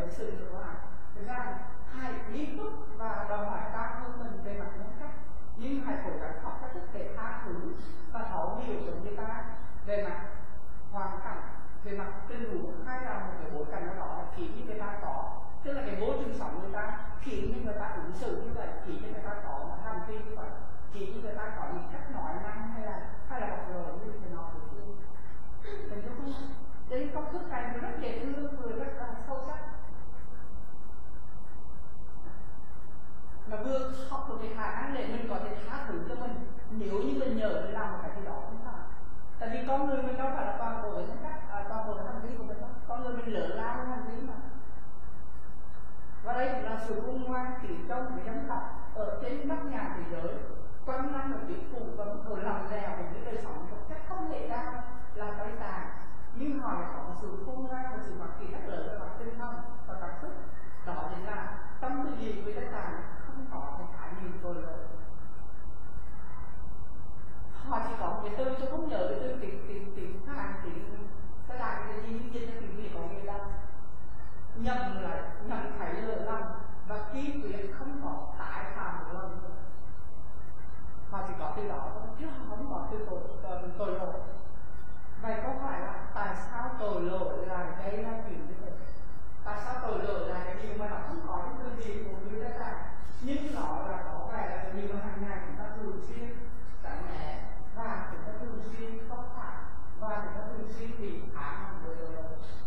ứng xử của bạn. Thực ra hãy nghiêm túc và đòi hỏi cao hơn mình về mặt nhân cách, nhưng hãy cố gắng học cách thức để tha thứ và thấu hiểu của người ta về mặt hoàn cảnh, về mặt tình huống, hay là một cái bối cảnh nào đó khiến như người ta có, tức là cái môi trường sống người ta khiến như người ta ứng xử như vậy, khiến như người ta có một hành vi như vậy, khiến như người ta có những cách nói năng hay là học rồi như thế nào của tôi. Mình không đến công thức này nó rất dễ thương, người rất là sâu sắc. Mà vừa học được cái khả năng để mình có thể tha thứ cho mình nếu như mình nhờ để làm một cái gì đó không phải. Tại vì con người mình đâu phải là toàn bộ cái nhân cách, toàn bộ là hành vi của mình đâu. Con người mình lỡ lao hành vi mà. Và đây cũng là sự khôn ngoan chỉ trong cái dân tộc ở trên nóc nhà thế giới, quanh năm ở biết phụ và ở lòng lèo của những đời sống vật chất không thể ra là tay tàn, nhưng họ lại có sự khôn ngoan và sự mặc kỳ rất lớn về mặt tinh thần và cảm xúc. Đó chính là tâm tư gì với tay tàn không có cái khái niệm tội lỗi. Họ chỉ có một cái từ, tôi không nhớ cái từ tiếng Hàn, tiếng sẽ làm cái gì nhưng trên tiếng Việt có nghĩa là nhầm phải lỡ lầm và kiên quyết không có tái phạm một lần nữa. Họ chỉ có từ đó thôi, chứ họ không có từ tội lỗi. Vậy có phải là tại sao tội lỗi lại gây ra chuyện như vậy? Tại sao tội lỗi là cái điều mà nó không có trong tư duy của người ta cả, nhưng nó là có vẻ là cái điều mà hàng ngày chúng ta thường xuyên tránh né và chúng ta thường xuyên không phạm và chúng ta thường xuyên bị ám ảnh bởi tội lỗi.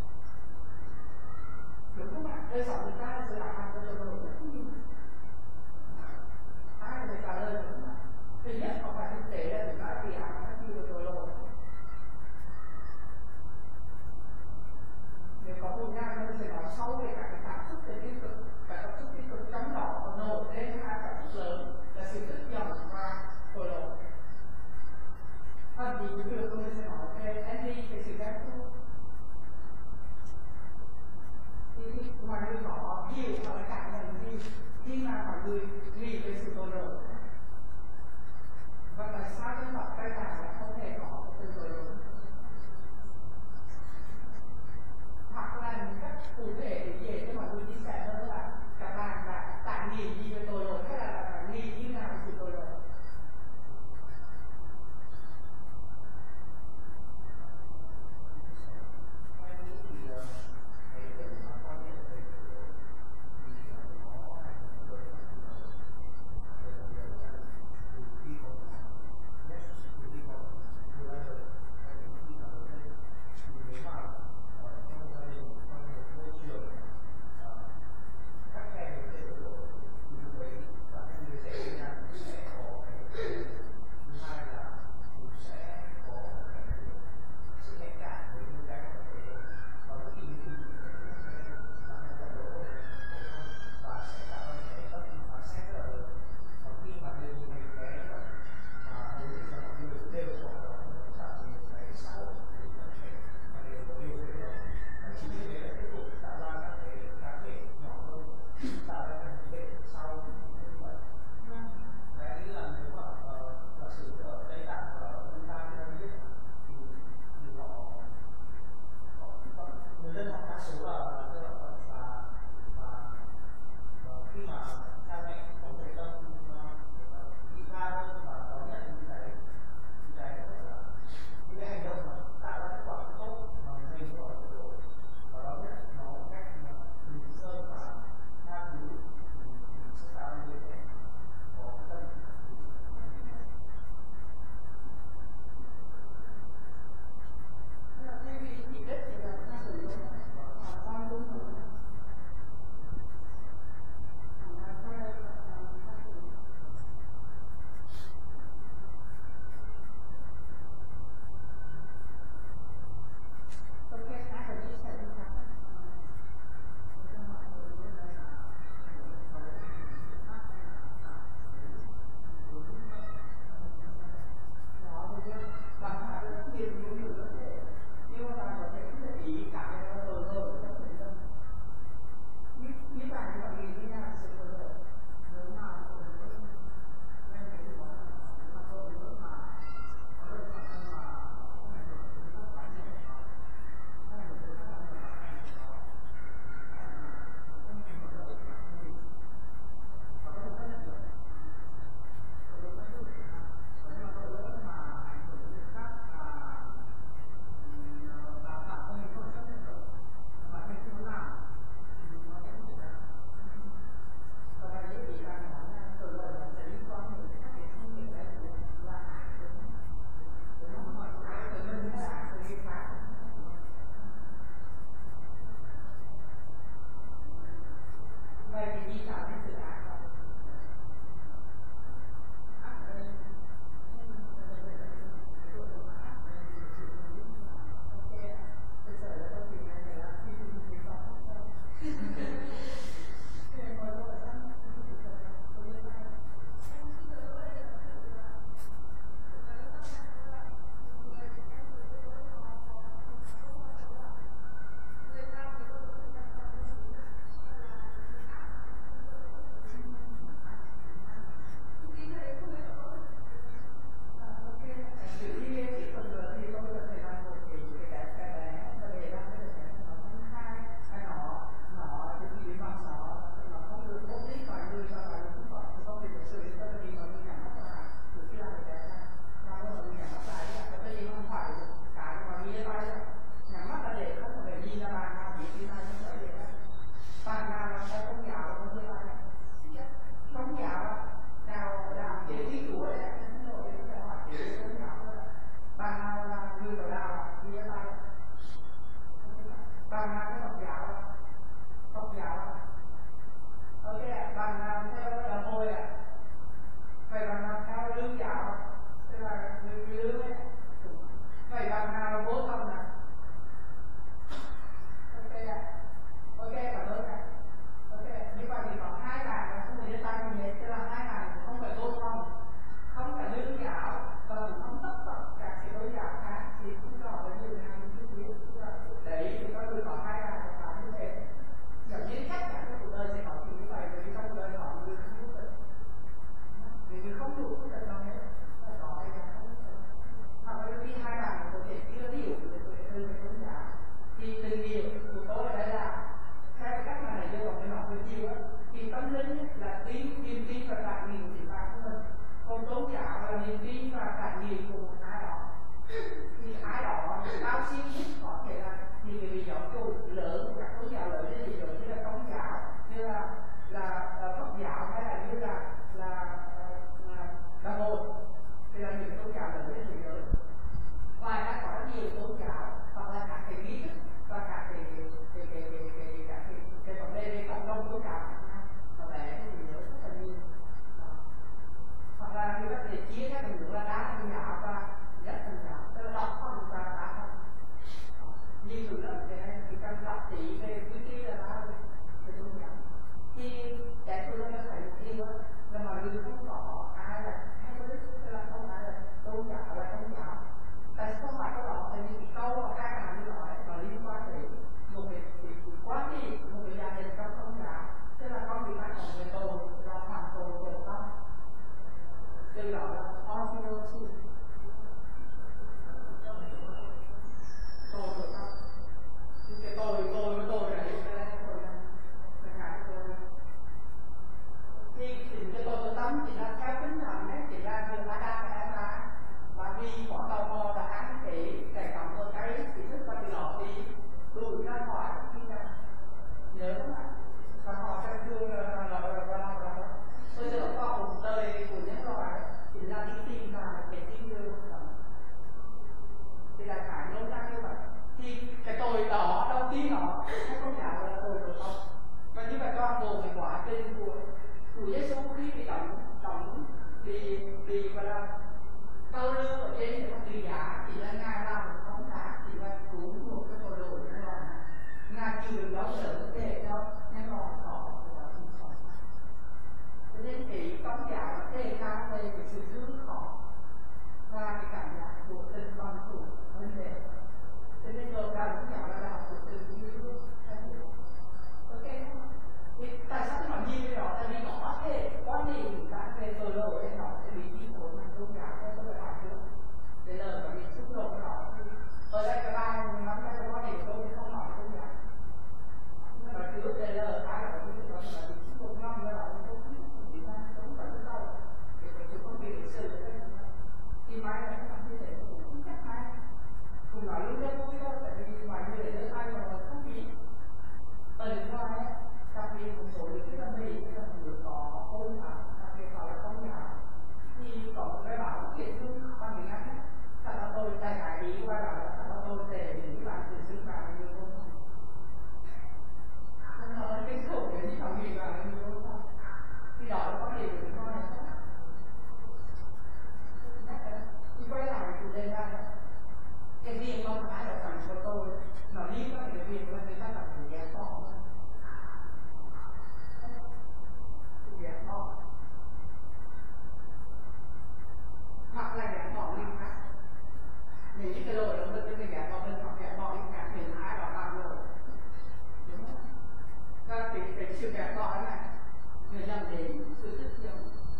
Đúng không ạ? Đời sống người ta là sự ám ảnh bởi tội lỗi rất nhiều. Ai là người trả lời đúng không ạ? Thứ nhất không phải thực tế là chúng ta bị ám ảnh rất nhiều bởi tội lỗi. Nếu có thời gian mình sẽ nói sâu về các cái cảm xúc tiêu cực, các cảm xúc tiêu cực trong đó và nổi lên hai cảm xúc lớn là sự tức giận và tội lỗi. Ví dụ như tôi sẽ nói về envy, về sự ghen tuông. Thì ngoài người có hiểu và cảm nhận gì khi mà mọi người nghĩ về sự tội lỗi, và tại sao trong mặt tay tàn lại không thể có từ tội lỗi, hoặc là những cách cụ thể để dễ cho mọi người chia sẻ hơn là các bạn đã trải nghiệm gì về tội lỗi, hay là trải nghiệm như nào về sự tội lỗi. vì những cái lỗi đó mình gạt bỏ mình hoặc gạt bỏ những cái hình ai đó làm rồi, đúng không? Và cái sự gạt bỏ này người dẫn đến sự tức giận.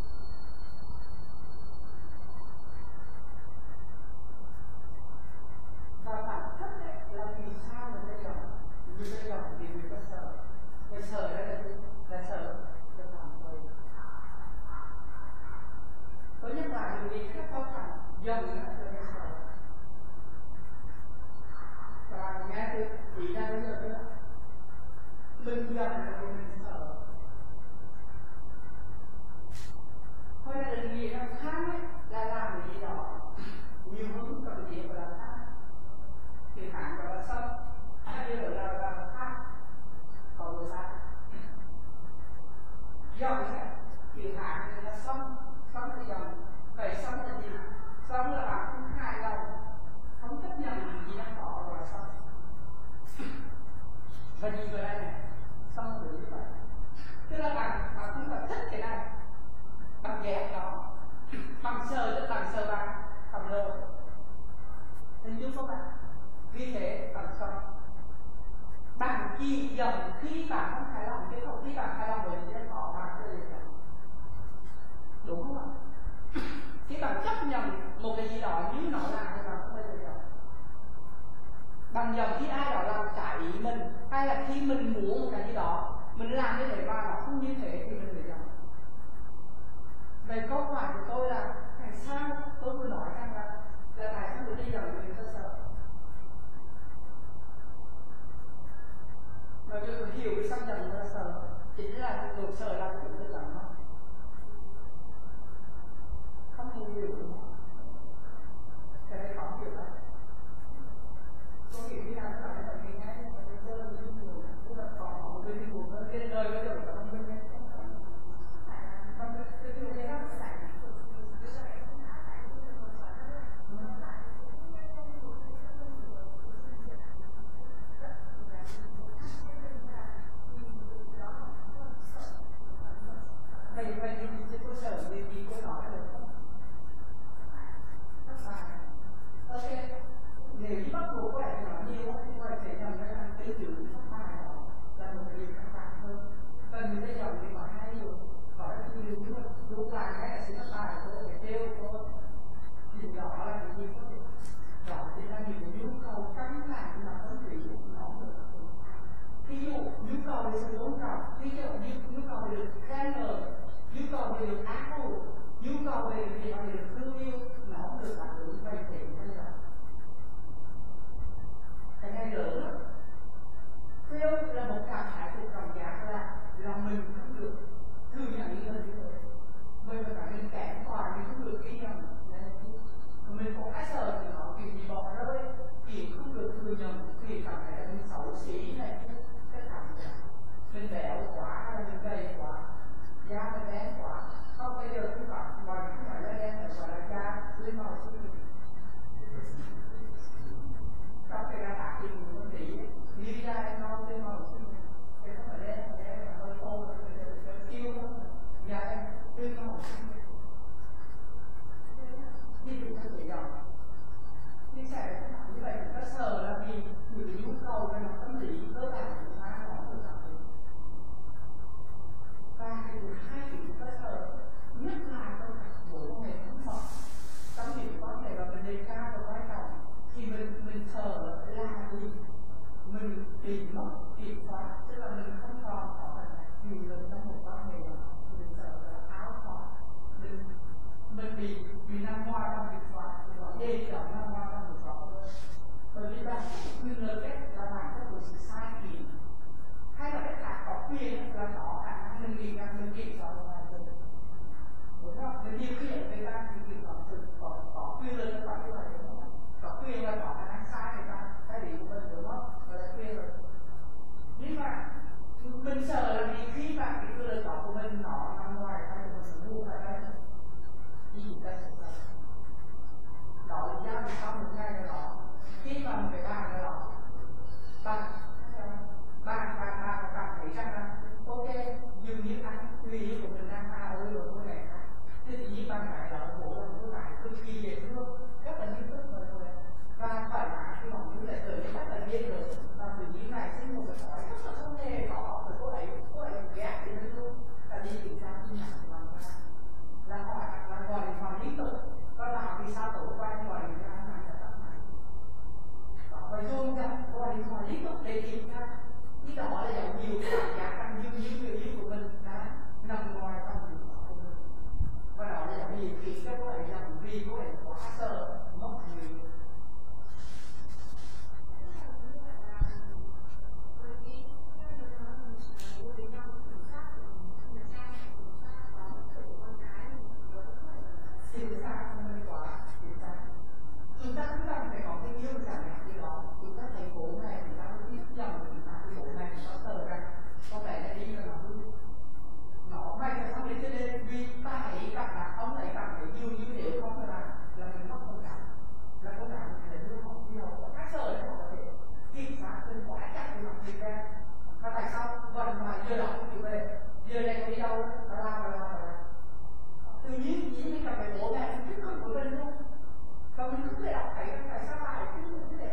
Và bản chất ấy là vì sao mình sẽ giận? Vì sẽ giận vì mình có sợ. Mình sợ đây là gì? Là sợ được làm tội. Có nhắc lại vì các câu hỏi giận là mình sợ. Và nghe từ ý ra bây giờ nữa, mình giận là vì mình sợ. Thôi là đừng nghĩ rằng khác ấy là làm cái gì đó nhiều hơn còn gì mà làm khác. Thì hẳn gọi là xong, hay là làm khác, còn rồi sao? Giọng thì hẳn là xong thì giọng. Vậy xong là gì? Xong là bạn không hài lòng, không chấp nhận gì đang có rồi xong. Và nhìn vào đây này, xong rồi như vậy. Tức là bạn không phải thích cái này, bạn ghét nó, bạn sợ tức bạn sợ bạn lơ. Hình dung không bạn? Vì thế bạn xong. Bạn chỉ giận khi bạn không hài lòng, chứ không khi bạn hài lòng với những cái khó bạn sẽ gì cả. Đúng không ạ? Khi bạn chấp nhận một cái gì đó như nó làm thì bạn không bao giờ giận. Bạn giận khi ai đó làm trái ý mình, hay là khi mình muốn một cái gì đó mình làm như thế và nó không như thế thì mình mới giận. Vậy câu hỏi của tôi là tại sao tôi vừa nói rằng là tại sao mình đi giận vì mình sợ. Mà tôi hiểu cái sao giận là sợ, chính là nỗi sợ là cái tôi giận đó. Không hiểu đúng không? Cái này khó hiểu lắm. Có hiểu như nào là mình nghe cái dơ như nhiều, tức là có một cái điều nó lên đời bây giờ là không biết nghe. Không biết cái điều này nó xảy ra. Vậy thì tôi sợ vì tôi nói là được không? Ok, nếu như bắt buộc có thể nói nhiều thì có thể nhầm ra là cái chữ phát bài đó là một cái điều căn bản hơn. Và người ta giọng thì nói hay nhiều, gọi là nhiều nhưng mà đúng là cái là sự phát bài của tôi phải kêu tôi thì đó là cái gì có thể đó chính là những cái nhu cầu căn bản mà con người nó được. Ví dụ nhu cầu về sự tôn trọng, ví dụ nhu cầu về được khen ngợi, nhu cầu về được ác ủ, nhu cầu về việc mà được thương yêu, nó được đáp ứng vậy thế bây giờ. Cái này lớn lắm. Feel là một cảm thái của cảm giác là mình không được thừa nhận những lời như thế. Mình phải mình kém quá, mình không được ghi nhận. Mình có cái sợ thì nó kiểu gì bỏ rơi, kiểu không được thừa nhận thì cảm thấy là mình xấu xí này, cái cảm giác mình béo quá hay là mình gầy quá, da mình đen quá. Không bây giờ cứ bảo không phải là đen mà gọi là da dưới màu xương. Trong cái ra bạc thì mình không tí, đi ra em non dưới màu xương. Cái không phải đen là hơi ô, cái tiêu thôi. Da em dưới màu xương. Thì chúng ta sẽ dọn. Chia sẻ như vậy chúng ta sợ là vì những nhu cầu về mặt tâm lý cơ bản của chúng ta nó được đáp ứng. Và cái thứ hai thì chúng ta sợ nhất là trong các mối quan hệ thân mật, trong những quan hệ mà mình đề cao và quan trọng thì mình sợ là gì? Mình bị mất kiểm soát, tức là mình không còn có phần nhiều lần trong một quan hệ nào, mình sợ là áo khó, mình bị nằm ngoài trong kiểm soát, thì nó dễ chọn nằm ngoài trong kiểm soát hơn. Bởi vì bạn quyền lực ấy là bản chất của sự sai kỳ, hay là cái khác có quyền là có khả năng mình nghĩ rằng mình kiểm soát ngoài mình, đúng không? Mình điều khiển người ta thì kiểm soát sự có quyền lực là như vậy, đúng không? Có quyền là có khả năng sai người ta, cái gì của mình, đúng không? Đó là quyền rồi. Nhưng mà mình sợ là vì khi mà cái quyền lực đó của mình nó nằm ngoài hay là mình mua phải đây thì chúng ta sẽ sợ. Đó là lý do vì sao một ngày nào đó khi mà người ta nói đó phải có cái yêu cảm nhận gì đó. Thì các thầy bố này thì ta mới biết dòng mình là cái bố này nó tờ rằng có vẻ là đi là nó hư. Nó may là sao đến cho nên vì ta hãy cảm là ông ấy cảm thấy nhiều như nếu không là mình mất thông cảm. Là có cảm là đưa họ đi học có các sở để họ có thể kịp phá cơn quá chặt về mặt người ra. Và tại sao gần mà giờ đó không chịu về, giờ này có đi đâu nó làm. Tự nhiên chỉ mình cảm thấy bố mẹ mình thích không của mình luôn. Và mình không thể đọc thấy tại sao lại cái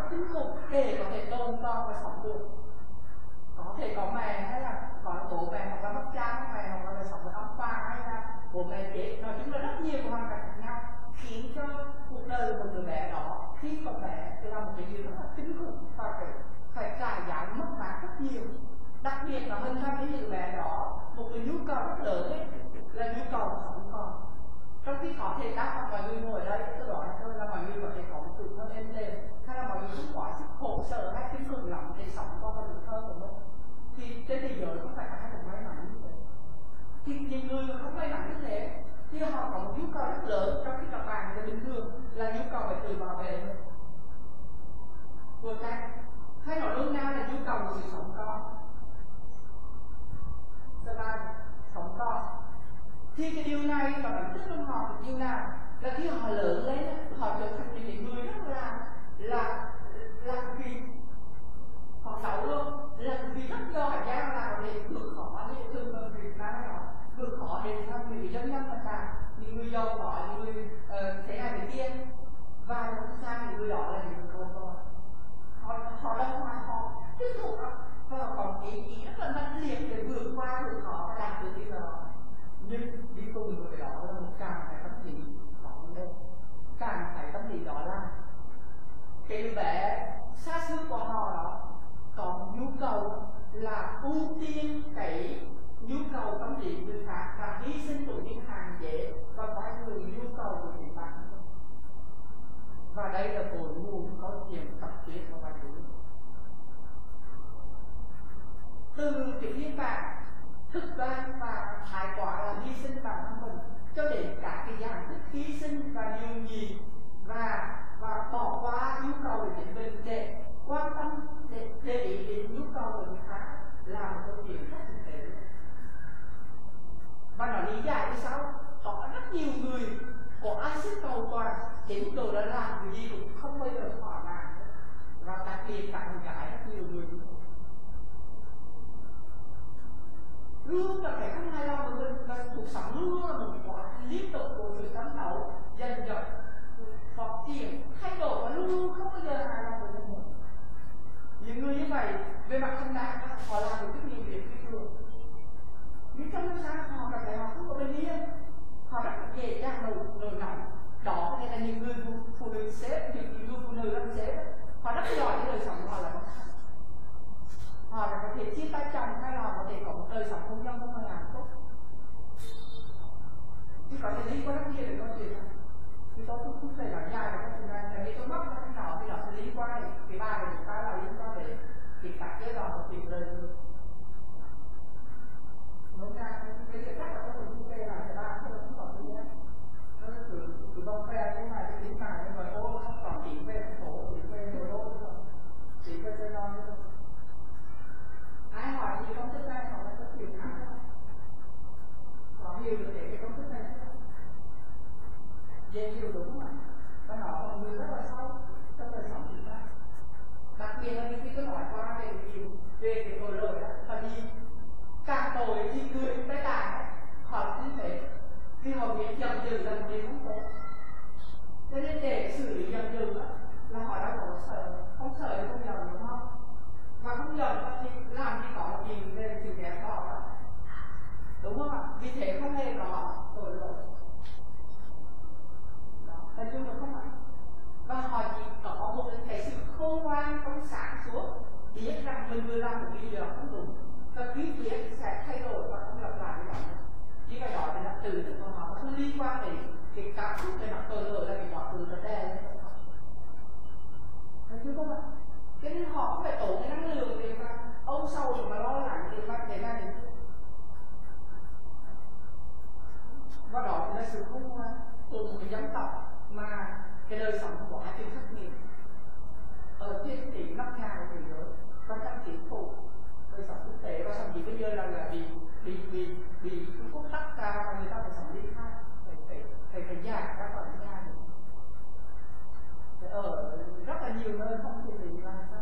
kinh khủng để có thể tồn con và sống được. Có thể có mẹ hay là có bố mẹ hoặc là mất cha mẹ hoặc là sống với ông bà hay là bố mẹ chết, nói chung là rất nhiều hoàn cảnh khác nhau khiến cho cuộc đời của một đứa bé đó khi còn bé thì là một cái điều rất là kinh khủng và phải trải dài mất mát rất nhiều. Đặc biệt là hình thành cái đứa bé đó một cái nhu cầu rất lớn ấy, là nhu cầu sống con. Trong khi có thể đa phần mọi người ngồi ở đây tôi nói thôi là mọi người có thể có một tuổi thơ êm đềm, hay là mọi người không có sức khổ sở hay kinh khủng lắm để sống con và tuổi thơ của mình, thì trên thế giới không phải ai cũng may mắn như thế. Thì những người không may mắn như thế thì họ có một nhu cầu rất lớn, trong khi các bạn người bình thường là nhu cầu phải tự bảo vệ mình. Vừa cách hay nói luôn nào là nhu cầu của sự sống con, sống con. Thì cái điều này nó đánh thức trong họ một điều nào là khi họ lớn lên họ trở thành những người rất là vì họ xấu luôn, là vì rất giỏi giang nào để vượt khó để từ phần Việt Nam đó vượt khó để thành những doanh nhân thành đạt, những người giàu có, những người thế này thế kia, và không sang những người đó là những người con họ đã ngoài họ tiếp tục và họ còn ý nghĩ rất là mãnh liệt để vượt qua vượt khó và đạt được điều đó. Nhưng đi cùng với đó là một càng phải tâm lý đó lên, càng phải tâm lý đó là cái đứa bé xa xưa của họ đó có một nhu cầu là ưu tiên cái nhu cầu tâm lý người khác và hy sinh tổ chức hạn chế và quay người nhu cầu của người bạn. Và đây là cội nguồn câu chuyện tập tuyết của bài chú. Từ cái phiên bản cực đoan và thái quá là hy sinh bản thân mình cho đến cả cái dạng thức hy sinh và nhường nhịn và bỏ qua nhu cầu của chính mình để quan tâm để ý đến nhu cầu của người khác là một câu chuyện rất thực tế. Và nó lý giải như sau: có rất nhiều người có axit cầu toàn đến độ đã làm cái gì cũng không bao giờ thỏa mãn, và đặc biệt cả con gái rất nhiều người luôn là phải không hài lòng với mình, và cuộc sống luôn là một quá trình liên tục của sự phấn đấu dần dần phát triển thay đổi và luôn không bao giờ hài lòng với mình. Những người như vậy về mặt không đạt họ làm được rất nhiều việc phi thường, nhưng trong lúc sáng họ cảm thấy họ không có bình yên, họ rất là dễ dàng nổi nóng. Đó có thể là những người phụ nữ sếp, những người phụ nữ làm sếp họ rất giỏi cái đời sống của họ là họ có thể chia tay chồng hay là họ có thể có một đời sống hôn nhân không hạnh phúc. Chứ có thể liên quan rất nhiều đến câu chuyện này. Thì tôi cũng không thể nói dài về câu chuyện này, tại vì tôi mất cái nhỏ thì nó sẽ liên quan đến cái bài của chúng ta là liên quan đến việc cả cái đó của tiền đời người. Đúng ra cái việc chắc là có một chút là cái ba không còn gì hết. Nó từ đông phe cái này cái tính này nhưng mà ô không còn chỉ về thành phố, chỉ về nội đô nữa, chỉ về Sài Gòn nữa. Ai hỏi gì công thức này họ lại có hiểu hẳn không? Họ hiểu được để cái công thức này không? Dễ hiểu đúng mà. Và nó là người rất là sâu trong đời sống chúng ta. Đặc biệt là khi tôi nói qua về cái tội lỗi đó, là vì càng tội thì người tay tài họ như thế, vì họ biết dần dừ là một điều không tốt. Cho nên để xử lý dần dừ là họ đã có không sợ thì không giận đúng không? Mà không giận thì làm gì có gì về sự ghét bỏ đó, đúng không ạ? Vì thế không hề có tội lỗi. Nói chung là không ạ. Và họ chỉ có một cái sự khôn ngoan trong sáng suốt, biết rằng mình vừa làm một cái điều không đúng và biết sẽ thay đổi và không lặp lại cái đó. Như vậy đó là từ từ của họ không liên quan đến cái cảm xúc về mặt tội lỗi, là cái đó từ nó đè lên. Nói chung không ạ. Cho nên họ không phải tốn cái năng lượng để mà âu sầu để mà lo lắng để mà để ra đến. Và đó là sự khôn ngoan của một cái dân tộc mà cái đời sống của ai cũng khắc nghiệt ở thiên tỷ nóc nhà của thế giới và trong chính phủ đời sống quốc tế, và thậm chí bây giờ là bị Trung Quốc tắt ra và người ta phải sống đi khai, phải giả ra khỏi nhà này. Ở rất là nhiều nơi không thì mình làm sao?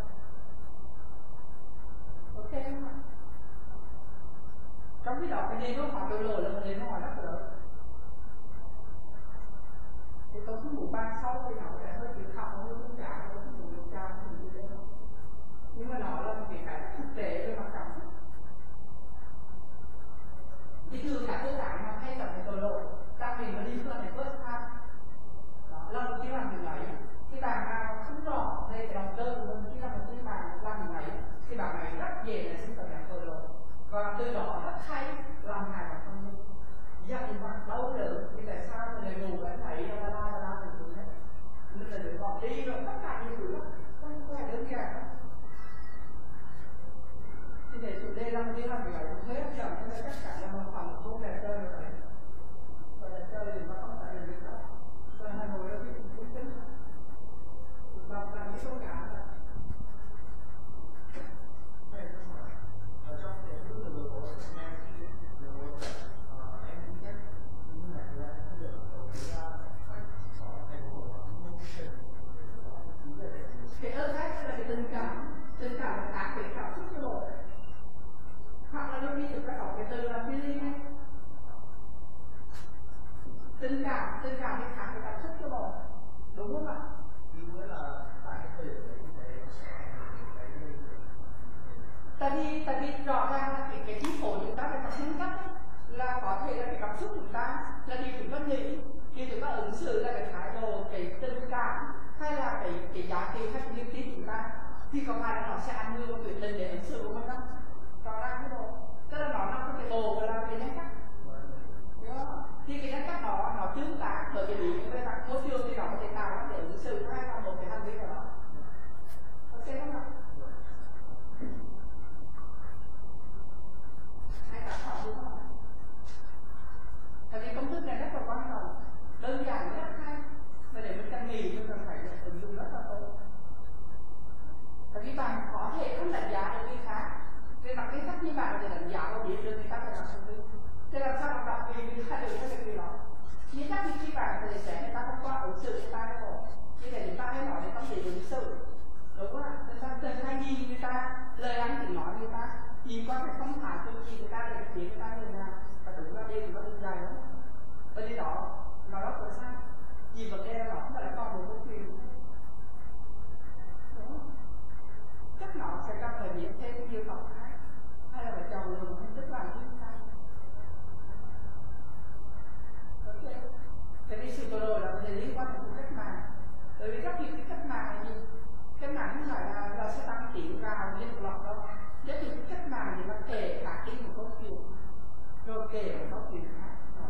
Ok không ạ? Trong khi đó cái nền của họ tội lỗi là một nền của họ rất lớn. Thì tôi không ngủ ban sau thì nó sẽ hơi chịu khóc, hơi cũng trả, tôi không ngủ được cha, không ngủ đi rồi tất cả những thứ không phải đơn giản đâu. Thì để chủ đề làm đi làm phải thế hấp dẫn, cho nên tất cả là một phần không đẹp chơi rồi đấy. Và đẹp chơi thì nó không phải là việc đó. Cho nên Hà Nội nó bị cũng tính và làm cái công cả là ở trong cái bước đường của em biết như này là được cái ơn khác là cái tình cảm là khác về cảm xúc cho rồi, hoặc là đôi khi chúng ta có cái từ là feeling ấy, tình cảm thì khác về cảm xúc cho rồi, đúng không ạ? Nghĩa là tại cái thời điểm đấy nó sẽ tại vì rõ ràng là cái chi phối chúng ta về mặt nhân cách ấy, là có thể là cái cảm xúc chúng ta, là điều chúng ta nghĩ, điều chúng ta ứng xử, là cái thái độ, cái tình cảm, hay là cái giá trị hay cái niềm tin chúng ta, thì có phải là nó sẽ ảnh hưởng vào quyết định để ứng xử của mình không? Rõ ràng thế rồi, tức là nó nằm trong cái bộ gọi là cái nhân cách. Thì cái nhân cách nó tương tác bởi cái lý về mặt môi trường thì nó có thể tạo ra để ứng xử hay là một cái hành vi nào đó. Ok không ạ? Hay cả hỏi đúng không ạ? Tại vì công thức này rất là quan trọng, đơn giản rất hay, và để mình căn nghỉ mình cần phải ứng dụng rất là tốt. Tại vì bạn có thể không đánh giá được người khác, về mặt nhân cách như bạn có thể đánh giá và biết được người ta về mặt hành vi. Thế làm sao bạn đọc vì người ta được cái việc đó? Nhân cách như khi bạn có thể sẽ người ta thông qua ứng xử người ta đấy rồi. Như để chúng ta hay nói đến tâm lý ứng xử, đúng không ạ? Người ta cần hay nhìn người ta, lời ăn tiếng nói người ta, nhìn qua cái phong thái tiêu chí người ta để biết người ta như thế nào, và đúng là đây thì nó đường dài lắm. Bởi vì đó nó rất là sai. Vì vấn đề là nó không phải là con một câu chuyện, đúng không? Chắc nó sẽ cần phải biết thêm nhiều học khác, hay là phải chọn lựa một hình thức làm như thế nào. Ok. Thế thì sự vừa rồi là vấn đề liên quan đến cuộc cách mạng. Bởi vì rất nhiều cái cách mạng là gì? Cách mạng không phải là sẽ tăng tiến vào lên một loạt đâu. Rất nhiều cái cách mạng thì nó kể cả cái một câu chuyện, rồi kể một câu chuyện khác.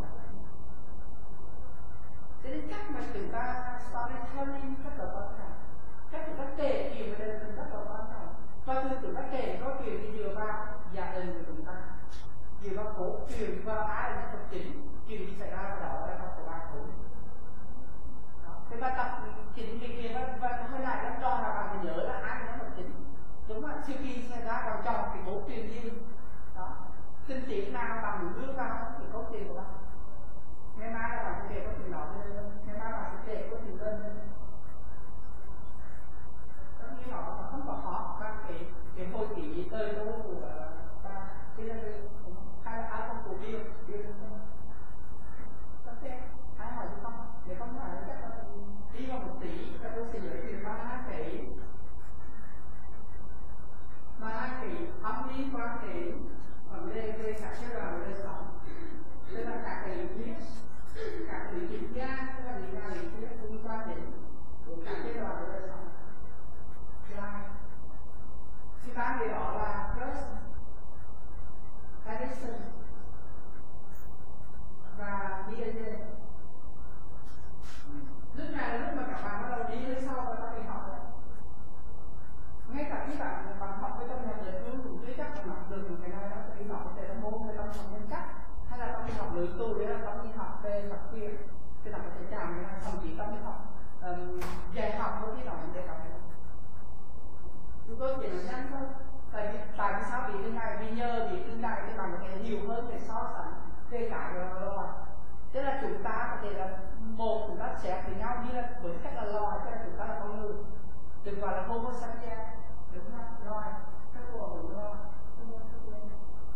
Thế nên cách mà chúng ta storytelling rất là quan trọng. Cách chúng ta kể chuyện về đời mình rất là quan trọng. Và từ chúng ta kể câu chuyện thì dựa vào gia đình của chúng ta, dựa vào cổ truyền và ai là nhân vật chính, chuyện gì xảy ra vào đó là của ba khối. Thế bài tập chính vì kia và hơi lại lắm cho là bạn phải nhớ là ai là nhân vật chính, đúng không ạ? Siêu khi xảy ra vào tròn cái cổ truyền riêng đó, tình tiết nào bạn muốn đưa vào cái câu chuyện của bạn. Ngày mai là bạn sẽ kể câu chuyện đó lên, ngày mai bạn sẽ kể câu chuyện lên. Tất nhiên nó không có khó, bạn cái hồi kỷ tới đâu của ta, thế là hay là ai không của bill không? Ok, ai hỏi gì không? Nếu không hỏi chắc là đi vào một tí, và tôi sẽ giới thiệu ba cái âm lý quan hệ vấn đề về các giai đoạn đời sống. Tức là các cái lý thuyết, các lý thuyết gia, tức là lý thuyết liên quan đến các giai đoạn đời sống. Thứ ba người đó là First Edison và Piaget. Lúc này là lúc mà các bạn bắt đầu đi lên sau và các bạn học rồi. Ngay cả khi bạn học với trong nhà đời hướng cũng chưa chắc là học được một cái nào đó, thì học về tâm môn, về tâm học nhân cách, hay là tâm học lưỡi tu, đấy là tâm học về lập quyền, thì là có thể chạm với thậm chí tâm học dạy học thôi khi đó để học. Chúng tôi chỉ nói nhanh thôi. Tại vì sao bị tương đại? Vì nhờ bị tương đại thì bạn có thể hiểu hơn để so sánh về cái loài. Tức là chúng ta có thể là một chúng ta xếp với nhau như là với cách là loài, tức là chúng ta là con người, đừng gọi là Homo sapiens, đúng không? Loài, các loài của loài, Homo sapiens.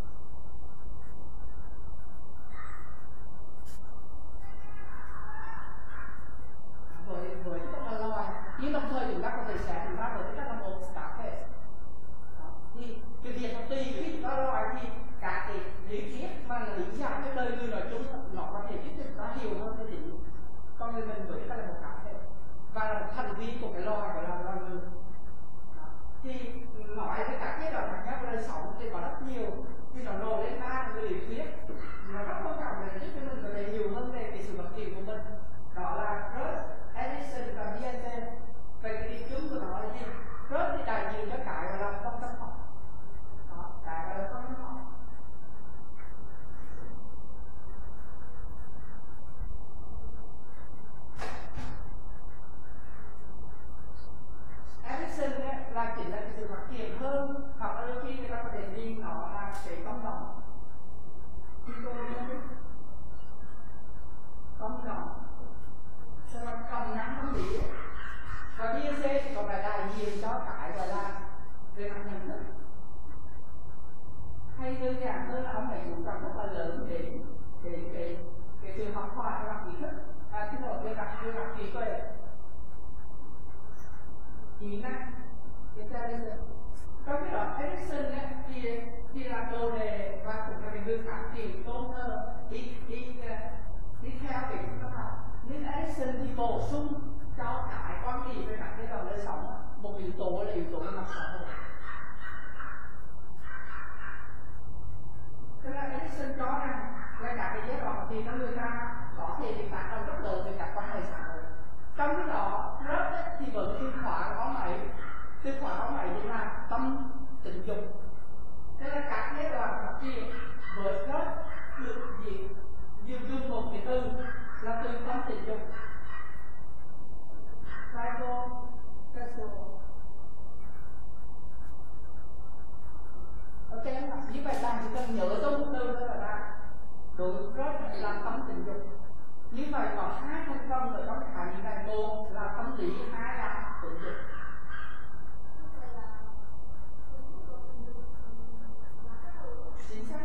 Với cách là loài, nhưng đồng thời chúng ta có thể xếp chúng ta với cách là một cá thể. Thì cái việc mà tùy khi chúng ta loài thì cả cái lý thuyết mà lý giải cái đời người nói chung nó có thể giúp chúng ta hiểu hơn về chính con người mình với cái là một cá thể và là một thành viên của cái loài gọi là loài người. Thì nói với các cái đoạn khác đời sống thì có rất nhiều, thì nó nổi lên ba cái lý thuyết nó rất quan trọng để giúp cho mình có thể hiểu hơn về cái sự phát triển của mình. Đó là Rush, Edison và Piaget. nhiều cho cái gọi là về mặt nhận thức. Hay đơn giản hơn là ông phải chú trọng rất là lớn đến cái sự học hỏi về mặt ý thức, xin lỗi về mặt trí tuệ, kỹ năng, intelligence. Trong cái đó Edison ấy, thì là đồ đề và cũng là cái người phát triển tốt hơn đi theo cái phương pháp. Nhưng Edison thì bổ sung cho cái quan điểm về các cái dòng đời sống một yếu tố là yếu tố về mặt xã hội. Thế là Edison cho rằng là các cái giai đoạn thì con người ta có thể bị tác động rất lớn về các quan hệ xã hội. Trong cái đó rất thì vẫn tư khóa của ông ấy chính là tâm tình dục. Thế là các giai đoạn phát triển với rất được dùng một cái từ là từ tâm tình dục, psychosexual. Ok, như vậy bạn chỉ cần nhớ trong một từ thôi là đối rất là tâm tình dục. Như vậy có hai thành phần ở trong khái niệm này, một là tâm lý, hai là tình dục. Chính xác.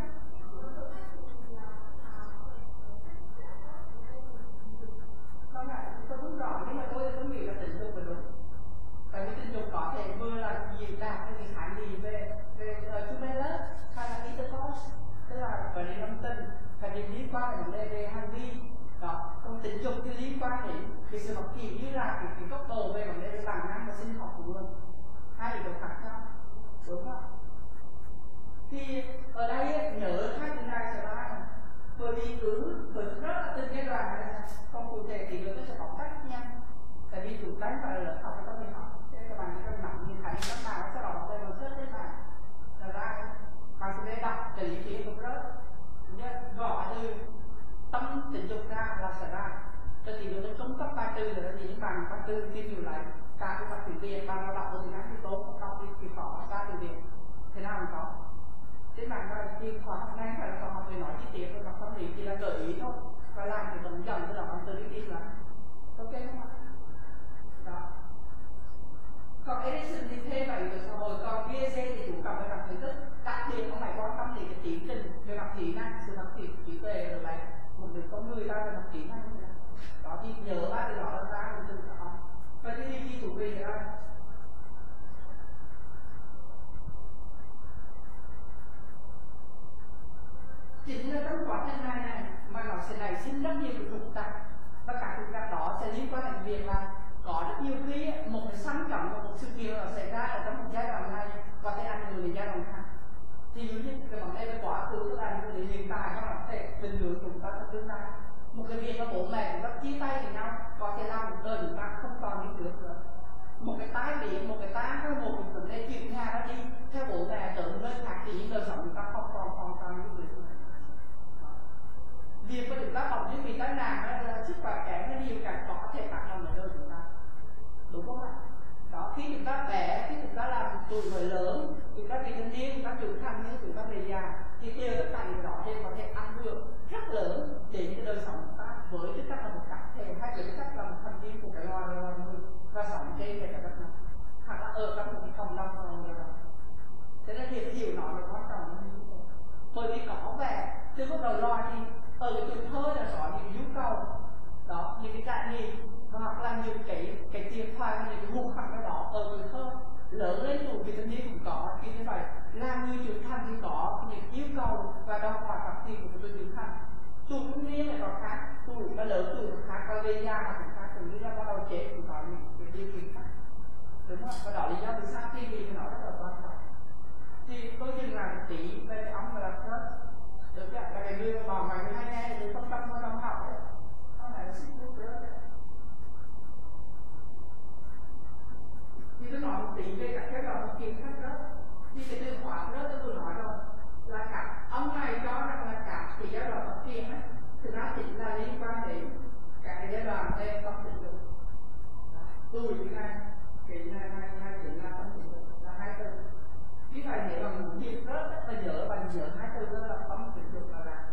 Không ạ, tôi không rõ nhưng mà tôi nghĩ là tình dục là đúng. Tại vì tình dục có thể vừa là diễn đạt cái khái niệm về Juventus hay là intercourse, tức là vấn đề tâm tình, khái niệm liên quan đến vấn đề về hành vi. Đó, còn tình dục thì liên quan đến cái sự học kiểu như là cái góc độ về vấn đề về bản năng và sinh học của người. Hai điều khác nhau, đúng không? Thì ở đây nhớ hai từ này sẽ là bởi vì cứ rất là từng giai đoạn này không cụ thể thì người ta sẽ có cách nha. Tại vì chúng ta phải là học cái tâm lý học, thế các bạn chỉ cần nắm nhìn thấy các bạn sẽ đọc về một chất thế này là ra bạn sẽ đọc để lý trí cũng rất gọi từ tâm tình dục ra là sẽ ra. Cho thì đối với trung cấp 34 là gì? Bằng 34 tìm hiểu lại cả cái mặt từ điển bằng nó đọc của tiếng Anh thì tốt, đọc thì khó ra từ điển thế nào cũng có. Thế bạn gọi thì khóa học này phải là khóa học về nói chi tiết và tâm lý chỉ là gợi ý thôi, và làm thì vẫn dần từ đó bằng từ đi là ok không ạ? Đó. Còn Edison thì thêm vào yếu tố xã hội, còn Piaget thì chủ trọng về mặt kiến thức, đặc biệt ông phải quan tâm đến cái tiến trình về mặt kỹ năng, sự phát triển trí tuệ rồi lại một người con người ta về mặt kỹ năng đó thì nhớ ba từ đó là ra một từ đó. Và cái gì thú vị là chính là trong quá trình này mà nó sẽ nảy sinh rất nhiều cái phức tạp, và cả phức tạp đó sẽ liên quan đến việc là có rất nhiều khi một cái xăng trọng và một sự kiện nó xảy ra ở trong một giai đoạn này có thể ảnh hưởng đến giai đoạn khác. Thì như cái vấn đề về quá khứ tức là ảnh hưởng đến hiện tại, nó có thể định hướng chúng ta trong tương lai. Một cái việc mà bố mẹ chúng ta chia tay với nhau có thể làm một đời chúng ta không còn những được nữa. Một cái tái biến, một cái tán hay một cái vấn đề chuyện nhà đó đi theo bố mẹ trở nơi khác thì những đời sống chúng ta không còn hoàn toàn những được nữa. Việc của chúng ta học những bị tai nạn là sức khỏe kém hay nhiều càng có thể tác động đến đời chúng ta, đúng không ạ? Đó, khi chúng ta bé, khi chúng ta làm tuổi người lớn, chúng ta bị thanh niên, chúng ta trưởng thành nhưng chúng ta về già thì đều tất cả những đó đều có thể ảnh hưởng rất lớn đến cái đời sống chúng ta với tư cách là một cá thể hay với tư cách là một thành viên của cái loài người và sống trên cái đất này hoặc là ở trong một cái cộng đồng nào đó. Thế nên việc hiểu nó là quan trọng hơn như thế. Bởi vì có vẻ từ lúc đầu loài thì ở cái tuổi thơ là có những nhu cầu đó, những cái trải nghiệm hoặc là những cái chìa khóa, những cái mục khẳng đó ở tuổi thơ. Lớn lên tuổi thì tất nhiên cũng có, thì như vậy là người trưởng thành thì có những yêu cầu và đòi hỏi phát triển của người trưởng thành. Tuổi trung niên lại còn khác, tuổi nó lớn tuổi nó khác, và về già là cũng khác, cũng như là bắt đầu chết cũng có những cái điều kiện khác, đúng không? Và đó là lý do vì sao TV thì nó rất là quan trọng. Thì tôi dừng lại một tí về ông là first, được chưa? Là cái người mà mọi người hay nghe thì không trong học ấy, ông này là xích bút rớt đấy. Thì tôi nói một tí về các cái loại kiến khác rớt. Thì cái từ khóa rớt tôi nói rồi là cả ông này cho rằng là cả cái giai đoạn phát triển ấy, thực ra chính là liên quan đến cả cái giai đoạn về tâm tình dục. Tuổi như này, cái này chính là tâm tình dục là hai từ. Như vậy nếu bạn muốn biết rớt là nhớ hai từ đó là tâm tình dục là ra.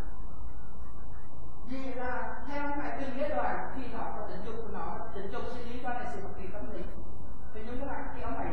Vì là theo phải từng giai đoạn khi nó có tình dục của nó, tình dục sẽ liên quan đến sự phát triển tâm lý. Thì nhưng mà khi ông phải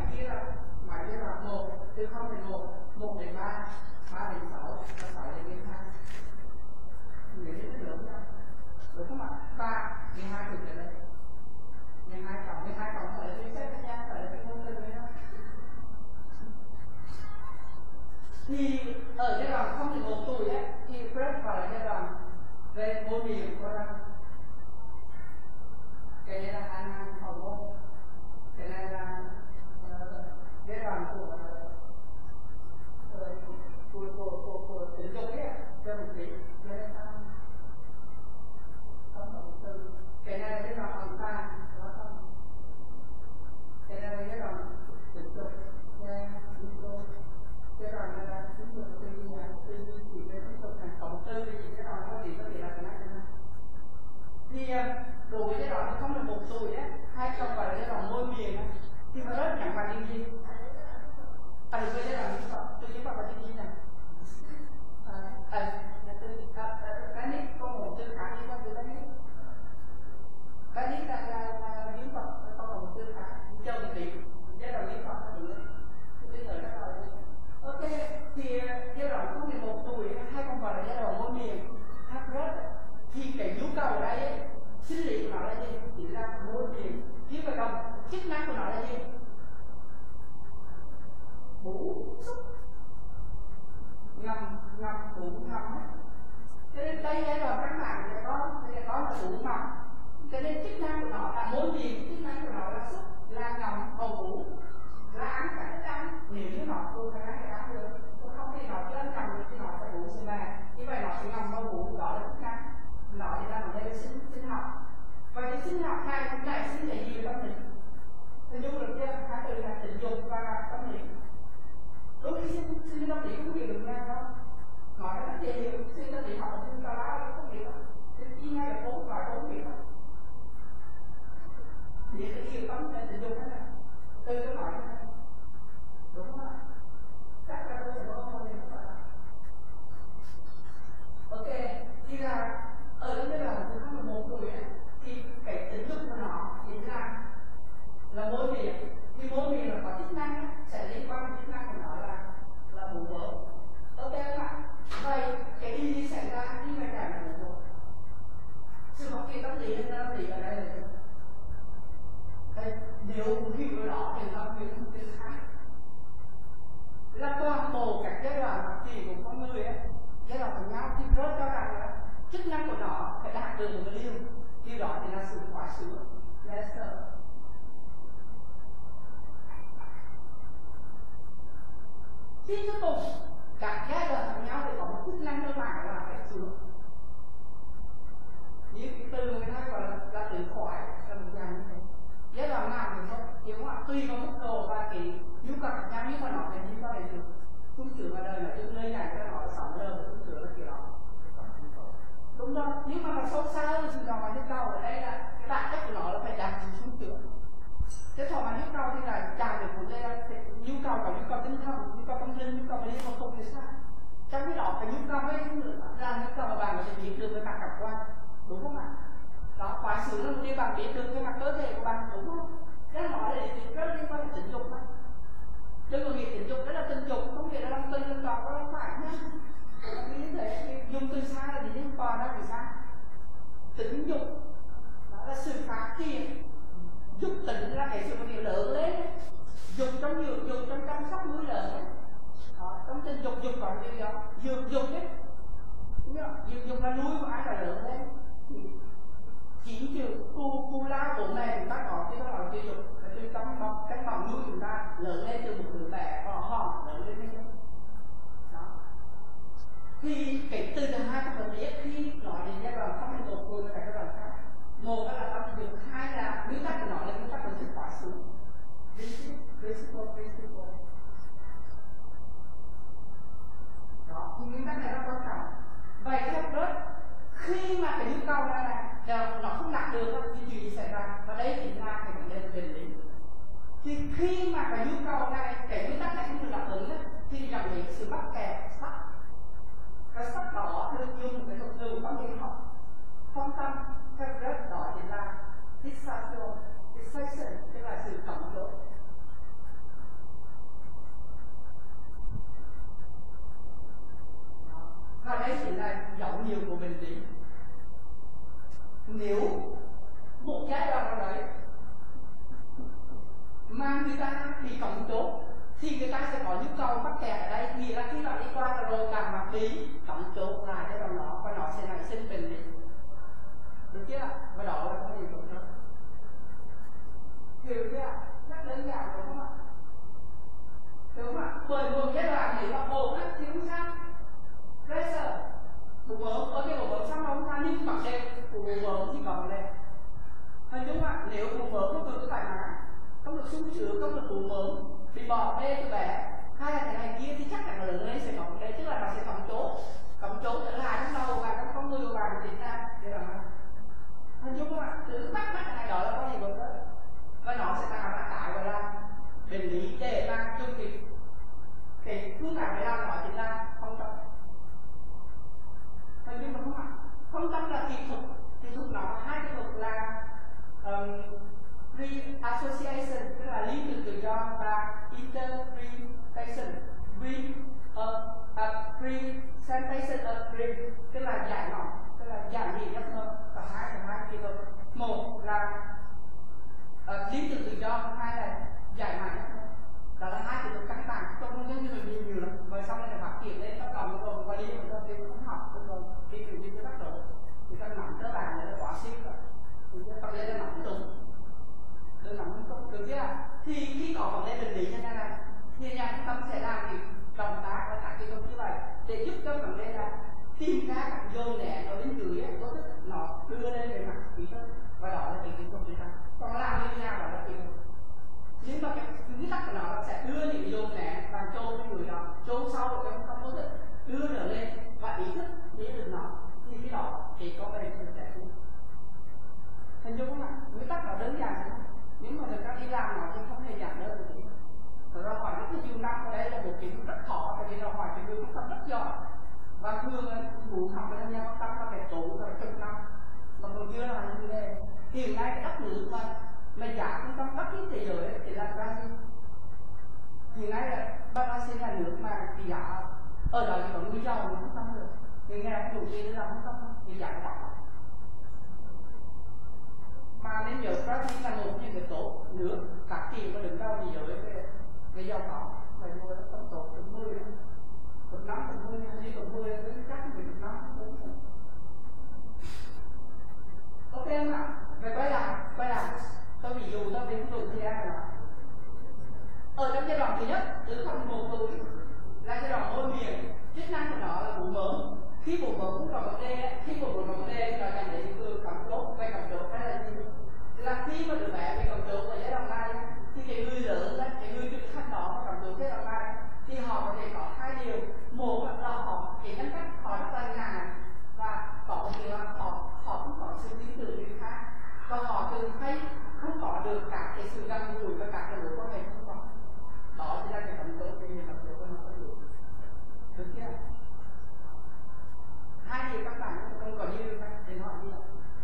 và điều gì? Tôi sẽ làm những phần, tôi chỉ phần là điều gì nè? Cái nít con một tư khả liên quan từ cái nít. Cái nít là những phần con một tư khả chơi một điểm, giai đoạn những phần là được. Tôi nghĩ rất là ok. Thì giai đoạn của 11 tuổi, hai con vào là giai đoạn môn miền, hát rớt. Thì cái nhu cầu ở đây, sinh lý của nó là gì? Chỉ là môn miền. Nhưng mà đồng chức năng của nó là gì? Bú xúc ngầm bú ngầm hết. Cho nên đây giai đoạn các bạn sẽ có là bú ngầm. Cho nên chức năng của nó là môn miệng, chức năng của nó là xúc, là ngầm, bầu bú, là ăn cả thức ăn. Nếu như nó không phải ăn được, không thì nó cứ ăn ngầm được thì nó phải bú xung mà. Như vậy nó sẽ ngầm bầu bú, đó là chức năng. Nó thì là một giai sinh học. Và cái sinh học này cũng lại sinh thể nhiều tâm lý. Hình dung được chưa? Hai từ là tình dục và tâm lý. Đôi khi sinh tâm lý không hiểu được nhau đâu. Nói nó rất dễ hiểu, sinh tâm lý học là sinh tao lá nó không hiểu đâu. Nên chi ngay là 4 và 4 hiểu đâu. Vậy cái yêu tâm là tình dục đó nè. Từ cái nói đó. Đúng không ạ? Chắc là tôi sẽ có không hiểu các bạn. Ok, thì là ở đây bây giờ từ năm 11 tuổi ấy, thì cái tính dục của nó chính là mối miệng. Thì mối miệng là có chức năng sẽ liên quan đến chức năng của nó là bú vỡ. Ok không ạ? Vậy cái gì xảy ra khi mà trẻ là bú vỡ? Sự học kỳ tâm lý hay tâm lý ở đây là gì? Nếu khi ở đó thì là việc không tin khác. Là toàn bộ các giai đoạn phát triển của con người ấy, giai đoạn của nhau thì rớt cho rằng là chức năng của nó phải đạt được một cái điều đó thì là sự khóa sửa lesser. Khi cuối cùng các giai đoạn của nhau thì có một chức năng cơ bản là phải sửa. Như cái từ người ta gọi là từ khỏi là một dạng như thế. Giai đoạn nào thì không hiểu không? Tùy vào mức độ và cái nhu cầu khác nhau, nhưng mà nó phải đi qua để được phương trưởng ở đời là những nơi này cho nó sống đời phương trưởng là kiểu đó. Đúng rồi, nhưng mà sâu xa thì nó mà nhu cầu ở đây là cái bản chất của nó là phải đạt được phương trưởng. Thế thỏa mãn nhu cầu thì là đạt được một đây là nhu cầu và nhu cầu tinh thần, nhu cầu tâm linh, nhu cầu về linh hồn thì sao? Trong cái đó phải nhu cầu với là nhu cầu mà bạn có thể biết được với mặt cảm quan, đúng không ạ? Đó, khóa xử là một điều bạn biết được với mặt cơ thể của bạn, đúng không? Thế là nói là rất liên quan đến tình dục đó. Đừng có nghĩ tình dục đó là tình dục, không nghĩa là lòng tin lên đó có đâu phải nhá. Như thế, dùng từ xa là gì nhưng còn đó thì sao? Tình dục đó là sự phát triển. Dục tỉnh là cái sự mà điều lớn lên. Dục trong nhiều, dục trong chăm sóc nuôi lớn. Trong tình dục có cái gì đó? Dục ấy. Dục là nuôi của ai là lớn lên. Chỉ chữ cu la bố mẹ chúng ta có cái đó là dục là từ trong bỏng nuôi chúng ta lớn lên từ một đứa bé bỏ hòn lớn lên đấy. Đó. Thì cái từ thứ hai ta biết khi nói đến giai đoạn không thành tột là cái giai đoạn khác. Một là tâm dục, hai là nguyên tắc của nó là nguyên tắc của sự khóa xử. Principle. Đó, thì nguyên tắc này rất quan trọng. Vậy theo đó, khi mà cái nhu cầu này nó không đạt được thì chuyện gì xảy ra? Và đây chính là cái vấn đề về bệnh lý. Thì khi mà cái nhu cầu này, cái nguyên tắc này không được đáp ứng thì dẫn đến sự mắc kẹt, sắp. Cái sắp đó được dùng cái thuật ngữ tâm lý học phong tâm, theo rất đó chính là fixation, tức là sự cấm dỗ. Và đây chính là dấu hiệu của bệnh lý. Nếu một giai đoạn nào đấy mà người ta bị cấm dỗ thì người ta sẽ có nhu cầu mắc kẹt ở đây, nghĩa là khi bạn đi qua rồi càng mặc lý cấm dỗ lại giai đoạn đó và nó sẽ nảy sinh bệnh lý. Được chưa ạ? Và đó là có gì cũng đó. Hiểu chưa ạ? Rất đơn giản đúng không ạ? Đúng không ạ? Bởi một giai đoạn thì là một rất thiếu sao? Pressure. Bù bớm, ở đây bù bớm xong không ra nhưng bằng đêm của bù bớm thì còn lên. Hình dung ạ, nếu bù bớm không được thoải mái, không được sung chứa, không được bù bớm, bị bỏ đê từ bé, hay là thế này kia thì chắc chắn là lớn lên sẽ có một đây, tức là nó sẽ cắm chỗ trở lại trong đầu và trong con người của bạn chính ra để làm ăn. Hình dung không ạ, từ bắt này đó là có gì bớm đó. Và nó sẽ tạo ra cái gọi là bệnh lý presentation of dream, tức là giải mộng, tức là giải nghị giấc mơ. Cả hai kia thôi. Một là lý tưởng tự do, hai là giải mộng giấc mơ. Đó là hai từ căng thẳng, trong không gian như mình nhiều lắm. Rồi sau này là phát triển lên, bắt đầu rồi qua đi mình có thêm cũng học, rồi đi từ đi bắt đầu. Thì ta nắm cơ bản là quá xích rồi. Thì ta lên là nắm đúng. Tôi nắm đúng, được chưa? Thì khi có vấn đề bệnh lý như thế này, thì nhà trung tâm sẽ làm thì động tác và các cái công như vậy để giúp cho vấn đề là tìm ra các dồn nén ở bên dưới ấy, có thức nó đưa lên về mặt kỹ thuật, và đó là cái kỹ thuật chúng ta. Còn làm như thế nào đó là kỹ thuật. Nhưng mà cái nguyên tắc của nó là sẽ đưa những dồn nén và chôn cái người đó, chôn sâu vào trong vô thức, đưa trở lên và ý thức biết được nó, thì cái đó thì có bệnh mình sẽ không. Hình dung không ạ? Nguyên tắc nó đơn giản thôi. Nhưng mà người ta đi làm nó thì không hề giản đơn được. Thật ra hỏi rất là nhiều năm ở đây là một kiến thức rất khó, tại vì nó hỏi cái người trung tâm rất giỏi. Và thường muốn học với nhau trung tâm là phải tốn rồi chục năm. Mà còn chưa là như thế. Hiện nay cái đất nước mà giá trung tâm đất nước thế giới thì là Brazil. Hiện nay là Brazil là nước mà cái giá ở đó thì có người giàu mà không tâm được. Người nghèo không đủ tiền để làm không tâm thì giá nó đọc. Mà nên nhớ Brazil là một những cái tốt nước phát triển và đứng đầu thế giới về giàu có. Phải mua tổng số từ 10 từ 5 từ 10 hay từ 10 đến chắc từ 5 ok không ạ? Vậy quay lại tôi ví dụ tôi ví dụ thì là ở trong giai đoạn thứ nhất từ 1 tuổi là giai đoạn môi miệng, chức năng của nó là bụng mớm. Khi bụng mớm cũng có vấn đề, khi bụng mớm có vấn đề thì nó chẳng để từ cắm chốt quay cắm chốt hay là gì, là khi mà đứa bé bị cắm chốt ở giai đoạn này thì cái người lớn đấy, cái người trực thanh đó mà cắm chốt giai đoạn này thì họ có thể có hai điều. Một là họ cái nhân cách họ rất là ngại và có một điều là họ không có sự tin tưởng người khác, và họ thường hay không có được cả cái sự gần gũi và cả cái mối quan hệ không có. Đó chính là cái cắm chốt cái cắm chốt của nó không được. Được chưa? Hai điều các bạn không có như vậy thì họ như vậy.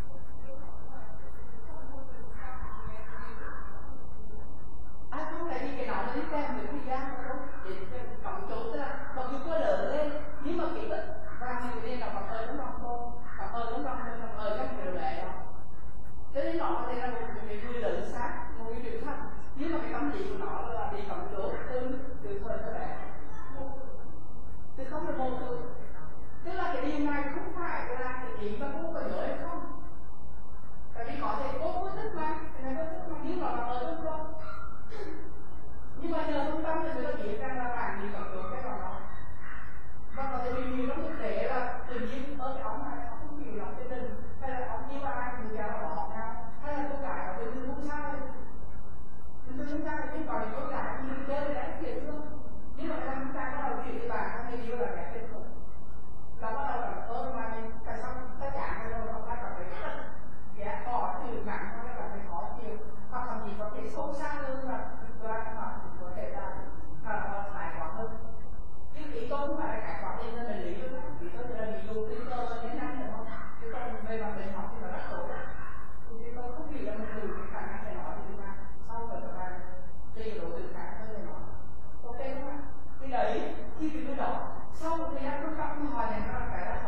Không, tại vì cái đó nó đi kèm với thời gian thôi. Để cắm chốt tức là mặc dù có lớn lên nhưng mà cái bệnh và người lên là còn ở đúng không cô, còn ở đúng không, còn ở trong cái đồ lệ đó. Cho nên nó có thể là một người lớn sát, một người trưởng thành, nhưng mà cái tâm lý của nó là đi cắm chốt từ thời tới bé, từ không được 1 tuổi. Tức là cái điều này không phải là cái ý mà cô phải nhớ hay không. Tại vì có thể cô có thức mà, cái này có thức mà, nhưng mà nó ở trong cô. Nhưng mà nhờ trung tâm thì người ta biết rằng là bạn đi cắm chốt cái đó. Và có thể mình trong thực tế là tự nhiên ở cái ống này nó không chịu lòng gia đình, hay là ống đi qua người già bỏ họ nhau, hay là cô gái ở bên không sao rồi. Tôi chúng ta thì còn có gái như thế thì đã chuyện luôn. Nhưng mà chúng ta bắt đầu chuyện thì bạn không hay yêu là kẻ tên rồi. Là bắt đầu là mà tại sao ta chạm hay đâu không ta cảm thấy rất là dạ khó chịu nặng, không ta cảm thấy khó chịu, hoặc thậm chí có thể sâu xa hơn là có thể là tài khoản hơn. Nhưng ý tôi không phải là cải khoản lên là lý luôn, ý tôi là ví dụ tính tôi là đến năm nữa, chứ còn về mặt bệnh học thì nó rất tốt. Thì tôi không nghĩ là một người khả năng để nói thì mà sau rồi là tùy độ tự khả năng để nói. Ok không ạ? Thì đấy, khi cái đó sau một thời gian trung tâm họ nhận ra cái là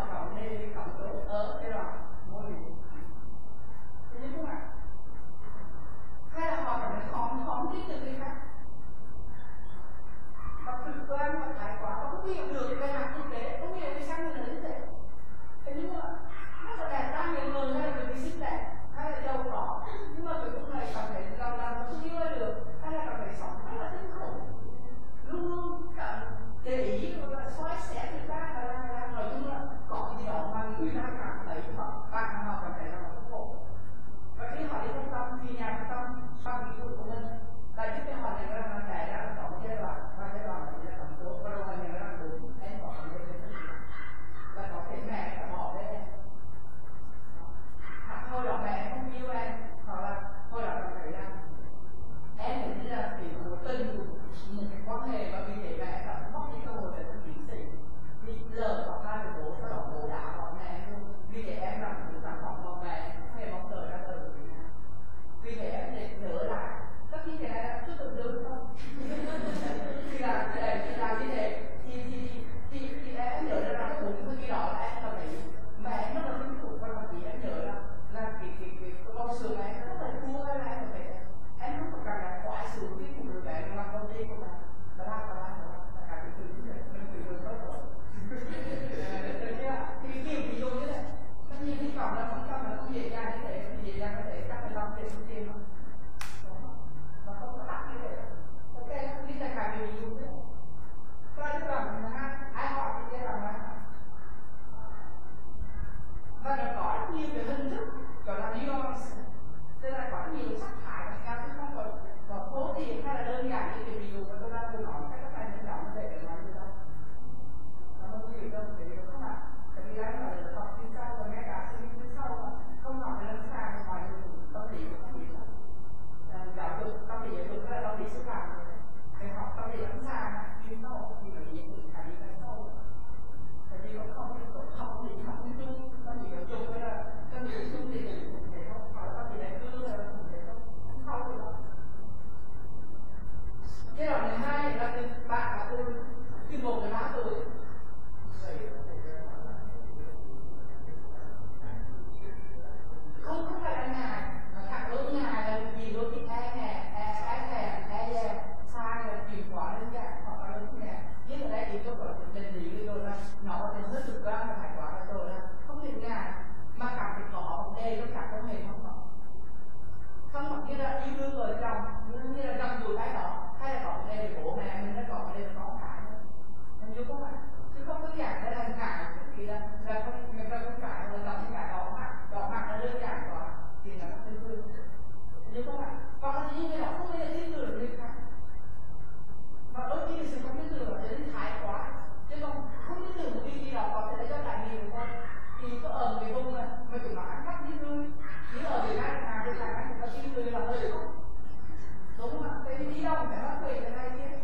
về cái này kia.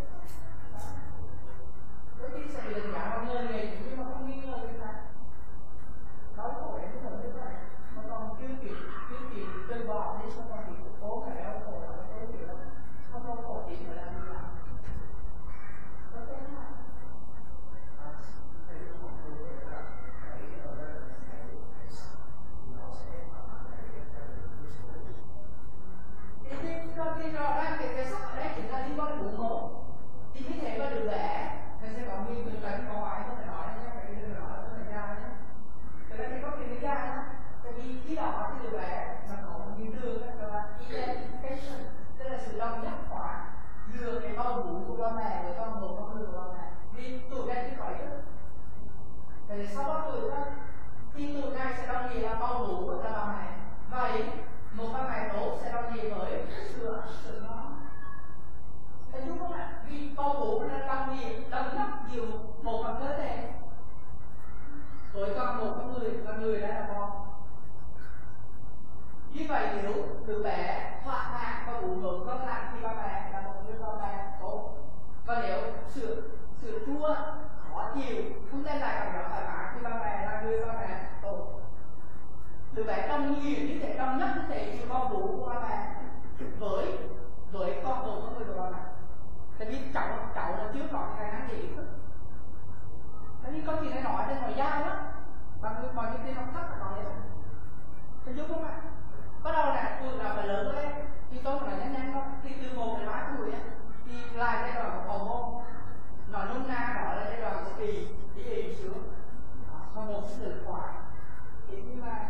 Đôi khi sẽ bị đánh giá vào người nghề nhưng mà không nghi ngờ cái này. Đau khổ em cũng như vậy. Mà còn chưa kịp từ bỏ thì không còn kịp cố phải đau khổ là cái gì đó. Không đau khổ thì phải làm gì làm. Có thế nào? Thì rõ ràng cái sốc ở đây chính là liên quan đến bụng mỡ. Thì như thế mà được lẽ thì sẽ có mình là có ai không phải nói nhé, phải đừng nói là phải ra nhé. Cái này thì có cái lý ra nhé. Tại vì cái đó thì được lẽ mà có một cái đường là identification, tức là sự đồng nhất hóa giữa cái bao bụng của ba mẹ với con bụng con người của ba mẹ. Vì tuổi này thì phải chứ. Thì sau đó tuổi đó thì tuổi này sẽ đồng nghĩa là bao bụng của ba mẹ. Vậy một ba mẹ tốt sẽ đồng nghĩa với sự nó. Thấy đúng không ạ? Vì bao bụng là đồng nghĩa đồng nhất giữa một phần cơ thể với con một con người là người đã là con. Như vậy nếu đứa bé thoát nạn và bụng ngược con làm thì ba mẹ là một người ba mẹ tốt. Và nếu sự chua khó chịu không đem lại cảm giác thoải mái thì ba mẹ là người ba mẹ tốt. Đứa bé đồng nghĩa như thế, đồng nhất như thế giữa bao bụng của ba mẹ với con một con người của ba mẹ. Tại vì cháu nó chưa có cái khả năng để ý thức. Tại vì câu chuyện này nói trên ngoài dao đó, và mọi người tin học thấp là nói vậy. Thấy đúng không ạ? Bắt đầu là tuổi nào phải lớn lên thì tôi phải nói nhanh thôi. Thì từ 1 đến 3 tuổi thì là giai đoạn của hormone. Nói nôm na đó là giai đoạn của đi sướng. Hormone sẽ được khỏe. Nhưng mà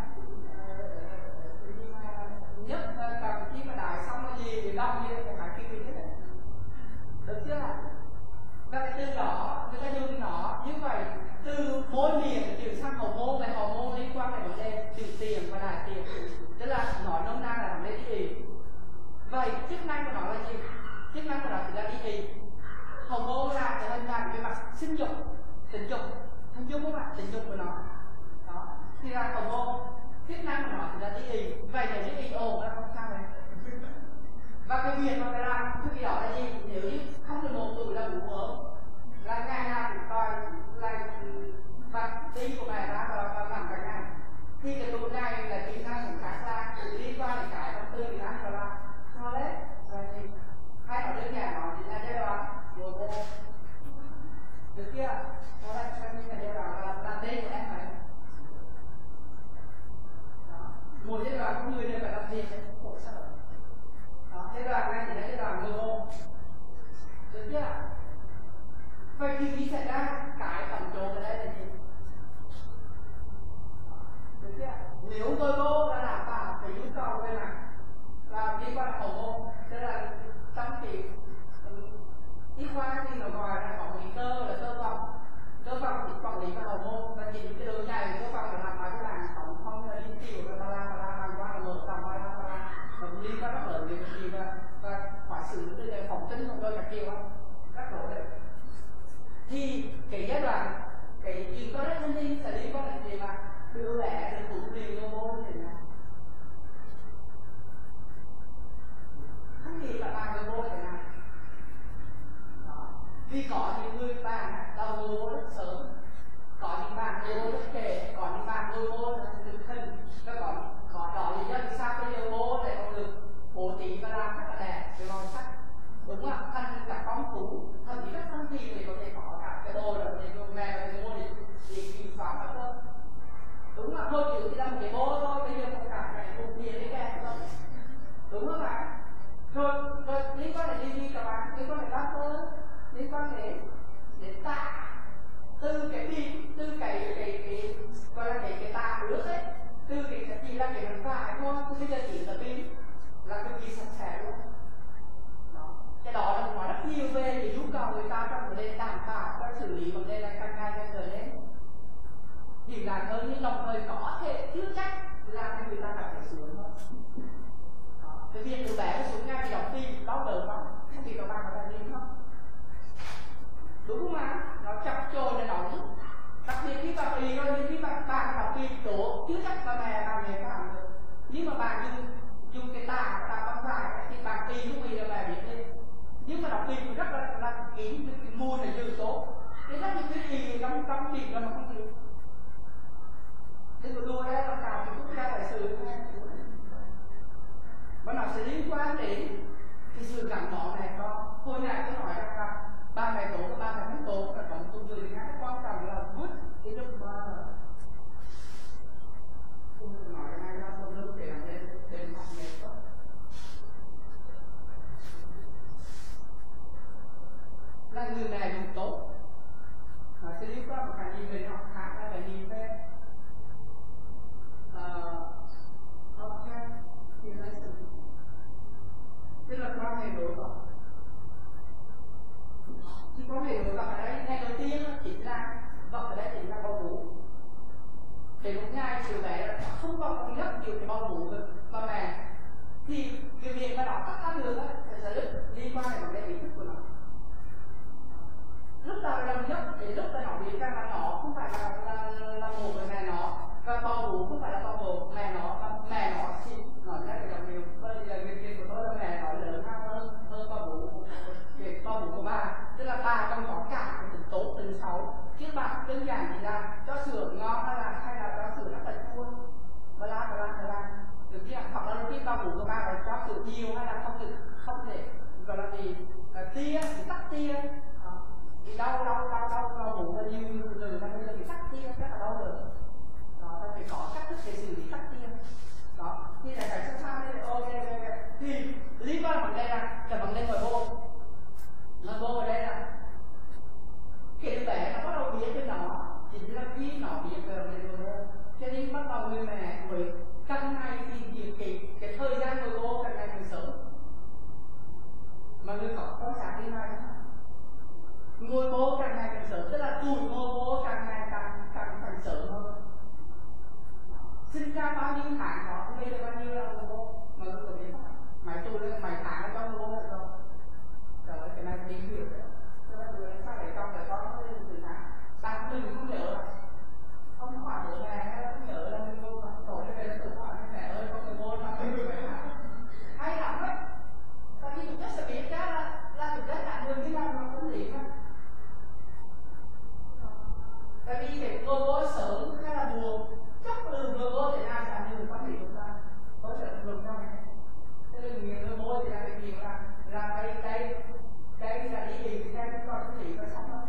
nhất là khi mà đài xong là gì thì đông như cái khi mình thế này. Được chưa ạ? Và cái từ đó người ta dùng nó như vậy từ môi miệng chuyển sang hormone này, hormone liên quan đến vấn đề trừ tiền và đài tiền, tức là nói nôm na là vấn đề đi ì. Vậy chức năng của nó là gì? Chức năng của nó thì là đi ì. Hormone là cái hình thành về mặt sinh dục, tình dục, hình dung không ạ? Tình dục của nó đó thì là hormone. Chức năng của nó thì là đi ì. Vậy nếu đi ì ồn là không sao này. Và cái việc mà phải làm thứ đó là gì? Nếu như không được 1 tuổi là bụng mỡ là ngày nào cũng coi là vặt đi của mẹ ra và làm cả ngày. Thì cái tuổi này là kỹ năng cũng khác là liên quan đến cái tâm tư kỹ năng và là toilet là gì? Hay ở đơn giản nó thì là giai đoạn ngồi vô. Được chưa? Nó là giai đoạn là đây của em phải. Một giai đoạn của người đều phải làm gì đấy, khổ sở. Giai đoạn này thì là giai đoạn ngồi vô. Được chưa? Vậy thì khi xảy ra cái tổng trộn ở đây là gì? Được chưa? Nếu ngồi vô là đảm bảo cái nhu cầu về mặt là liên quan đến hormone, tức là trong cái y khoa thì nó gọi là quản lý cơ là cơ vòng thì quản lý và hormone, và nhìn cái đường này cơ vòng là làm ở cái làn sóng không là liên tiểu và làm qua là mở tầm và liên quan rất lớn về cái gì và phải xử lý cái phòng tính không đôi cả kia không rất nổi đấy. Thì cái giai đoạn cái chuyện có rất thông tin sẽ liên quan đến gì mà đứa bé được phụ liều hormone thì nào không nghĩ là bạn hormone thế nào. Vì có những người bạn đầu hormone rất sớm, có những bạn hormone rất trễ, có những bạn hormone được hình, và có đó lý do vì sao cái hormone lại còn được bố trí và làm rất là đẹp về màu sắc. Đúng không ạ? Thành cả phong phú, thậm chí rất thân thiện để có thể có cả cái đồ để mẹ và cái mô để kiểm soát nó cơ. Đúng là thôi chữ thì là một cái bố thôi, bây giờ có cả cái vùng tiền đấy kèm không? Đúng không ạ? Rồi liên quan đến gì các bạn? Liên quan đến doctor, liên quan đến tạ, từ cái gì, từ cái gọi là cái tạ ướt ấy, từ cái chỉ là cái phần vải thôi, bây giờ chỉ là pin là cực kỳ sạch sẽ luôn. Cái đó là nói rất nhiều về cái nhu cầu người ta trong vấn đề đảm bảo và xử lý vấn đề này càng ngày càng trở nên hiện đại hơn, nhưng đồng thời có thể chưa chắc làm cho người ta cảm thấy sướng hơn. Cái việc đứa bé xuống ngay thì đóng tim đau đớn lắm, không biết các bạn có thể nhìn không? Đúng không ạ? Nó chập chờn để nóng, đặc biệt khi bạn ý rồi khi bạn đọc tim đổ chưa chắc ba mẹ làm nghề cảm được, nhưng mà bạn dùng cái tà băng vải thì bạn tim lúc ý là mẹ biết đi. nhưng mà đọc tiền cũng rất là kỹ, cái mùi này dư số thế ra những cái gì trong tiền là mà không chịu. Thế của tôi đấy làm sao thì cũng ra phải xử mà nó sẽ liên quan đến cái sự gắn bó này con. Hồi nãy tôi nói rằng là ba mẹ tổ và ba mẹ không tổ là có một công việc khác quan trọng là vứt cái lúc mà tôi nói cái này là tôi lúc để làm đến học nghề đó là người mẹ dùng tốt. Nó sẽ liên quan một cái gì về học khác là cái gì về học khác thì là sự tức là quan hệ đối lập. Khi quan hệ đối lập ở đây ngay đầu tiên chính là vật ở đây chính là bao bú. Để lúc ngay chiều bé là không có con nhất nhiều cái bao bú được mà mẹ thì cái việc mà đọc tất cả được á sẽ rất liên quan đến vấn đề ý thức của nó. Lúc đầu lần nhất để lúc nó biết rằng là nó không phải là một người mẹ nó và bao bú không phải là bao bú mẹ nó và mẹ nó thì nói ra cái dòng điều bởi vì là việc của tôi là mẹ nó lớn hơn bao bú việc bao bú của bà, tức là bà còn có cả cái tính tốt tính xấu chứ bà đơn giản chỉ là cho sữa ngon hay là cho sữa rất là chua và la được chưa? Hoặc là khi bao bú của bà là cho sữa nhiều hay là không thể gọi là gì tia thì tắt tia thì đau bụng là nhiều người ta bây giờ bị tắt tia rất là đau rồi đó, ta phải có cách thức để xử lý tắt tia đó. Khi này phải sắp sang đây ok thì lý do vấn đề là cái vấn đề ngoài vô ở đây là cái đứa bé nó bắt đầu biết cái nó chính là khi nó biết về vấn đề rồi cho nên bắt đầu người mẹ với càng ngày thì cái thời gian của cô càng ngày càng sớm mà người có sáng đi này ngôi bố càng ngày càng sớm, tức là tuổi ngôi bố càng ngày càng sớm hơn. Sinh ra bao nhiêu tháng đó thì bây giờ bao nhiêu là ngôi bố mà người có biết không? Mấy tuổi là mấy tháng ở trong ngôi bố hay không? Trời ơi, cái này đi hiểu đấy. Tức là người sao để trong để con nó lên từ tháng. Ta mình không nhớ là không khoảng bữa ngày không nhớ là ngôi bố mà tổ cho về là tự hỏi mẹ ơi con ngôi bố nó phải như vậy hả? Hay lắm đấy. Tại vì chúng ta sẽ biết ra là chúng ta cả đường đi làm mà không lý mà. Tại vì cái ngôi bố sớm hay là buồn chắc là ngôi bố để làm cả như quan điểm chúng ta có thể được trong này. Thế nên người ngôi bố thì là cái gì là cái là ý gì thì cái con cái gì và sống nó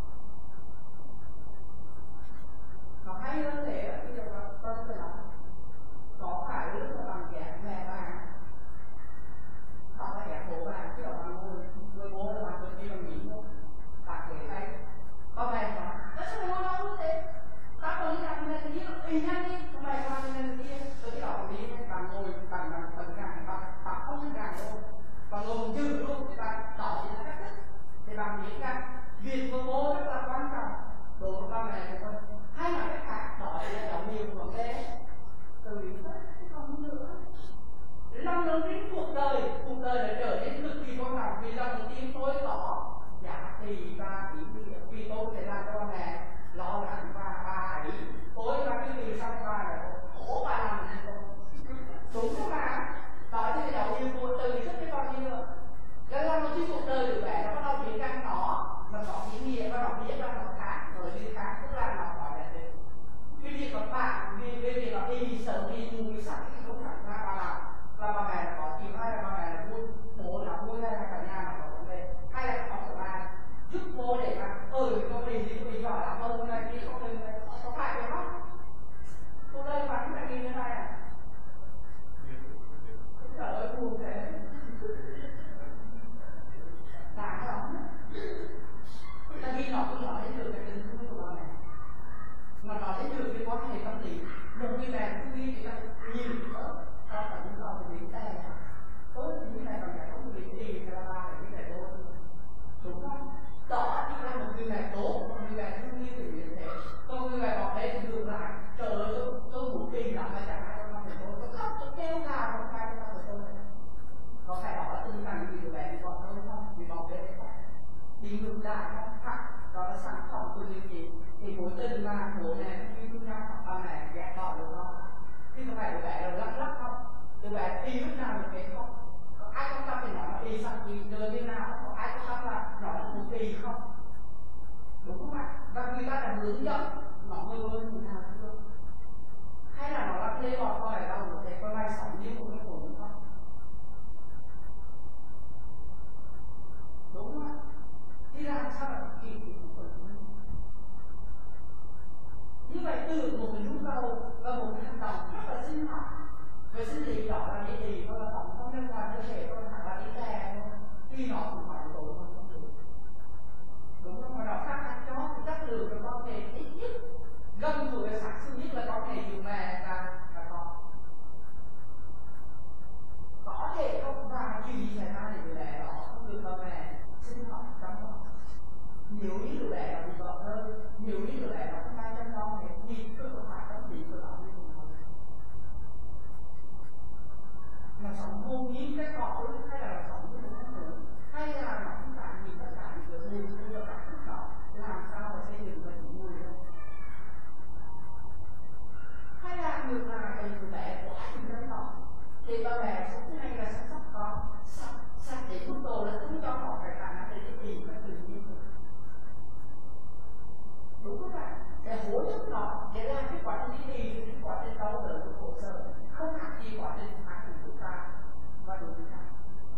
nó hay hơn thế bây giờ con phải nói có phải lúc là bằng ghét mẹ bà hoặc là ghét bố bà chứ là bằng ngôi bố là bằng người đi bằng nhịn thôi bạn để tay con mẹ nói nó sao mày ngon như thế ta còn đi làm này thì ý nhanh đi con mẹ làm này này kia tôi cái đó đi bằng ngồi bằng tầng gàng bằng không gàng đâu bằng ngồi chữ luôn thì ta tỏ thì cách thức thì bằng biết ra việc của bố rất là quan trọng đối với ba mẹ của con hay là cái khác đó là trọng nhiều vấn đề từ thế không nữa lòng đầu tiên cuộc đời đã trở nên cực kỳ quan trọng vì lòng đầu tiên tôi có giá trị và ý nghĩa vì tôi sẽ làm cho ba mẹ lo lắng và bà ấy tôi là cái gì xong bà là khổ bà làm gì không đúng không ạ đó thì đầu tiên cuộc đời rất cái con gì nữa cái lòng đầu tiên cuộc đời được bé nó bắt đầu biết rằng nó mà có ý nghĩa và nó biết là nó khác rồi đi khác tức là nó gọi là cái việc mà bạn vì việc là đi sợ đi mùi sẵn thì không hẳn ra bà làm là bà mẹ là có chịu hay là bà mẹ là vui bố là vui hay là cả nhà là có vấn đề hay là có của bà giúp bố để mà con mình giỏi làm hơn này kia không nên có phải vậy không? Cô đây bạn cũng phải đi như thế này à? Trời ơi buồn thế đáng lắm tại vì nó cũng nói đến được cái tình thương của bà mẹ mà nói đến được cái quan hệ tâm lý một người mẹ cũng đi thì là nhiều nữa ta phải như lo về đến đây tôi thì như này còn phải không biết gì thì là bà phải như này thôi đúng không? Đó thì là một người mẹ tốt một người mẹ thương yêu thì như thế còn người mẹ bỏ đây thì ngược lại trời ơi tôi ngủ kỳ lắm mà chẳng ai con của tôi khóc tôi kêu gào không ai con của tôi có phải đó là tinh thần vì người mẹ còn hơn không vì bỏ đây đi ngược lại không hẳn đó là sẵn phòng tôi như gì thì mối tình mà bố mẹ như chung nhau hoặc ba mẹ ghét bỏ được không? Chứ không phải đứa bé là lắc không? Đứa bé y lúc nào được thế không? Có ai không tâm thì nói là y sao y đời như nào? Có hướng dẫn nó mơ mơ như nào chưa, hay là nó là play bọt coi ở đâu để con này sống như một cái cổ đúng không? Đúng không? Thì làm sao mà kỳ thị của mình? Như vậy từ một cái nhu cầu và một cái hành động rất là sinh hoạt về sinh lý đó là cái gì thôi, là tổng không liên quan cơ thể thôi, hẳn là đi tè thôi, tuy nó cũng phải tổ mà không được, đúng không? Mà nó phát ra cho cái chất lượng của con thể ít nhất gần tuổi về sản sinh nhất là con thể dù mẹ và con có thể không và chuyện gì xảy ra thì người mẹ đó không được bà mẹ sinh hoạt trong đó. Nếu như đứa bé nó bị vợ hơn, nếu như đứa bé nó không ai chăm con thì không phải tâm lý của nó như thế nào. Nó sống hôn nhiên cái cỏ hay là nó sống với một người, hay là nó không phải nhìn tất cả những cái mùi bây giờ cả tất cả làm sao mà xây dựng được những mùi đâu. Hay là ngược lại cái đứa bé quá trình trong đó thì ba mẹ sẽ thứ hay là sắp sắp con sắp để mức độ là cứ cho họ phải khả năng để cái gì mà tự nhiên. Đúng không ạ? Để hỗ trợ nó, để làm cái quá trình đi thì cái quá trình đau đớn của khổ sở không khác gì quá trình phá của chúng ta và đối với nhau.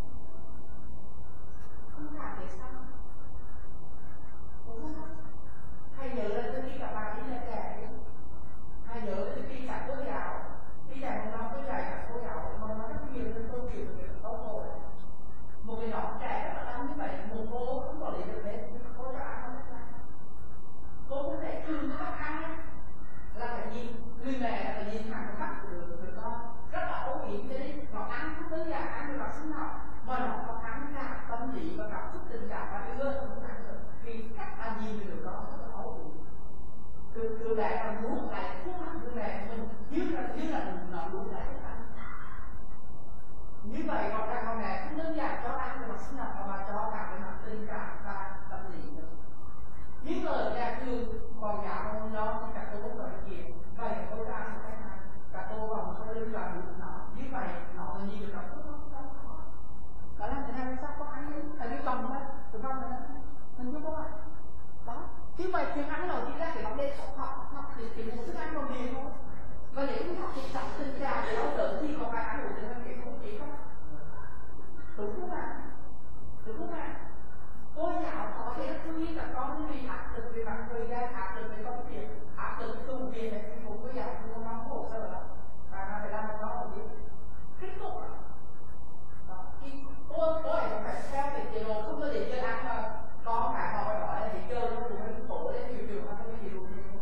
Không khác thì sao? Đúng không? Hay nhớ là từ khi cả bà đi là trẻ, hay nhớ từ khi cả cô giáo, khi trẻ mầm non tôi dạy cả cô giáo mà nó rất nhiều hơn câu chuyện về câu hỏi. Một cái nhóm trẻ rất là đông như vậy, một cô không có lý được hết, cô cho ăn không biết. Cô có thể thương các ai là phải nhìn người mẹ là phải nhìn thẳng cái mắt của đứa con rất là ấu yếm, cho nên nó ăn không đơn giản ăn về mặt sinh học mà nó có ăn cả tâm lý và cảm xúc tình cảm và ưa không ăn được vì cách ăn nhìn về đứa con rất là ấu yếm. Đứa bé còn nuốt lại khuôn mặt đứa bé mình như là nó nuốt lại cái ăn. Như vậy còn là con mẹ không đơn giản cho ăn về mặt sinh học mà cho cả về mặt tình cảm và tâm lý nữa. Những lời nhà trường còn nhà ông đó thì cả tôi nói chuyện vậy tôi ra một cái này cả tôi vòng sau lưng làm được nó như vậy nó là nhiều lắm đó là thế này sao có ăn đi phải đi cầm đấy tụi con này mình biết không ạ đó chứ vậy chuyện ăn đầu tiên ra thì nó lên học thì một thức ăn còn nhiều thôi và nếu như học thì tập tình cảm để đâu đỡ thì còn phải ăn uống thì nó không chỉ không đúng không ạ đúng không ạ cô giáo có thể chú ý các con vì áp lực về mặt thời gian, áp lực về công việc, áp lực công việc này thì một cô giáo cũng không khổ sở lắm và nó phải làm một nó biết kết thúc lắm. Khi cô ấy phải theo cái chế độ không có để chơi ăn mà con cả họ phải nói là để chơi nó cũng phải khổ lên nhiều ăn không có gì đủ nhiều.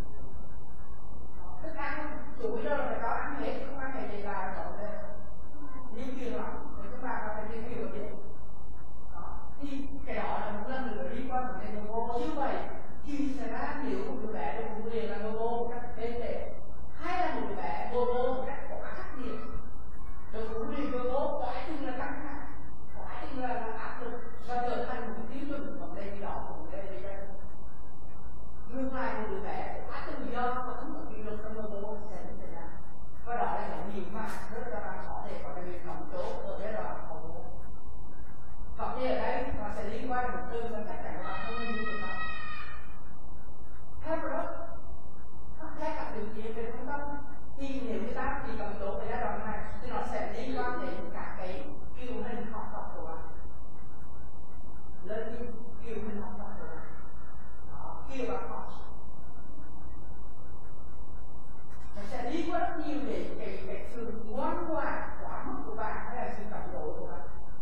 Thức ăn chủ yếu là phải có ăn hết, không ăn thì là dọn lên. Liên truyền lắm, thì các bạn phải liên truyền được đấy. Thì cái đó là một lần nữa liên quan đến logo như vậy thì xảy ra nếu một đứa bé được huấn luyện là logo một cách êm đẹp hay là một đứa bé logo một cách quá khắc nghiệt được huấn luyện logo quá chừng là căng thẳng quá chừng là áp lực và trở thành một tiêu chuẩn vấn đề gì đó của vấn đề gì đây ngược lại một đứa bé quá tự do và không có kỷ luật trong logo sẽ xảy ra và đó là những điều mà rất là có thể có thể nắm chỗ ở đây là còn thì ở đây nó sẽ liên quan một từ là tất cả các bạn thông minh như thế nào. Theo đó, theo các điều kiện về trung tâm thì nếu như ta chỉ cầm chỗ về giai đoạn này thì nó sẽ liên quan đến cả cái kiểu hình học tập của bạn. Learning kiểu hình học tập của bạn. Đó, kiểu bạn học. Nó sẽ liên quan rất nhiều đến cái sự ngoan ngoãn quá mức của bạn hay là sự cảm độ của bạn.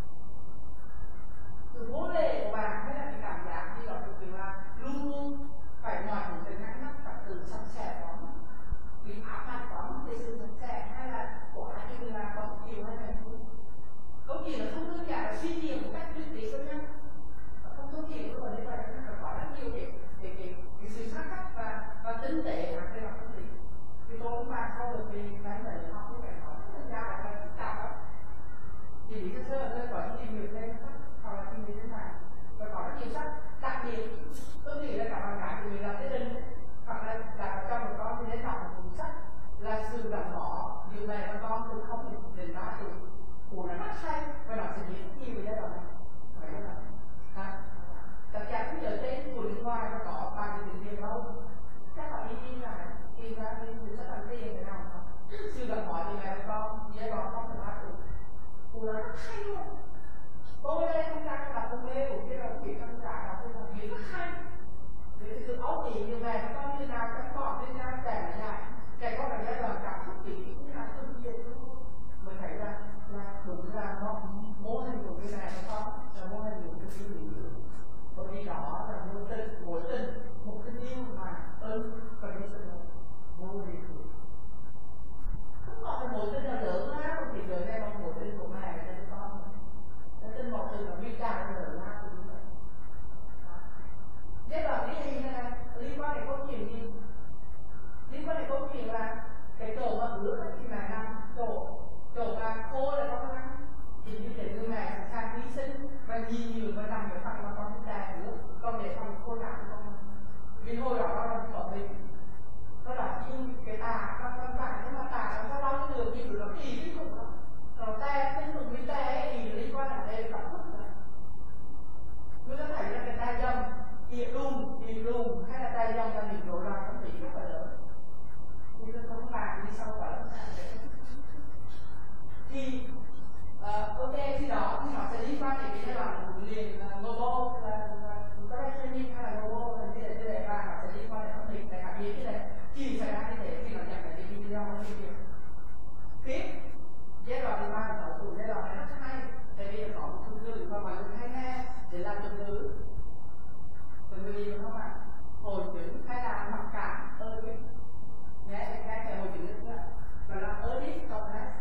Sự bố lệ của bạn hay là cái cảm giác như là thực là luôn luôn phải ngoài một cái ngăn nắp cả từ sạch sẽ đó bị áp đặt đó cái sự sạch sẽ hay là quả như là còn chiều hay là không câu chuyện là không đơn giản là suy nghĩ một cách tuyệt lý đâu nhá không có kiểu rồi như vậy nó phải có rất nhiều cái sự sắc sắc và tinh tế ở cái mặt tâm lý thì tôi cũng bàn sau được cái này địa đùm hay là tay dòng là những độ loạn tâm lý rất là lớn. Thì tôi không làm đi sau quả lâm sàng thì ok, khi đó thì nó sẽ liên quan đến cái giai đoạn liền global là training hay là global là cái đề và nó sẽ liên quan đến tâm lý để đặc biệt cái này chỉ xảy ra như thế khi nó nhận cái video nó như thế. Tiếp giai đoạn thứ ba là sáu tuổi, giai đoạn này rất hay tại vì có một phương thức mà mọi người hay nghe để làm từ ngữ gì đúng không ạ? Hồi chứng hay là mặc cảm nhé, cái hồi chứng nữa và là đi còn đấy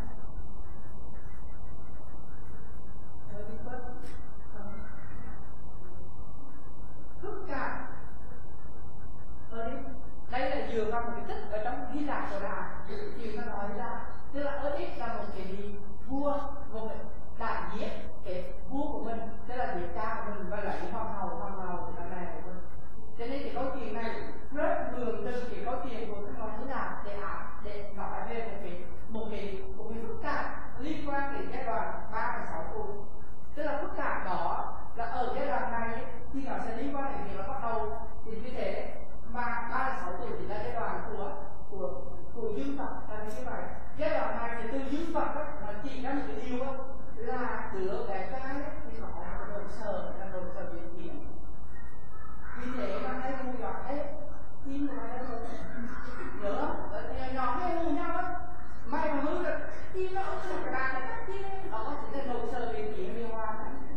phức cảm đi. Đây là dựa vào một cái tích ở trong Hy Lạp của là thì nó nói là tức là là một cái gì vua, một cái đại giết cái vua của mình, tức là giết cha của mình và lấy hoàng hậu của cái này của mình. Cho nên cái câu chuyện này rất mượn từ cái câu chuyện của cái nói thế nào để nói về một cái phức cảm liên quan đến giai đoạn 3 và 6 tuổi. Tức là phức cảm đó là ở giai đoạn này thì nó sẽ liên quan đến việc nó bắt đầu thì như thế mà 3 và 6 tuổi thì là giai đoạn của dương vật là như vậy. Giai đoạn này thì từ dương vật nó chỉ ra một cái điều là đứa bé trai thì nó có độ sờ biến chuyển. Vì thế mà hay mua giọt ấy khi mà nó nhớ nhỏ hay mua nhau á may mà hư được khi nó cũng là cái đàn này các kia nó chỉ là độ sờ biến chuyển điều hòa.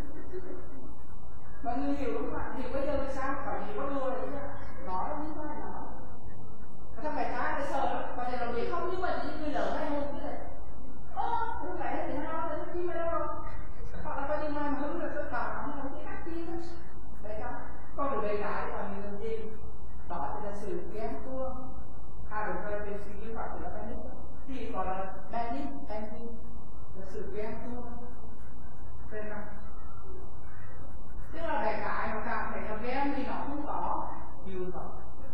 Mọi người hiểu đúng không ạ? Thì bây giờ sao phải gì có đua là chứ nói như thế nào thằng bé trai cái sờ đó có thể là biết không nhưng mà những người lớn hay hôn như thế đứa bé thì nó nói chứ mà đâu hoặc là coi như mai mà hứng được cái tàu nó không biết cách chi đó đấy không con được đầy lại và người gì đó thì là sự ghen tuông được về về sự như vậy thì là panic thì gọi là panic là sự ghen tuông đây không tức là đại khái nó cảm thấy là ghen thì nó không có nhiều rồi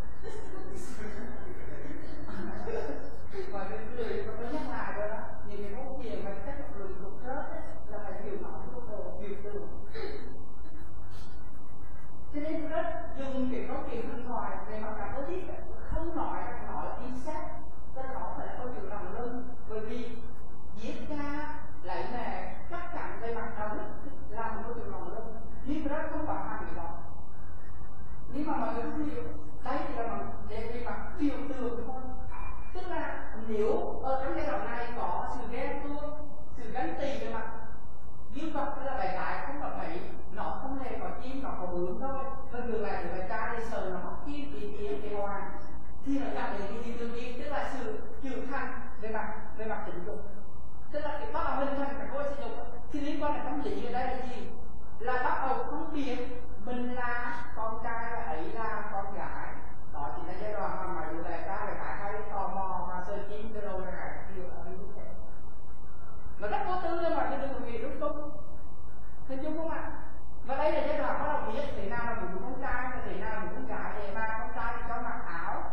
và cái người mà tôi nhắc lại rồi đó những cái câu chuyện mà các người lục rớt là phải hiểu nó lúc đầu hiểu từ cho nên rất dùng cái câu chuyện bên ngoài về mặt cảm ơn không nói chính xác tức là nó phải là câu chuyện nằm lưng bởi vì giết cha lại là chắc chắn về mặt đạo đức là một câu chuyện nằm lưng nhưng rất không phải hành đó nhưng mà mọi người không hiểu đây là về mặt biểu tượng thôi. Tức là nếu ở trong giai đoạn này có sự ghen tuông, sự ganh tị về mặt dương vật tức là bé gái không có thấy nó không hề có chim, nó có bướm thôi và ngược lại thì bé trai đi sờ nó có kim cái hoa thì nó gặp đến cái tự nhiên tức là sự trưởng thành về mặt tình dục tức là cái bắt đầu hình thành cái khối sinh dục thì liên quan đến tâm lý ở đây là gì là bắt đầu phân biệt mình là con trai và ấy là con gái đó chỉ là giai đoạn mà mọi người đại ca hay tò mò và sơ chín từ đâu ra cả điều là như thế nó rất vô tư thôi mọi người đừng nghĩ đúng không hình dung không ạ và đây là giai đoạn bắt đầu biết thế nào là một con trai và thế nào là một con gái để mà con trai thì cho mặc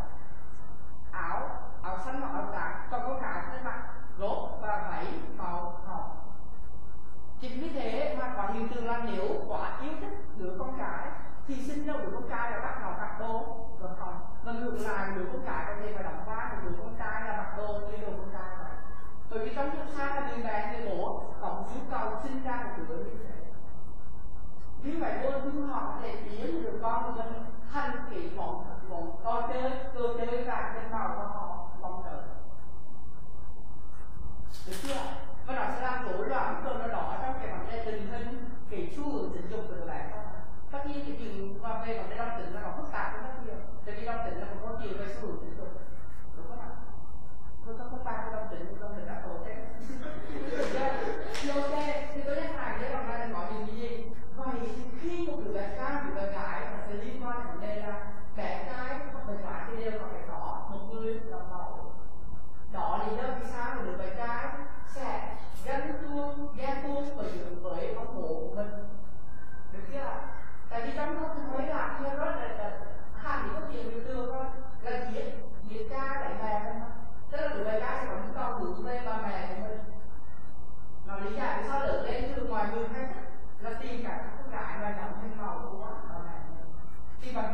áo xanh hoặc áo trắng còn con gái thì mặc rốt và váy màu hồng. Chính vì thế mà có hiện tượng là nếu quá yêu thích đứa con gái thì sinh ra đứa con trai là bắt nó mặc đồ và còn và ngược lại đứa con gái có thể phải đóng vai một đứa con trai là mặc đồ như đồ con trai vậy. Bởi vì trong chúng ta là người mẹ người bố có một nhu cầu sinh ra một đứa như thế. Như vậy vô tư họ có thể biến đứa con của mình thành cái món trò chơi và trên màu cho họ mong đợi. Được chưa? Và nó sẽ làm rối loạn cái cơn đỏ trong cái vấn đề tình hình cái xu hướng tình dục của bạn không? Tất nhiên cái chuyện mà về vấn đề đồng tính là nó phức tạp hơn rất nhiều. Tại vì đồng tính là một câu chuyện về xu hướng tình dục, đúng không ạ? Tôi không bàn về đồng tính đã tổ thế. Thì ok, thì tôi nhắc lại cái bằng này nói về gì? Vậy khi một đứa bé trai, một đứa bé gái nó sẽ liên quan đến vấn đề là bé trai hoặc bé gái thì đều phải có một người đồng mẫu. Đó lý do vì sao một đứa bé trai sẽ ghen tuông với ông bố của mình, được chưa? Tại vì trong lúc mới làm theo rất là hẳn có chuyện bình thường thôi là giết cha lại mẹ mình, tức là đứa bé trai sẽ có nhu cầu hướng về ba mẹ của mình. Nó lý giải vì sao lớn lên từ ngoài người hay thích là tìm cả con gái và chẳng thêm màu của ba mẹ mình. Thì bằng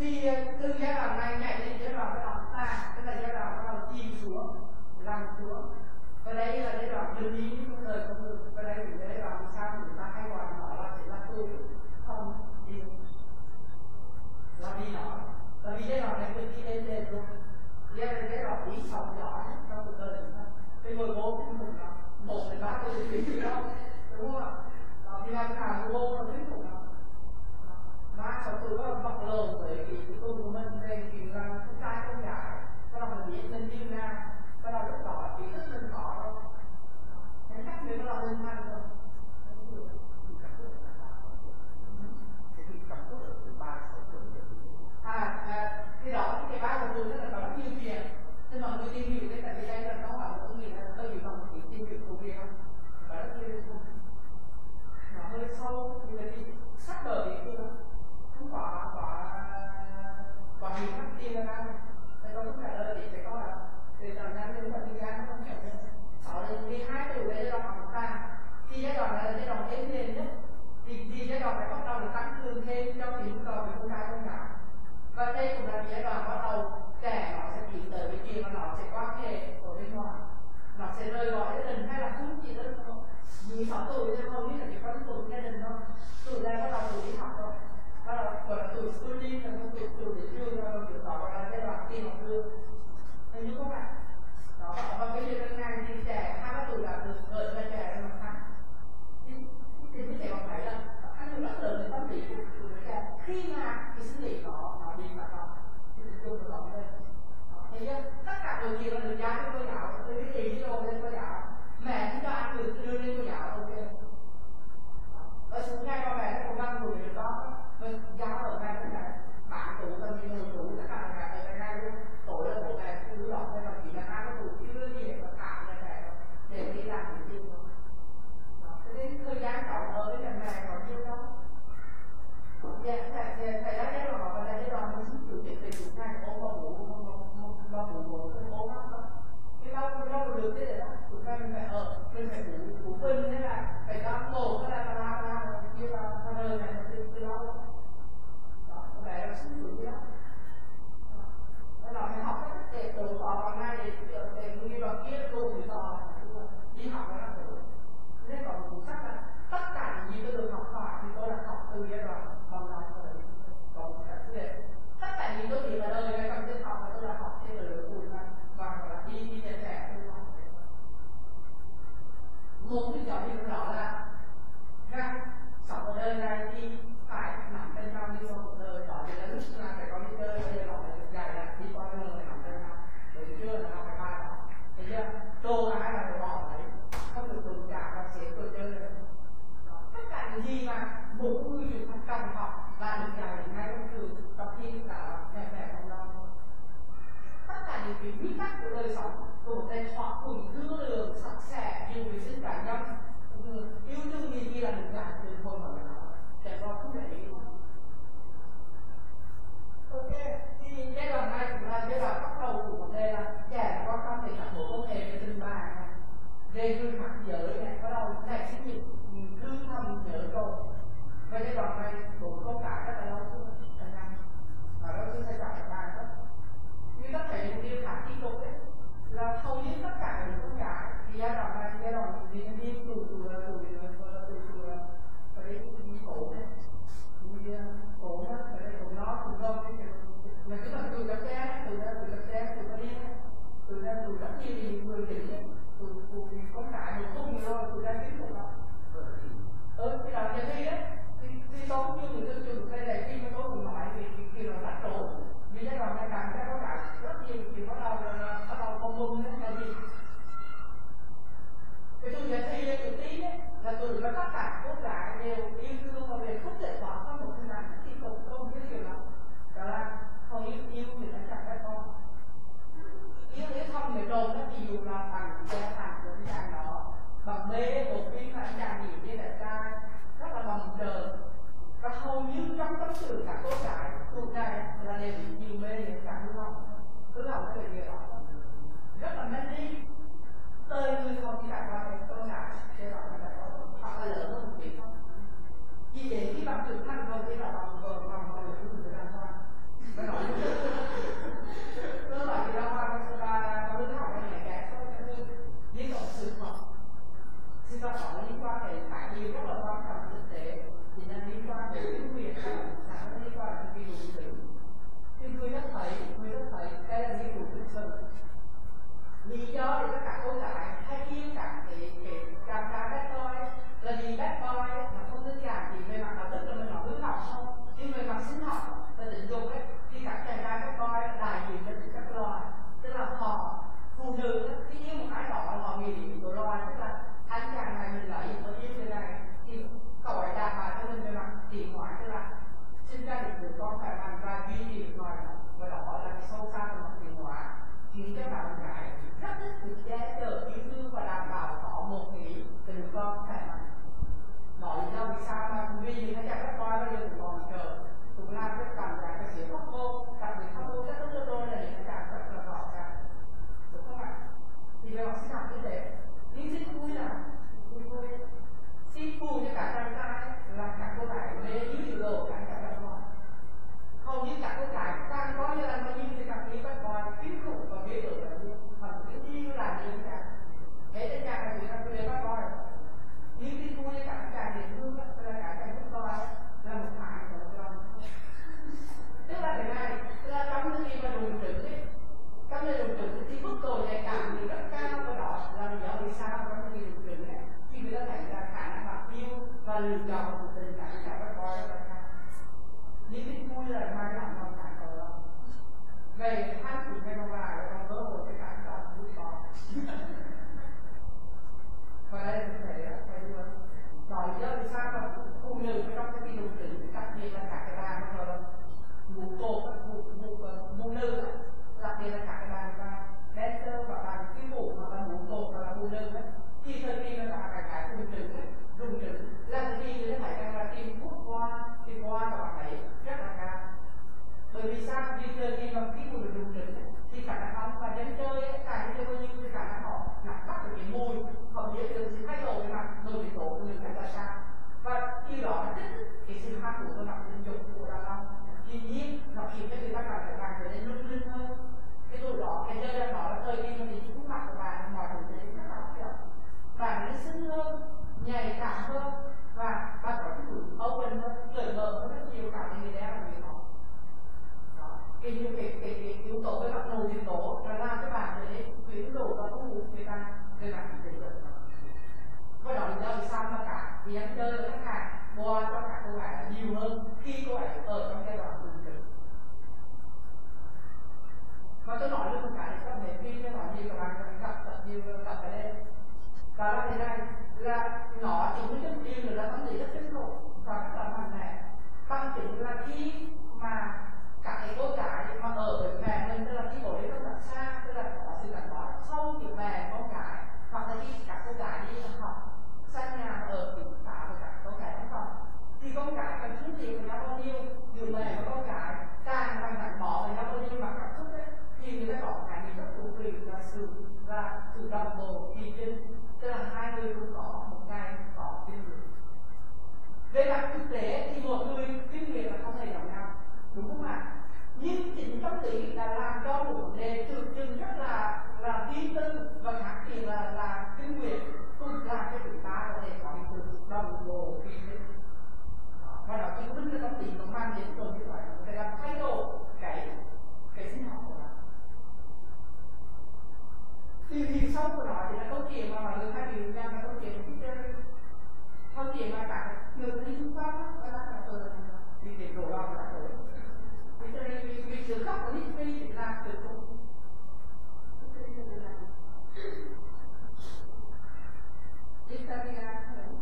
thì từ giai đoạn này nhảy đến giai đoạn bắt đầu ta, tức là giai đoạn bắt đầu chìm xuống, lăn xuống. Và đây là giai đoạn bình ý trong đời con người. Và đây là giai đoạn sao chúng ta hay gọi nó là sẽ là tôi không điều, là vì nó, là vì giai đoạn này tôi đi lên lên luôn. Giai đoạn ý sống nhỏ trong cuộc đời chúng ta. Cái ngồi bố cũng một đó, một đến ba tôi thuyết phục đâu, đúng không ạ? Thì làm thẳng vô nó thuyết phục nó. Má sau tôi có bọc lồn bởi vì cái tu của mình đây thì là không trai không gái, bắt đầu mình biết mình đi ra, bắt đầu lúc đó ý thức mình có đâu. Nên khác người bắt đầu lên thanh thôi. Khi đó thì cái bác của tôi rất là có nhiều chuyện. Nhưng mà tôi tìm hiểu cái tại vì đây là nó hỏi một nghĩa là tôi bị bằng một tìm hiểu của việc không? Và rất là nó hơi sâu, nhưng mà thì sắp bờ thì tôi không có nhiều khác tiền ra này. Thế tôi không trả lời thì phải có là từ tầm ra đến tầm đi ra nó không hiểu nữa. Sau đây thì 2 từ đấy là khoảng ta. Khi giai đoạn này là giai đoạn êm lên nhất, thì giai đoạn này bắt đầu được tăng cường thêm trong cái nhu cầu về con trai con gái. Và đây cũng là giai đoạn bắt đầu trẻ nó sẽ chỉ tới cái chuyện mà nó sẽ quan hệ ở bên ngoài, nó sẽ rời gọi gia đình hay là không chỉ đơn thôi. 16 tuổi thì hầu như là chỉ có tuổi gia đình thôi. Tuổi này bắt đầu tuổi đi học rồi, bắt đầu gọi là tuổi schooling, là không tuổi đến trường rồi, tuổi đó gọi là giai đoạn tiền học đường. Hình như không ạ? Đó, và cái giai đoạn này thì trẻ 2-3 tuổi là được gợi ra trẻ là khác. Thì mới thể còn thấy là anh cũng rất lớn đến tâm lý của đứa trẻ khi mà cái sinh lý nó đi mà nó thì tôi được nói đây. Thế nhá, tất cả điều kiện là được giao cho cô giáo, tôi biết gì đi đâu lên cô giáo, mẹ cũng cho ăn được đưa lên cô giáo, ok. Ở xuống ngay con mẹ nó cũng đang ngồi được đó, mình giáo ở ngay cái này, bạn tủ tầm như ngồi tủ, tất cả là cả ở ngay luôn, tối là bố mẹ cứ đọc đây là chỉ là 2 cái tủ chưa gì để mà thả ra này để đi làm cái gì thôi. Thế nên thời gian cậu ở với lần này còn nhiêu đâu. Dạ, thầy đã nói là họ là giai đoạn mình sử dụng việc về chủ này, ôm vào bố, cái ốm mà đi chơi đi vào cái mùi đường đỉnh thì khả năng ông và dân chơi càng chơi bao nhiêu thì khả năng họ nắm bắt được cái mùi họ biết được sự thay đổi về mặt nội tiết tố của người khác là sao, và khi đó nó kích thích cái sự ham muốn về mặt tình dục của đàn ông, tuy nhiên nó khiến cho người ta cảm thấy càng trở nên lung linh hơn. Cái tuổi đó cái giai đoạn đó là thời điểm mà thì khuôn mặt của bạn mọi thứ trở nên rất là hấp dẫn, bạn nên xinh hơn, nhạy cảm hơn và bạn có cái tuổi open hơn, cởi mở hơn rất nhiều cả những người đàn ông và người họ. Cái yếu tố về mặt nội tiết tố là làm cho bạn trở nên quyến rũ và thu hút người ta về mặt tình dục. Và đó là lý do vì sao mà cả vì anh chơi khách hàng mua cho cả cô gái là nhiều hơn khi cô ấy ở trong giai đoạn tình dục. Và tôi nói luôn một cái trong đề khi tôi nói nhiều các bạn gặp nhiều gặp ở đây, đó là thế này, là nó chỉ với rất nhiều người là vấn đề rất kinh khủng và rất là mạnh mẽ. Bằng chứng là khi mà các cái cô gái mà ở với mẹ mình, tức là khi bố đi rất là xa, tức là có sự gắn bó sâu giữa mẹ con gái, hoặc là khi các cô gái đi học xa nhà mà ở thì cả với các con gái trong phòng, thì con gái cần thương yêu với nhau bao nhiêu, giữa mẹ và con gái càng gắn bó với nhau bao nhiêu mà cảm xúc ấy, thì người ta có cái gì rất thú vị là sự đồng bộ kỳ kinh, tức là hai người cũng có một ngày có kinh nghiệm. Về mặt thực tế thì một người kinh nghiệm là không thể giống nhau, đúng không ạ? Nhưng chính tâm lý là làm cho một vấn đề tưởng chừng rất là riêng tư và khác biệt là kinh nghiệm cũng làm cho chúng ta có thể có một sự đồng bộ kỳ kinh. Và đó chứng minh là tâm lý nó mang đến tuần như vậy, nó sẽ làm thay đổi cái sinh học của nó. Thì sau của nó thì là câu chuyện mà mọi người hay bị nhầm là câu chuyện câu chuyện mà cả người đi xung quanh đó là đi để đổ vào là đổ. Vì sự khóc của history thì làm từ cùng history là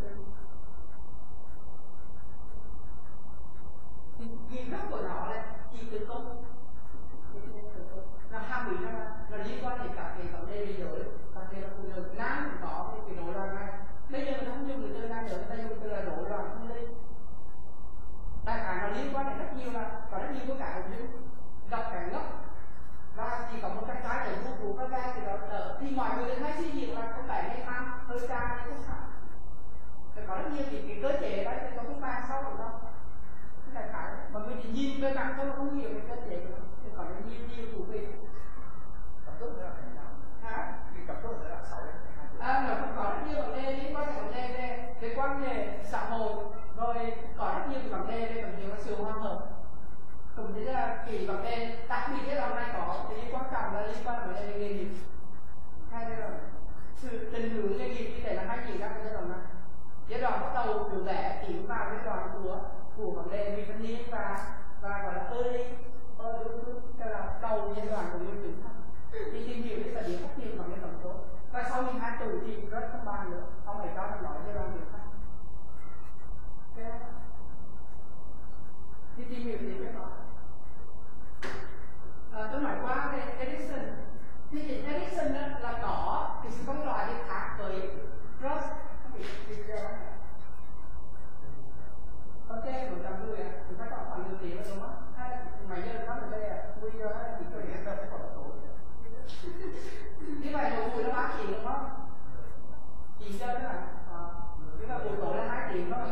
vì khóc của nó là chỉ từ công là ham bị nó liên quan đến các cái vấn đề về giới, vấn đề là phụ nữ nam cũng có cái rối loạn này. Bây giờ mình không dùng từ nam giới, ta dùng từ là rối loạn tâm lý. Đại khái nó liên quan đến rất nhiều, là có rất nhiều cái như đọc cái ngốc và chỉ có một cái trái để vô vụ cái thì đó là thì mọi người hay suy nghĩ là không phải hay ăn hơi ca hay không phải. Rồi có rất nhiều cái cơ chế đó thì có không mang sau được đâu. Đại khái mà mình chỉ nhìn bên mặt thôi không hiểu cái cơ chế nữa. Thì có rất nhiều thú vị. Cảm xúc nữa là thế nào? Hả? Vì cảm xúc nữa là 6 đến 12 Nó cũng có rất nhiều vấn đề liên quan đến vấn đề về cái quan hệ xã hội, rồi có rất nhiều vấn đề về vấn đề là sự hòa hợp, cũng như là cái vấn đề đặc biệt cái lần này có cái quan trọng là liên quan đến vấn đề nghề nghiệp, hay là sự định hướng nghề nghiệp như thế là hai gì đó cái giai đoạn này. Giai đoạn bắt đầu từ lẻ tiến vào giai đoạn của vấn đề vị thanh niên và gọi là early tức là đầu giai đoạn của người trưởng thành, thì tìm hiểu cái thời điểm phát triển bằng cái tổng số. Và sau 12 tuổi thì rất không bàn nữa, ông ấy cho mình nói giai đoạn trưởng thành. Thì tìm hiểu thì biết nói. Tôi nói qua về Edison. Thì chính Edison là có cái sự phân loại cái khác với Frost. Ok, một trăm người à, chúng ta có khoảng nhiều tiền đúng không? Hay là mày giờ nó được đây à? Bây giờ chỉ có hiện ra cái khoảng số. Như vậy một buổi nó 3 triệu đúng không? Chỉ cho thế là chúng ta buổi tối là 2 triệu đó.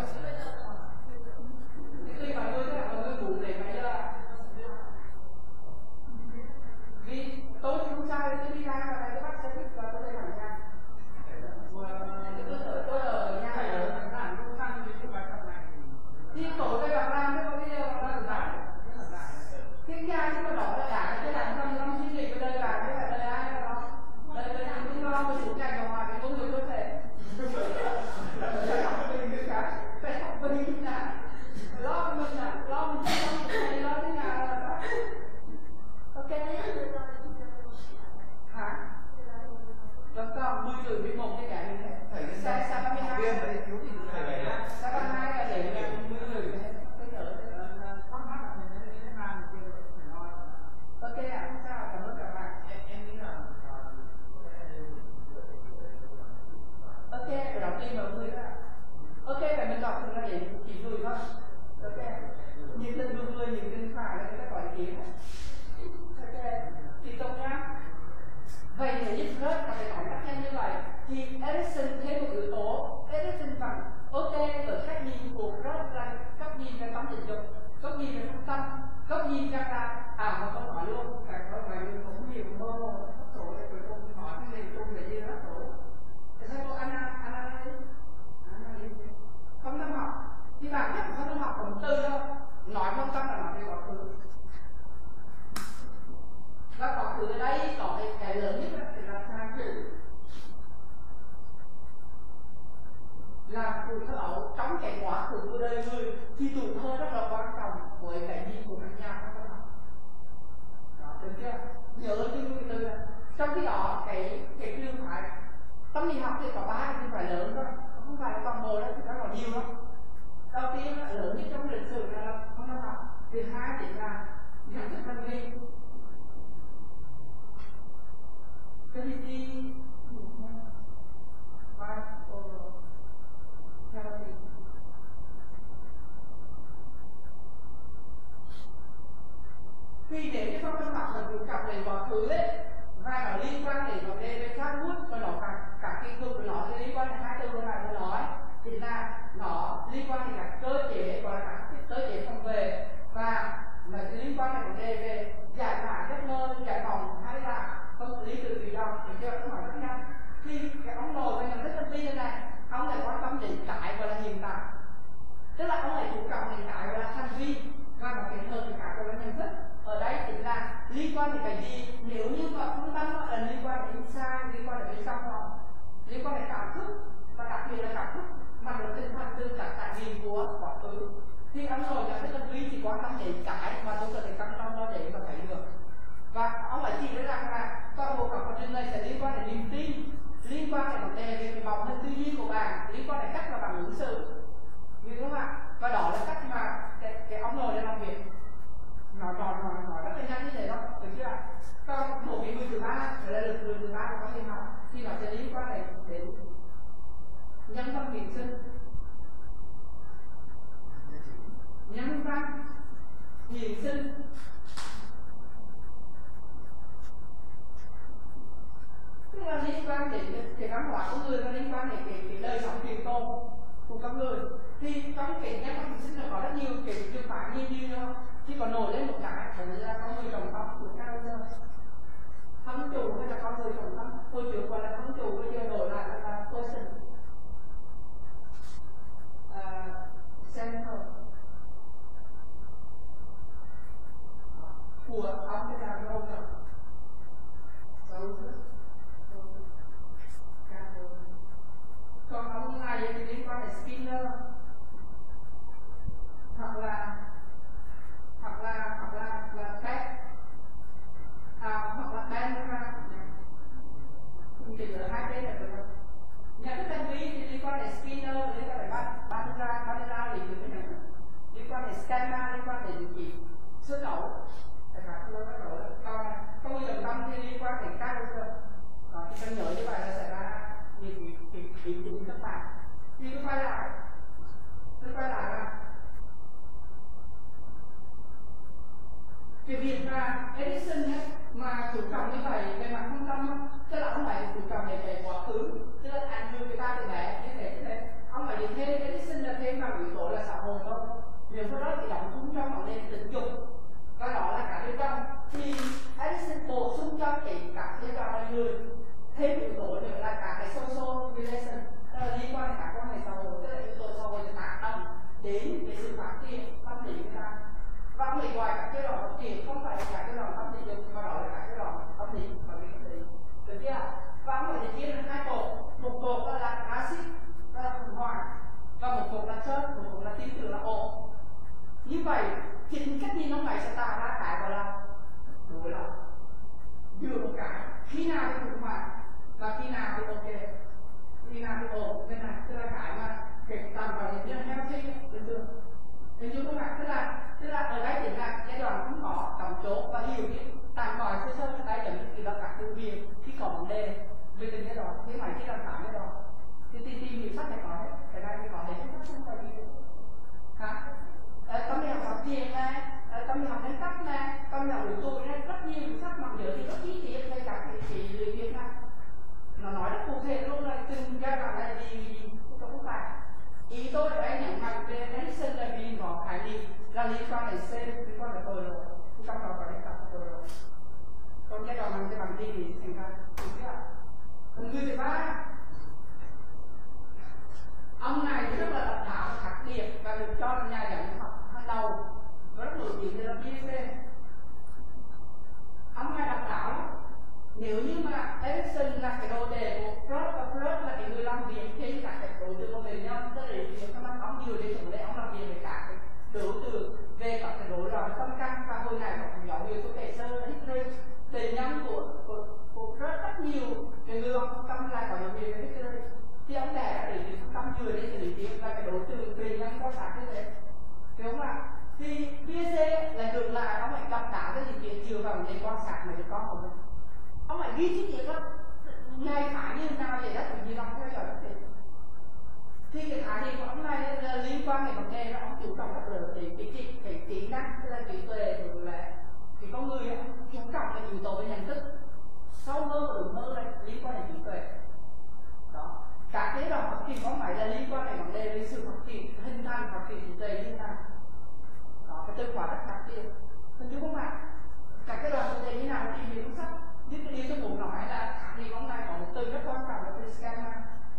Thì mọi người là mọi người ngủ để bây giờ vì tối không sao thì tôi đi ra và tôi bắt xe buýt và tôi lên thẳng nhà. Tôi ở nhà ở thẳng thẳng không sang thì không phải thằng này. Thì tối tôi gặp làm chứ có video là được giải. Thiên gia chứ mà đó là cả cái đàn tâm nó suy nghĩ với đời bạn với lại đời ai đâu đó. Đời bạn cũng lo với chủ ngành của họ thì có người có thể. Phải học mình như cả. Phải học mình như nào. Lo mình là lo mình chứ lo thế nào là sao. Ok hả? Vẫn còn 10 người 11 cái cả như thế. Sai 32 viên đấy thiếu gì nữa này đó. Sai 32 là để 10 người tôi nhớ con mắt là mình thấy thế nào mình kêu phải nói. Ok ạ, không sao, cảm ơn các bạn. Em nghĩ là ok, phải đọc tin vào người đó. Ok, phải mình đọc thử là để chỉ rủi thôi. tục nhá. Vậy nếu như rớt là phải tổng cách nhanh như vậy thì Erikson thêm một yếu tố. Erikson rằng ok, ở cách nhìn của rớt là góc nhìn về tâm tình dục, góc nhìn về trung tâm, góc nhìn rằng là mà không hỏi luôn, cả câu này cũng nhiều mơ số để cuối cùng hỏi cái này chung để như rớt số. Thế sao cô analysis không tâm học thì bản chất của không tâm học có một từ đâu, nói không tâm là nói về quá khứ. Và quá khứ ở đây có cái lớn nhất là sang khứ, là tuổi thơ trong cái quá khứ của đời người thì tuổi thơ rất là quan trọng với cái nhìn của các nhà không tâm học. Đó, được chưa? Nhớ cái từ là trong khi đó cái trường phái tâm lý học thì có 3 cái trường phái lớn thôi, không phải là toàn bộ đâu, thì nó còn nhiều lắm. Đầu tiên là lớn nhất trong lịch sử là không tâm học, thứ hai chính là nhận thức tâm lý. Cái gì đi khi đến cái phong tâm học là chú trọng về quá khứ ấy, và nó liên quan đến vấn đề về phát hút, và nó cả cái cực của nó sẽ liên quan đến hai từ này tôi nói, thì là nó liên quan đến các cơ chế, gọi là các cơ chế phòng vệ, và nó liên quan đến vấn đề về giải mã giấc mơ, giải phóng hay là không lý từ tùy đồng. Thì chưa tôi hỏi rất nhanh, khi cái ông nội và nhận thức tâm lý này, ông lại quan tâm đến cái gọi là hiện tại, tức là ông lại chú trọng đến cái gọi là hành vi, và một cái hơn thì cái gọi là nhận thức. Ở đây chính là liên quan đến cái gì, nếu như mà không tâm là liên quan đến inside, liên quan đến bên trong lòng, liên quan đến cảm xúc, và đặc biệt là cảm xúc mà được tinh thần từ các trải nghiệm của quá khứ. Thì ông nội nhận thức tâm lý chỉ quan tâm đến cái mà tôi có thể căng tâm đó để mà thấy được. Và ông lại chỉ nói rằng là toàn bộ các quá trình này sẽ liên quan đến niềm tin, liên quan đến vấn đề về cái bóng hình tư duy của bạn, liên quan đến cách mà bạn ứng xử, hiểu không ạ? Và đó là cách mà cái ông nội đã làm việc. Nói rất là nhanh như thế đó, được chưa ạ? Còn một cái người thứ ba, là lực lượng thứ ba của con học thì nó sẽ liên quan đến nhân văn hiện sinh, nhân văn hiện sinh. Tức là liên quan đến cái văn hóa của người và liên quan đến cái đời sống truyền tồn của con người. Thì trong cái nhân văn hiện sinh là có rất nhiều cái trường phái như thì còn nổi lên một cái là con người trồng tâm của cao hơn thắng chủ hay là con người trồng tâm. Hồi trước gọi là thắng chủ, bây giờ đổi lại là person center của ông cái là đâu rồi còn ông này thì liên quan đến Skinner hoặc là Beck, hoặc là Bandura. Chỉ ở hai bên này được không? Nhận thức tâm lý thì liên quan đến Skinner, liên quan đến Bandura thì được nhận thức, liên quan đến schema, liên quan đến gì sơ cấu, tất cả các lớp đó. Còn công nghiệp tâm thì liên quan đến character. Thì cần nhớ như vậy là sẽ ra những cái ý chính các bạn. Thì tôi quay lại là cái việc mà Erikson ấy, mà chú trọng như vậy về mặt không tâm, tức là ông phải chú trọng về cái quá khứ, tức là ảnh hưởng cái ba từ bé như thế. Ông phải thêm Erikson là thêm vào yếu tố là xã hội thôi. Nếu có đó thì đóng súng trong vấn đề tình dục, và đó là cả bên trong. Thì Erikson bổ sung cho cả thế vào là người thêm yếu tố nữa là cả cái social relation, tức là liên quan đến cả quan hệ xã hội, tức là yếu tố xã hội tác động đến cái sự phát triển tâm lý của ta. Và ông ấy gọi các cái đoạn phát triển không phải là cả cái đoạn tâm lý dục, mà đó là cả cái đoạn tâm lý và cái tâm lý, được chưa? Và ông ấy chia thành hai cột, một cột là acid, đó là khủng hoảng, và một cột là chớp, một cột là tin tưởng, là ổn. Như vậy chính cách nhìn ông ấy sẽ tạo ra cái gọi là đối lập giữa một cái khi nào thì khủng hoảng và khi nào thì ok, khi nào thì ổn. Nên là tức là cái mà cái tầm vào những nhân healthy, được chưa? Hình như các bạn tức là ở đây chính là giai đoạn không có tổng chốt và hiểu biết tạm gọi sơ sơ cái chấm thì là các thư viện khi có vấn đề về từng giai đoạn, thế phải khi làm tám giai đoạn thì tìm hiểu sách phải có hết, cái này thì có hết không phải gì hả? Tâm lý học phát triển này, tâm lý học nhân cách này, tâm lý học tuổi này, rất nhiều sách mà nhớ thì rất ít. ý tôi ở đây nhấn mạnh về nation là vì nó khái niệm là liên quan đến C, liên quan đến tội lỗi, trong đó có đánh cắp tội lỗi. Còn cái đó bằng cái bằng gì thì thành ra đúng chưa? Còn người thứ ba, ông này rất là độc đáo và khác biệt và được cho là nhà giải học hàng đầu rất nổi tiếng là BSA. Ông này độc đáo lắm. Nếu như mà Erikson là cái đồ đề của Freud và Freud là cái người làm việc trên cả cái đối tượng của mình nhau, tức là nếu mà ông nhiều đến chỗ đấy ông làm việc với cả cái đối tượng về các cái rối loạn tâm căn và hồi này có giáo hiệu của thể sơ history tình nhân của Freud rất nhiều cái người ông tâm lại có giáo hiệu về history thì ông đẻ đã để tâm nhiều đến xử lý tiếp là cái đối tượng tình nhân có xác như thế, đúng không ạ? Thì BSA là ngược lại ông lại đọc đáo cái gì chuyện chừa vào để quan sát mà được con của mình. Ông lại ghi chi tiết lắm, ngày khái như nào vậy đó, tự nhiên ông theo dõi rất kỹ. Thì cái khái niệm của ông này là liên quan đến vấn đề là ông chú trọng rất lớn đến cái kỹ năng, tức là trí tuệ rồi là cái con người ông chú trọng về yếu tố về nhận thức sâu hơn và đúng hơn là liên quan đến trí tuệ. Đó, cả cái đó phát triển có phải là liên quan đến vấn đề về sự phát triển hình thành phát triển trí tuệ như thế nào. Đó, cái từ khóa rất khác biệt. Hình như không ạ? Cả cái đoạn trí tuệ như nào thì mình cũng sắp. Nhưng cái điều tôi muốn nói là khả năng ông này có một từ rất quan trọng là từ schema.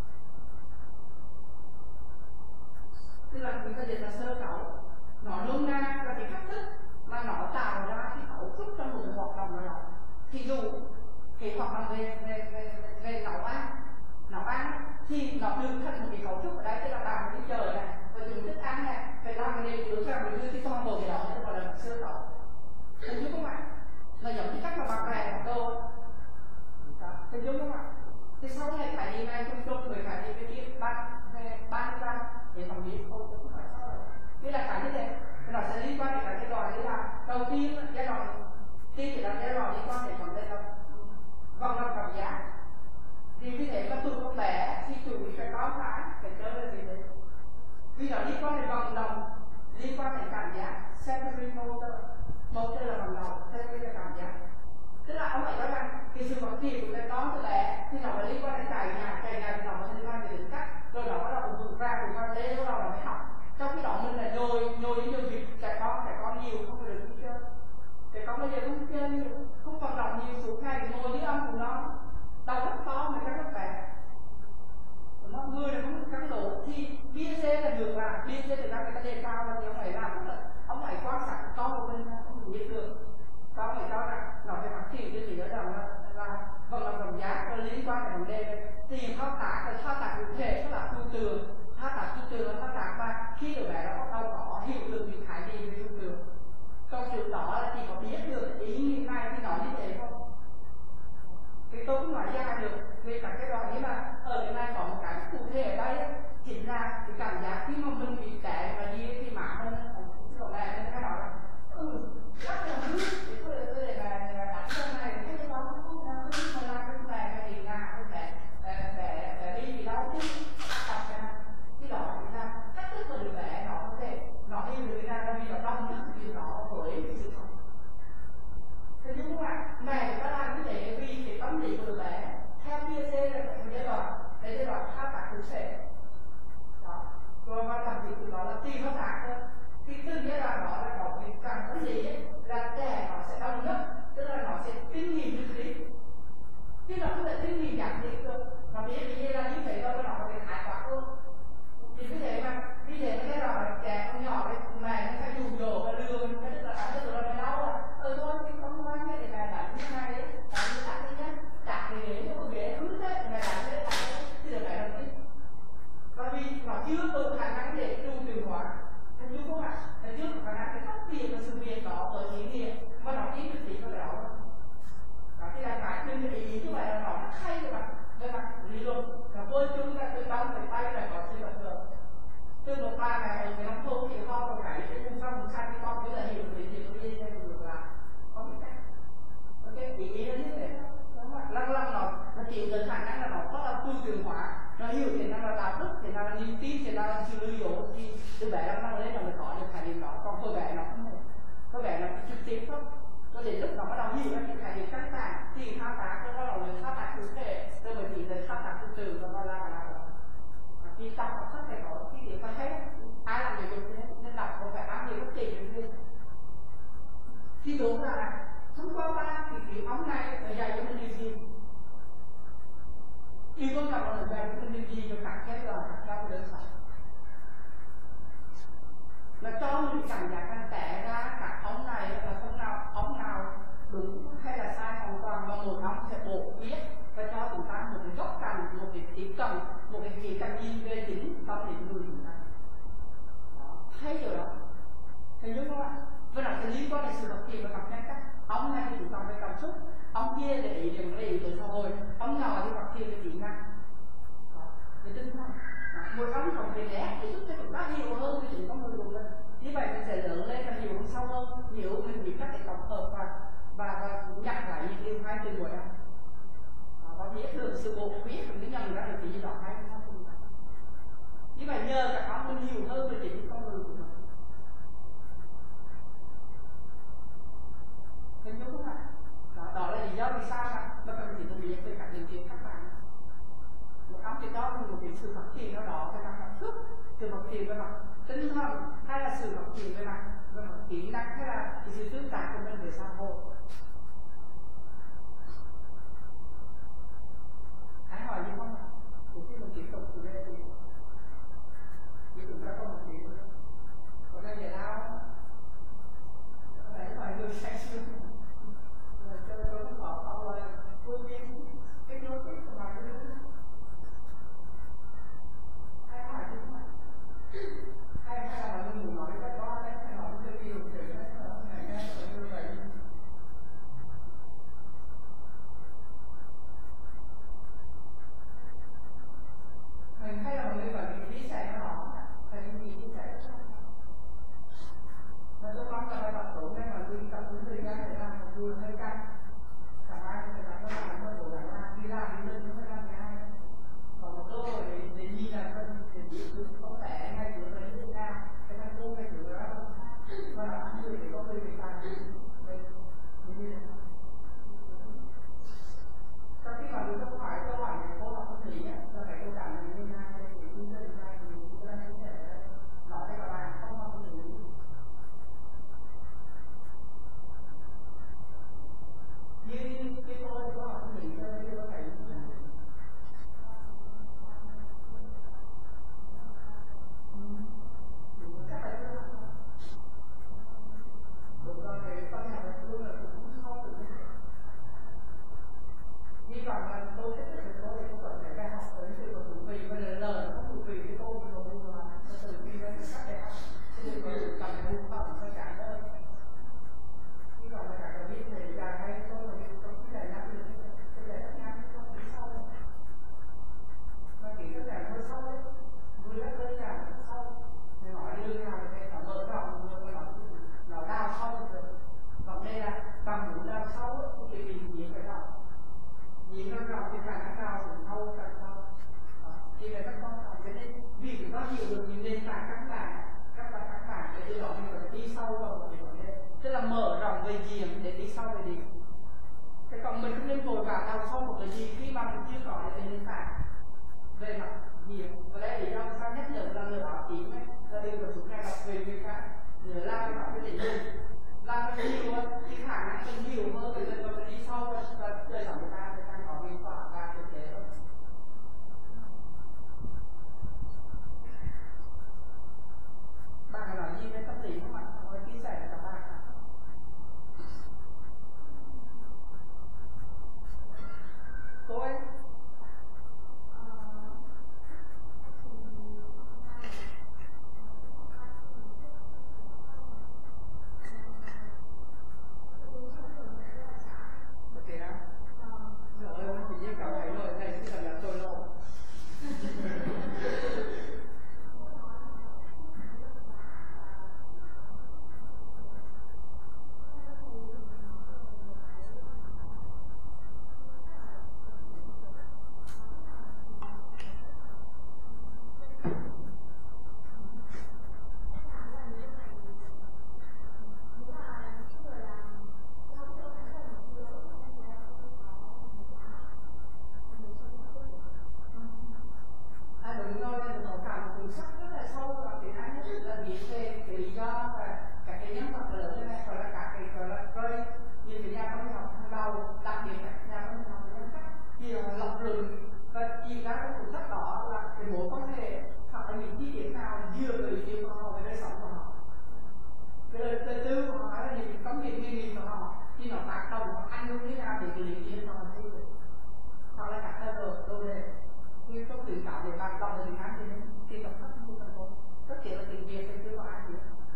Tức là người ta dịch là sơ cấu. Nó nôm na là cái cách thức mà nó tạo ra cái cấu trúc trong một hoạt động nào đó. Thí dụ cái hoạt động về nấu ăn thì nó được thành một cái cấu trúc ở đây, tức là làm một cái chờ này và dùng thức ăn này phải làm cái điều trước ra mình đưa cái toàn bộ cái đó nó gọi là sơ cấu. Hình như không ạ? Nó giống như cách mà bằng rè một đồ hình dung không ạ? Thì sau này khái niệm này chung người khái niệm về kia ban ra để bằng biết không phải sao rồi. Nghĩa là cái như thế, nó sẽ liên quan đến cái đoạn đấy là đầu tiên giai đoạn tiên thì là giai đoạn liên quan đến vấn đề là vòng lặp cảm giác. Thì vì thế mà tụi con bé thì tụi mình phải có phải chơi là gì đấy. Vì nó liên quan đến vận động, liên quan đến cảm giác, sensory motor. Motor là vận động, sensory là cảm giác. Tức là ông phải nói rằng cái sự phát triển của cái con từ bé thì nó phải liên quan đến chạy nhà thì nó mới liên quan đến cách, rồi nó bắt đầu vượt ra lên, bắt đầu là mới học. Trong khi đó mình là nhồi nhiều việc trẻ con nhiều không được đi chơi. Trẻ con bây giờ không chơi nhiều, không vận động nhiều suốt ngày ngồi dưới âm của nó, đầu rất to mà rất bé. Nó người là không cắn độ thì BSA là được là BSA từ ra người ta đề cao là thì ông phải làm là ông phải quan sát con của mình, ông biết được. Con phải cho rằng nó phải phát triển như thì đó là vận động cảm giác và liên quan đến vấn đề tiền thao tác cụ thể, tức là tư tưởng, thao tác mà khi đứa bé nó bắt đầu có hiểu được những khái niệm về tư tưởng. Còn trước đó là chỉ có biết được ý nghĩa này thì nói như thế không? Thì tôi cũng nói ra được về cả cái đoạn nhưng mà ở đây này có một cái cụ thể ở đây chính là cái cảm giác khi mà mình bị tệ và đi thì má mình còn là mình cái đó là rất là hư thì tôi để là đánh trong này cái đó không mà làm cái này mà thì là không để đi gì đâu chứ tập cái đó thì là cách thức mà được vẽ nó có thể nó đi được ra là vì nó đông thì nó với cái sự sống. Thế nhưng mà này người ta làm như thế vì cái tâm lý của đứa bé theo BSA là một giai đoạn thao tác cụ thể. Đó. Rồi mà làm việc của nó là tùy thao tác thôi. Thì từng giai đoạn đó là có cái cảm tâm lý là trẻ nó sẽ đông nhất, tức là nó sẽ kinh nghiệm được lý. Chứ nó không thể kinh nghiệm giảm đi được. Nó biết như là như thế thôi, nó có thể hại quả hơn. Thì vì thế mà cái đoạn là trẻ con nhỏ đấy mà nó phải dùng dỗ và lừa mình cái là cảm giác là nó đau à. Thôi thì không ngoan cái này là như thế này đấy, là như đặt đi nhá, đặt cái ghế cho con ghế hứng thế, này làm thế thì được lại đồng ý. Và vì nó chưa có khả năng để trung từ hóa, thành như không ạ? Nó chưa có khả năng để phát triển sự việc đó ở ý nghĩa mà nó ý thực tế vào đó. Đó thì là cái chuyên ý như vậy là nó hay về mặt lý luận, nó vô chung là từ trong tới tay là có sự vật được. Từ một ba ngày ở cái nông thôn thì ho còn cái vùng xa thì con mới là hiểu được thì tôi đi lên được là có bị cách. Ok, ý là như thế. Lăng nó chịu từ khả năng là nó có là tư tưởng hóa, nó hiểu thế nào là đạo đức, thế nào là niềm tin, thế nào là sự lưu dấu thì đứa bé nó lên là mình có được khái niệm đó, còn cô bé nó không hề. Cô bé nó trực tiếp thôi. Cho đến lúc nó bắt đầu hiểu ra những khái niệm căn bản thì thao tác, nó bắt đầu lên thao tác cụ thể, rồi mới chỉ đến thao tác từ từ và nó là khi tập học rất phải có cái điểm quan thì đúng là thông qua ba cái ống này để dạy cho mình điều gì, yêu quan trọng là dạy cho mình điều gì cho các cái là các trong đời sống, là cho mình cảm giác rằng tẻ ra các ống này là không nào ống nào đúng hay là sai hoàn toàn, và một ống sẽ bổ biết và cho chúng ta một cái góc cạnh, một cái tiếp cận, một cái khía cạnh nhìn về chính tâm lý người chúng ta. Thấy rồi đó, thấy đúng không ạ? Với lại cái liên quan đến sự phát triển và mặt nhân cách. Ông này thì chúng ta về cảm xúc, ông kia để ý đến cái yếu tố xã hội, ông nào thì phát triển về kỹ năng, về tinh thần. Một ông còn về nét để giúp cho chúng ta hiểu hơn về chính con người của mình. Như vậy mình sẽ lớn lên và hiểu sâu hơn, hiểu mình biết cách để tổng hợp và nhận lại những điều hay từ buổi đó. Và biết được sự bộ biết và nhận ra được cái gì đó hay trong chúng ta. Như vậy nhờ các ông mình hiểu hơn về chính con người của mình. Thấy đúng không ạ? Đó là lý do vì sao mà cần chỉ tôi biết về các điều kiện các bạn. Một ông thì cho mình một cái sự phát triển nào đó về mặt cảm xúc, sự phát triển về mặt tinh thần, hay là sự phát triển về mặt kỹ năng, hay là cái sự tương tác của mình với xã hội. Hãy hỏi gì không ạ? Của khi mình tiếp tục chủ đề thì chúng ta có một tí nữa. Còn đây giải lao không? Đấy mọi người say sưa. Cho nên tôi cũng bảo họ là tôi viên cái nốt tiếp của mọi người. Hay hỏi gì không ạ? Hay là mọi người nói với các con đấy, hay nói với cái điều chuyện đấy, ngày nay là như vậy. Hay là mọi người bảo cái chia sẻ nó đó, hay cái gì chia sẻ đó. Mà tôi mong là bài tập tổ này mà tôi tập đến thời gian để làm một người hơi căng. Chẳng ai có thể làm nó làm nó đổ làm đi làm đi lên nó mới làm cái hay. Còn một cơ hội để nhìn là phân để biết được có vẻ ngay cửa đấy như cao, cái thằng cô ngay cửa đó không. Mà là ăn người để có người việc làm mình như thế nào. Sau khi mà mình không hỏi câu hỏi này cô học tâm lý là phải câu trả lời như thế nào để chúng ta được ra thì chúng ta có thể nói với các bạn không học tâm lý. Như cái tôi có học tâm lý cho nên tôi phải chắc là chưa. Đúng rồi, cái con nhà nó luôn là cũng không được. Hy vọng là tôi sẽ được tôi cũng cần phải ra học với sự thú vị và lời nó thú vị với tôi và tôi là từ khi đến các đại học sẽ được cầm buồn phẩm với cả đó. Hy vọng là cả đời biết thì là hay tôi là biết tôi cũng giải năng được tôi giải rất nhanh không biết sau mà chỉ có giải hơi sâu đấy vừa rất đơn giản sâu người hỏi đi lương nào thì phải mở rộng người nó đào sâu được. Còn đây là bằng mũi đào sâu thì mình nhìn phải rộng nhìn nó rộng thì càng nó cao cũng sâu càng sâu. Thì là các con học cái nên vì chúng ta hiểu được những nền tảng căn bản để từ đó mình có thể đi sâu vào một cái vấn đề, tức là mở rộng về diện để đi sâu về điểm. Thế còn mình không nên vội vã đào sâu một cái gì khi mà mình chưa có cái nền tảng về mặt diện. Và đây lý do sao nhắc nhở là người bảo tím ấy là đừng có suốt ngày đọc về người khác, người làm cái bảo cái định dùng làm cái nhiều cái khả năng mình hiểu hơn thì mình có đi sâu và đời sống người ta có hiệu quả và thực tế hơn. Bạn có nói gì về tâm lý không ạ? Tôi chia sẻ với các bạn. Cô ấy ăn luôn thế nào để xử lý chuyện không làm gì hoặc là các đồ đề như trong tự tạo để bạn đọc được tiếng Anh thì đọc hết không cần có tất cả là tiếng Việt thì chưa có ai biết.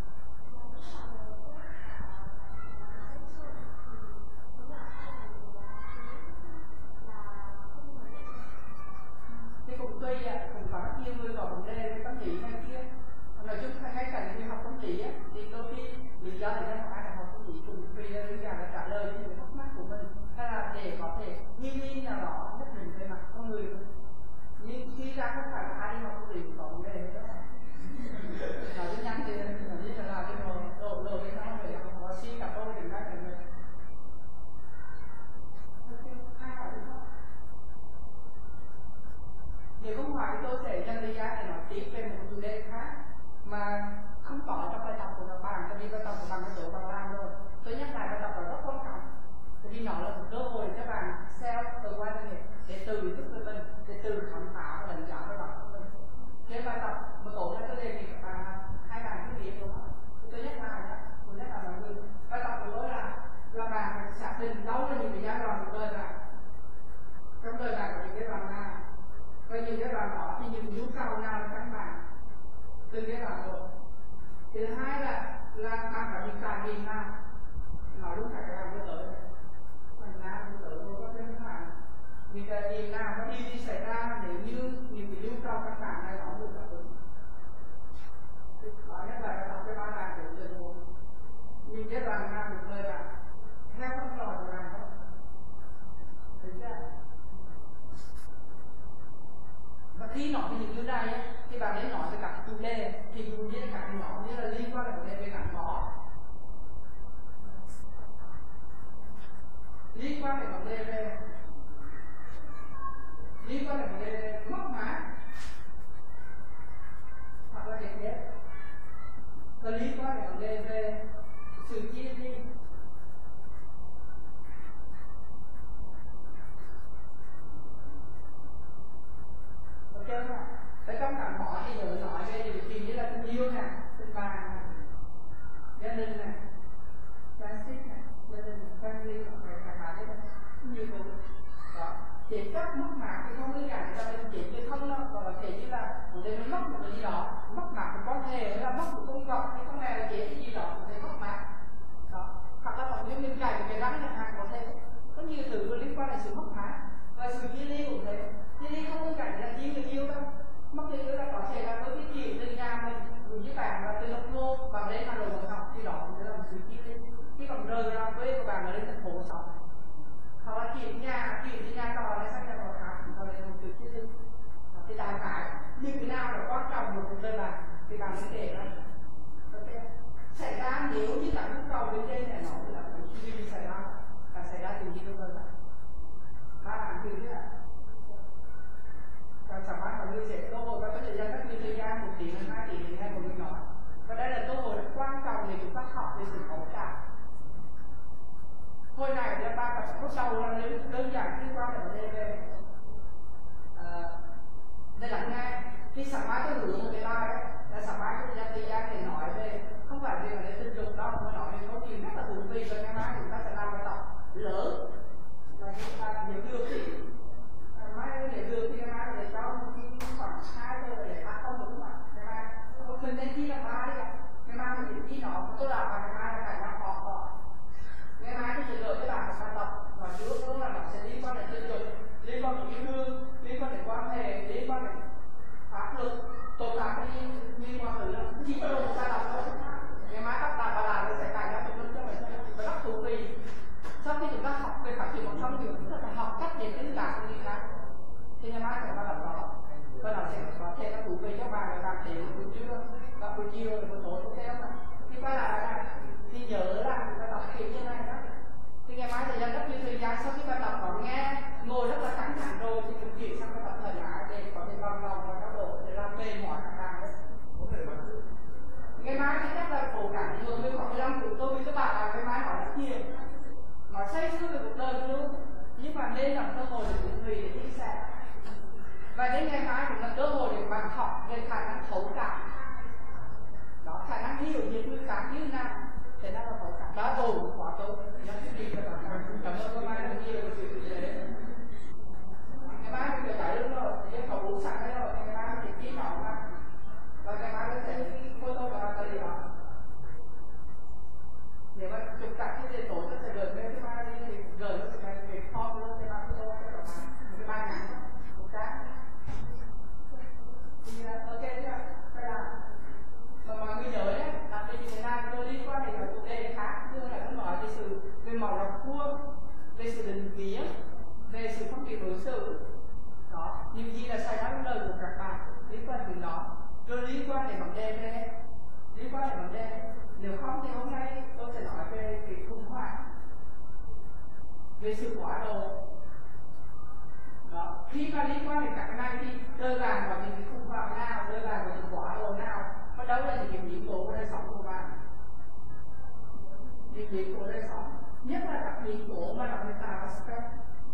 Thì cũng tùy cũng có nhiều người có vấn đề về tâm lý này kia. Nói chung ngay cả những người học tâm lý thì đôi khi lý do để cho ai học tâm lý cũng vì là lý do là trả lời những cái thắc mắc của mình hay là để có thể nghi nào đó nhất định về mặt con người. Nhưng khi ra không phải là ai đi học tâm lý cũng có vấn đề đó. Nói với nhắn thì như là cái đồ cái nó phải có suy cả đôiถึงได้กันเลย. Ai hỏi được không? Nếu không hỏi tôi sẽ dành thời gian để nói tiếp về một chủ đề khác mà không có trong bài tập của các bạn, tại vì bài tập của bạn đã đổ vào làm rồi. Tôi nhắc lại bài tập là rất quan trọng, tại vì nó là một cơ hội để các bạn self-awareness để tự thức về mình, để tự khám phá và đánh giá về bản thân mình. Nếu bài tập mà tổ ra tôi đề nghị các bạn hai bạn cứ biết đúng không? Tôi nhắc lại mọi người, bài tập của tôi là bạn xác định đâu là những cái giai đoạn của đời bạn. Trong đời bạn có những cái đoạn nào? Và những cái đoạn đó thì những nhu cầu nào là các bạn từng cái đoạn rồi. Thứ hai là bạn phải bị trải nghiệm nào, nói đúng phải làm với tới mình nào với tới tôi có thêm các bạn vì trải nghiệm nào có đi xảy ra nếu như những cái nhu cầu các bạn này nó được đáp ứng. Đó nhất là đọc cái bài đàn của tình huống những cái đoạn nào được lời bạn theo không lòi của bạn không thấy chưa? Và khi nói về những thứ này thì bạn nên nói về các chủ đề, thì dụ như là các nhóm như là liên quan đến vấn đề về gắn bó, liên quan đến vấn đề về mất mát hoặc là cái chết, và liên quan đến vấn đề về sự chia ly. Ok không ạ? Tại trong gắn bó thì giờ nói về những chuyện như là tình yêu nè, tình bạn nè, gia đình nè, friendship nè, gia đình, family, các bạn đấy nhiều thứ. Đó, chỉ các mất mát thì không đơn giản là mình chỉ chứ không đâu, còn là chỉ như là vấn đề mình mất một cái gì đó, mất mát một quan hệ, hay là mất một công việc, hay con này là chỉ cái gì đó cũng thấy mất mát. Đó, hoặc là còn như mình cài một cái rắn chẳng hạn có thể có nhiều thứ liên quan đến sự mất mát và sự chia ly cũng thế. Chia ly không đơn giản là chia người yêu đâu. Mất người yêu là có thể là với cái chuyện từ nhà mình, dù như bạn là từ nông thôn vào đến Hà Nội một học thì đó cũng là một sự chia ly. Khi còn rời ra quê của bạn là đến thành phố sống, hoặc là chuyển từ nhà trọ lại sang nhà trọ khác, hoặc là một sự chia ly. Thì đại khái như thế nào là quan trọng của cuộc đời bạn thì bạn sẽ kể ra. Ok, xảy ra nếu như các nhu cầu bên trên này nói là khi mình xảy ra tình gì trong đời bạn. Ba bạn thử chứ ạ. Và sáng mai mọi người sẽ cơ hội và có thể dành rất nhiều thời gian 1 tiếng hay 2 tiếng hay một người nói. Và đây là cơ hội rất quan trọng để chúng ta học về sự thấu cảm. Hồi này là ba tập lúc đầu là đơn giản liên quan đến vấn đề về đây là nghe. Khi sáng mai tôi gửi một cái bài đấy, là sáng mai tôi dành thời gian để nói về không phải về vấn đề tình dục đâu, mà nói về câu chuyện rất là thú vị và ngày mai chúng ta sẽ làm bài tập lớn và chúng ta nếu được thì mai để được thì ngày mai để cho khoảng 2 giờ để phát không đúng không ạ? Ngày mai mình nên thi là 3 đi ạ. Ngày mai mình thi nó tôi làm và ngày mai là cả nhà họ. Ngày mai tôi sẽ gửi cho bạn một bài tập và trước đó là nó sẽ liên quan đến tình dục, liên quan đến yêu đương, liên quan đến quan hệ, liên quan đến pháp luật, tội phạm liên quan đến chỉ có một bài tập thôi. Ngày mai các bạn và lại sẽ cả nhà tụi mình cho mình và rất thú vị. Sau khi chúng ta học về phát triển bản thân thì chúng ta phải học cách để liên lạc với người khác. Thì ngày mai sẽ bắt đầu đó và nó sẽ có thể là thú vị cho bạn và bạn thấy buổi trưa và buổi chiều và buổi tối tiếp theo mà khi quay lại này thì nhớ là chúng ta tập kiểu như này đó. Thì ngày mai thời gian rất nhiều thời gian sau khi bài tập có nghe ngồi rất là căng thẳng rồi thì mình chuyển sang bài tập thời gian để có thể bằng lòng và cao độ để làm mềm mỏi các bạn đấy. Ngày mai thì chắc là cố gắng nhiều người khoảng 15 phút tôi với các bạn là ngày mai hỏi rất nhiều, nói say sưa về cuộc đời luôn, nhưng mà nên làm cơ hội để mọi người để chia sẻ. Và đến ngày mai cũng là cơ hội để bạn học về khả năng thấu cảm, đó, khả năng hiểu những người khác như nào, thế đó là phải đã đủ quá tốt nhớ cái gì các bạn. Cảm ơn các bạn rất nhiều của sự thế. Cái bác bây giờ phải đúng rồi, thì cái khẩu uống sẵn đấy rồi, cái bác thì ký mỏng mà. Và cái bác sẽ photo và bác tới đó. Nếu mà chụp cả cái điện tổ nó sẽ gửi lên cái bác đi, thì gửi nó sẽ về form luôn, cái bác photo cái bác cái bác ngắn một cái. Thì ok chưa? Phải làm. Mà mọi người nhớ nhé, đặc biệt như thế này tôi liên quan đến các chủ đề khác, như là tôi nói về màu rộng khuôn, về sự định nghĩa, về sự phân biệt đối xử, đó, những gì là xảy ra trong đời của các bạn liên quan đến đó, rồi liên quan đến vấn đề nếu không thì hôm nay tôi sẽ nói về cái khủng hoảng, về sự quá độ. Đó, khi mà liên quan đến các cái này thì đơn giản vào những khủng hoảng nào, đơn giản vào những quá độ nào, và đâu là những cái biến cố của đời sống của bạn, những biến cố đời sống, nhất là các biến cố mà nó tạo ra stress.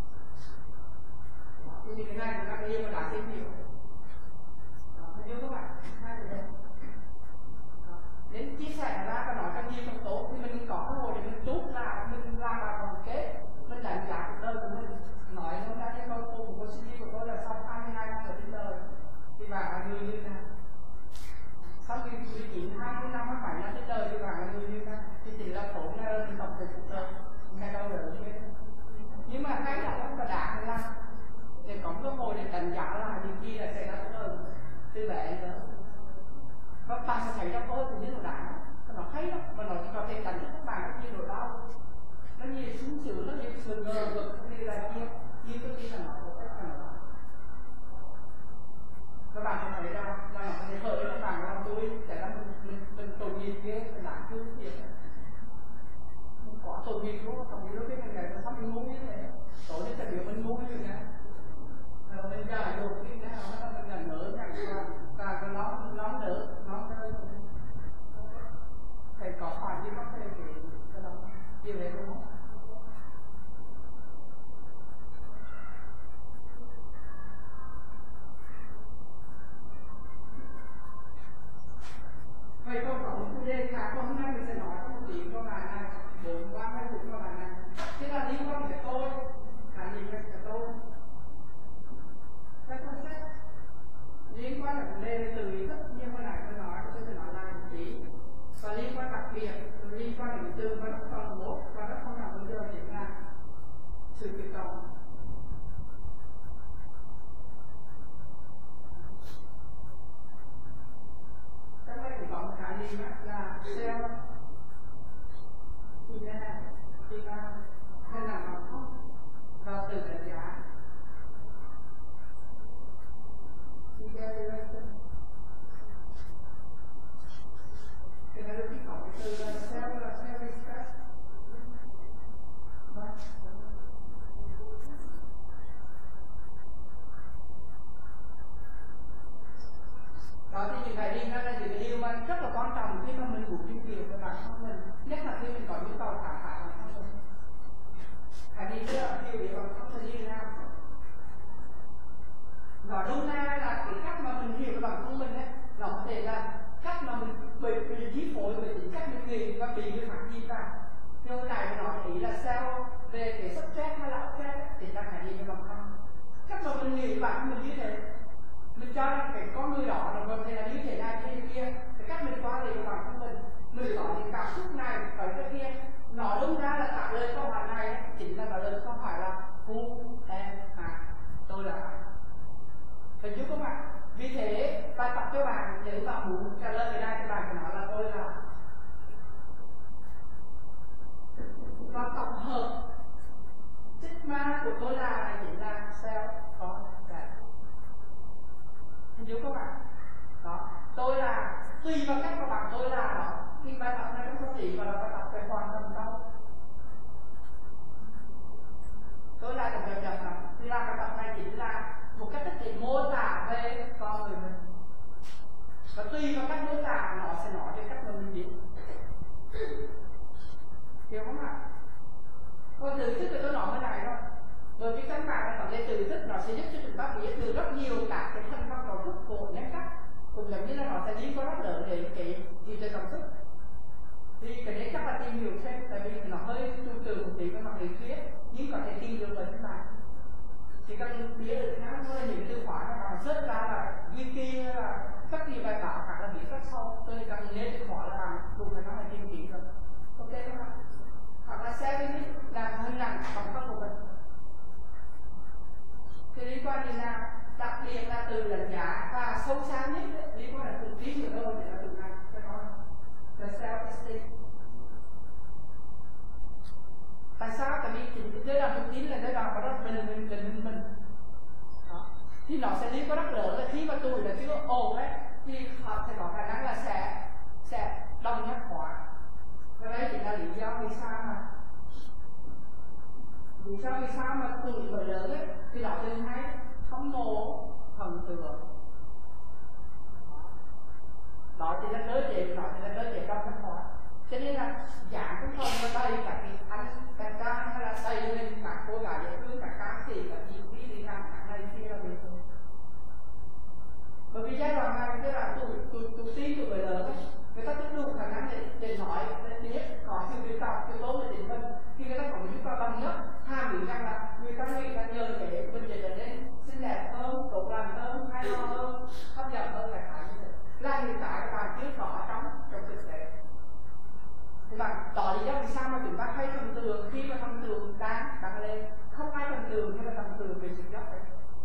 Thì những cái này chúng ta phải yêu và đã tìm hiểu. Thấy chưa các bạn? Hai từ đây. Đến chia sẻ ra và nói càng nhiều càng tốt thì mình có cơ hội để mình rút lại, mình làm bài tổng kết, mình đánh giá cuộc đời của mình. Nói hôm nay cái câu của cô sinh của tôi là sau 22 năm ở trên đời thì bạn là người như thế nào? Sau khi 19, 20 năm, 27 năm trên đời thì bạn là người như thế nào? Thì chỉ là khổ là mình tổng kết cuộc đời ngày đâu được như thế. Nhưng mà thấy là không có đạt hay là để có cơ hội để đánh giá lại những gì là xảy ra trong đời từ bé nữa. Các bạn sẽ thấy trong tôi cũng như là đảng nó thấy đó, mà nó có thể đánh cho các bạn rất nhiều nỗi đau, nó nhiều sướng sướng, nó nhiều sự ngờ vực, như là kia, như cái gì là nó có cách là nó. Các bạn có thấy là nó có thể hỡi các bạn làm tôi để là mình tội nghiệp ghê, mình lãng thương thiệt. Mình quá tội nghiệp luôn, còn như lúc cái ngày nó sắp mình ngu như thế, tối đến sẽ biểu mình ngu như thế. Mình dài đồ cái nào nó mình làm nở chẳng qua và cái nó nở nó thầy có phải như bác thầy thì điều đấy đúng không? Vậy tôi có một chủ đề khác, hôm nay mình sẽ nói có một tí câu bài này, 4-30 phút câu bài này. Thế là liên quan đến tôi, gì về tôi? Các con sách liên quan đến vấn đề từ ý thức như hồi nãy tôi nói, tôi sẽ nói lại một tí. Và liên quan đặc biệt, liên quan đến từ và nó còn một và nó không nằm bây giờ chính là sự kích động. Các bạn cũng có một cái gì là self thì là hay là nó không và từ đánh giá. Cái này lúc có cái từ là self-respect. Đó thì những cái đi ra là những cái điều mà rất là quan trọng khi mà mình muốn tìm hiểu về bản thân mình, nhất là khi mình có nhu cầu khám phá bản thân mình. Hãy đi hiểu về bản thân mình như thế nào. Nói đúng ra là cái cách mà mình hiểu bản thân mình ấy, nó có thể là cách mà mình bị chi phối bởi tính cách mình nghĩ và bị người khác nhìn vào. Nhưng cái này mình nói ý là sao về cái subject hay là object thì ta phải nhìn vào bản thân. Cách mà mình nghĩ bản thân mình như thế, mình cho rằng cái con người đó nó có thể là như thế này như thế kia, cái cách mình qua thì bản thân mình có những cảm xúc này ở cái kia. Nói đúng ra là trả lời câu hỏi này chính là trả lời câu hỏi là who am I? Tôi là ai? Hình như các bạn, vì thế bài tập cho bạn nếu bạn muốn trả lời cái này thì bạn phải nói là tôi là, và tổng hợp sigma của tôi là chính là self concept. Hình như các bạn, đó, tôi là tùy vào cách các bạn tôi là đó, thì bài tập này không có chỉ mà là bài tập về hoàn thành đâu. Tôi là một nhập là thì làm bài tập này chính là một cách thức để mô tả về con người mình, và tùy vào cách mô tả nó sẽ nói về cách mà mình biết. Hiểu không ạ? Còn từ thức thì tôi nói cái này thôi, bởi vì căn bản là vấn đề từ thức nó sẽ giúp cho chúng ta biết được rất nhiều các cái thành phần cấu trúc của nhân cách, cũng giống như là nó sẽ liên quan rất lớn đến cái gì về cảm xúc. Thì cái đấy chắc là tìm hiểu thêm, tại vì nó hơi trừu trừ một tí về mặt lý thuyết, nhưng có thể tìm được ở trên mạng. Chỉ cần biết được nó là những từ khóa nó bạn search ra là wiki hay là các gì bài báo hoặc là viết rất sâu, tôi cần nhớ từ khóa là bạn dùng cái nó là tìm kiếm rồi. Ok không ạ? Hoặc là xe với làm hình ảnh bằng thân của mình. Thì liên quan như nào? Đặc biệt là từ đánh giá và sâu xa nhất liên quan là từ trí hiểu đâu thì là từ này. Tôi nói là self-esteem. Tại sao? Tại vì nếu là thông tin là nếu là có rất mình đó. Thì nó sẽ liên quan rất lớn là khi mà tôi là chưa ổn ấy thì họ sẽ có khả năng là sẽ đồng nhất hóa. Và đây chính là lý do vì sao mà từ người lớn ấy thì họ thường hay hâm mộ thần tượng. Đó chỉ là cơ chế, đó chỉ là cơ chế đồng nhất hóa. Cho nên là dạng cũng không có đầy cả cái anh cả ca hay là đầy lên cả cô gái dễ thương, cả ca sĩ, cả chị đi đi làm cả này kia là được rồi. Bởi vì giai đoạn này tức là tụi tin tụi người lớn ấy, người ta cũng đủ khả năng để nói, để biết có sự việc tộc, sự tốt để đến mình. Khi người ta có một chút vào tâm nhất, ham nghĩ rằng là người ta nghĩ là nhờ cái mình để trở nên xinh đẹp hơn, tốt lành hơn, hay ho hơn, hấp dẫn hơn là cả như thế. Là hiện tại các bạn chưa có trong thực tế. Thì đó lý do vì sao mà chúng ta hay thần tượng, khi mà thần tượng đang lên, không ai thần tượng nhưng mà thần tượng về sự dốc đấy.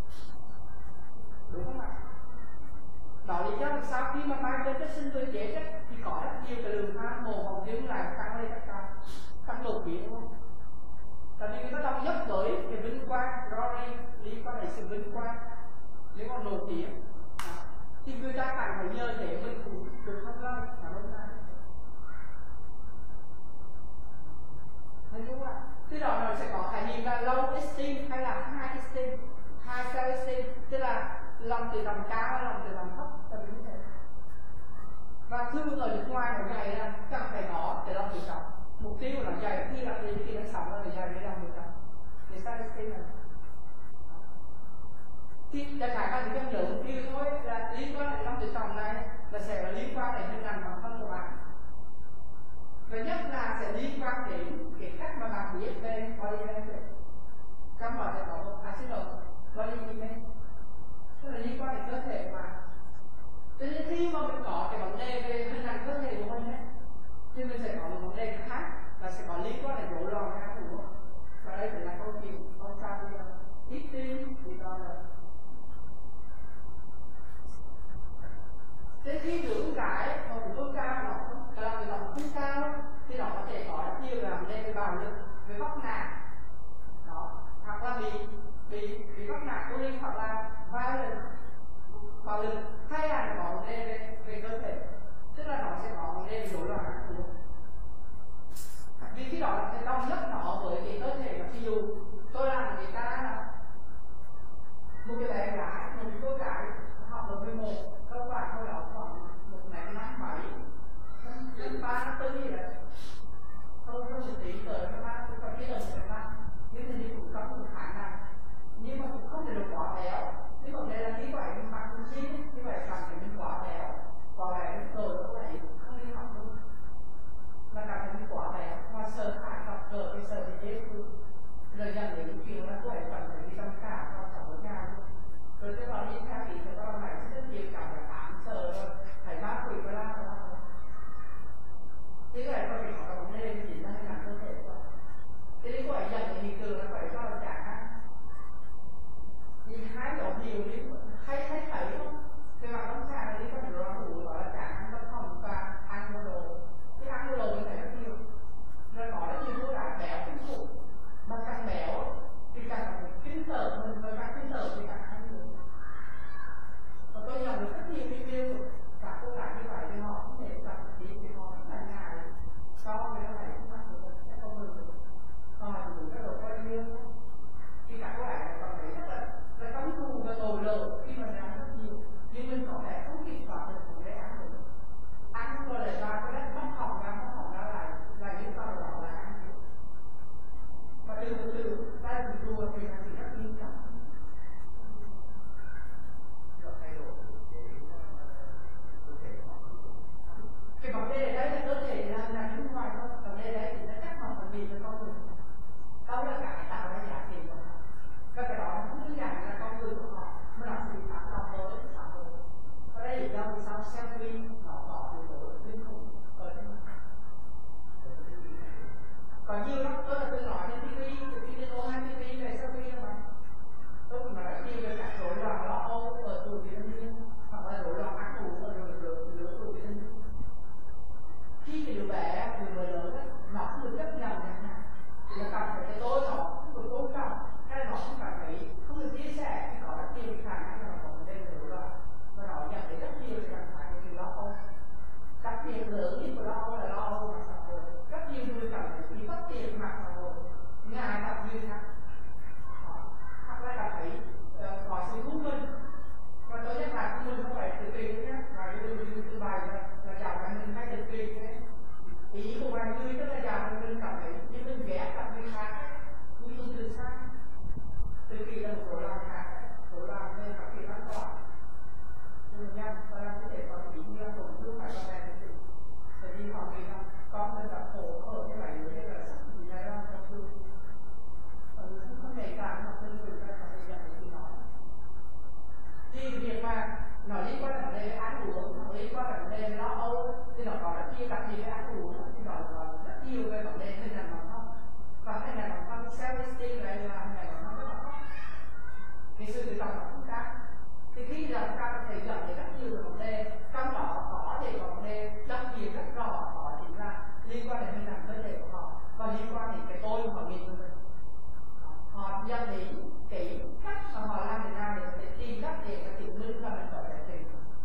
Đúng không ạ? Đó lý do vì sao khi mà Michael Jackson vừa chết ấy, thì có rất nhiều cái lượng fan mồ hồng dương lại tăng lên tăng đột biến đúng không? Tại vì người ta đồng nhất với cái vinh quang, glory, liên quan đến sự vinh quang, liên quan nổi tiếng. Thì người ta càng phải nhờ để mình cũng được không lâu, cảm ơn ta. Thấy đúng không ạ? Từ đó nó sẽ có khái niệm là low esteem hay là high esteem, high self-esteem, tức là lòng tự trọng cao hay lòng tự trọng thấp, là như thế. Và thường ở nước ngoài nó dạy là chẳng phải có cái lòng tự trọng. Mục tiêu của nó dạy khi là khi nó sống là nó dạy để lòng tự trọng. Thì self-esteem là thì đại khái các bạn nhớ một điều thôi là liên quan đến lòng tự trọng này là sẽ là liên quan đến hình ảnh bản thân của bạn. Và nhất là sẽ liên quan đến cái cách mà bạn biết về body language. Trong đó sẽ có một xin lỗi body image, tức là liên quan đến cơ thể của bạn. Cho nên khi mà mình có cái vấn đề về hình ảnh cơ thể của mình ấy, thì mình sẽ có một vấn đề khác là sẽ có liên quan đến rối loạn ăn uống. Và đây là câu chuyện con sao bây giờ eating disorder. Thế khi dưỡng cái một con cao nó là người lòng không cao thì nó có thể có rất nhiều là vấn đề về bạo lực, về vóc nạt, đó, hoặc là bị vóc nạt bullying hoặc là violence, bạo lực, hay là có vấn đề về cơ thể, tức là nó sẽ có vấn đề về rối loạn ăn uống. Vì khi đó là sẽ đồng nhất nó với cái cơ thể. Ví dụ tôi là người ta là một cái bé gái, một cái cô gái học lớp 11, các bạn thôi đó khoảng 1m57, đến 3-4 gì đấy, hơn một tí tới các bạn cũng phải biết được các bạn, nhưng thì cũng có một khả năng, nhưng mà cũng không thể được quá béo. Cái vấn đề là như vậy mặc quần jean, như vậy người khác, hoặc là cảm thấy có sự thú mình. Và tôi nhắc lại mình không phải tự kỳ nhé, và từ bài là chào bạn mình hay tự kỳ thế. Ý của bài người tức là chào mình cảm thấy như mình ghét gặp người khác, như mình từ xa. Tự kỳ là một số làm khác, số làm nên các kỳ lan tỏa. Nhưng mà ta đang có thể có ý nghĩa của lúc phải con này tự. Tại vì họ nghĩ rằng con mình đã khổ ở cái bài đấy là sẵn thì ra ra cho thương. Không thể cảm mà thân người ta phải nhận được từ nó. Thì việc mà nó liên quan đến vấn đề ăn uống, nó liên quan đến vấn đề lo âu, thì nó có rất nhiều đặc biệt về ăn uống, thì nó có rất nhiều về vấn đề hình ảnh bằng không. Và hình ảnh bằng không, self-esteem là hình ảnh bằng không rất là khó. Cái sự tự trọng nó không khác. Thì khi là chúng ta có thể dẫn đến rất nhiều vấn đề, trong đó có thể có vấn đề đặc biệt rất rõ, đó chính là liên quan đến hình ảnh cơ thể của họ và liên quan đến cái tôi của họ nghĩ của mình. Họ dẫn đến cái cách mà họ làm thế nào để tìm cách để cái tiểu lưng và mình trở lại tiền.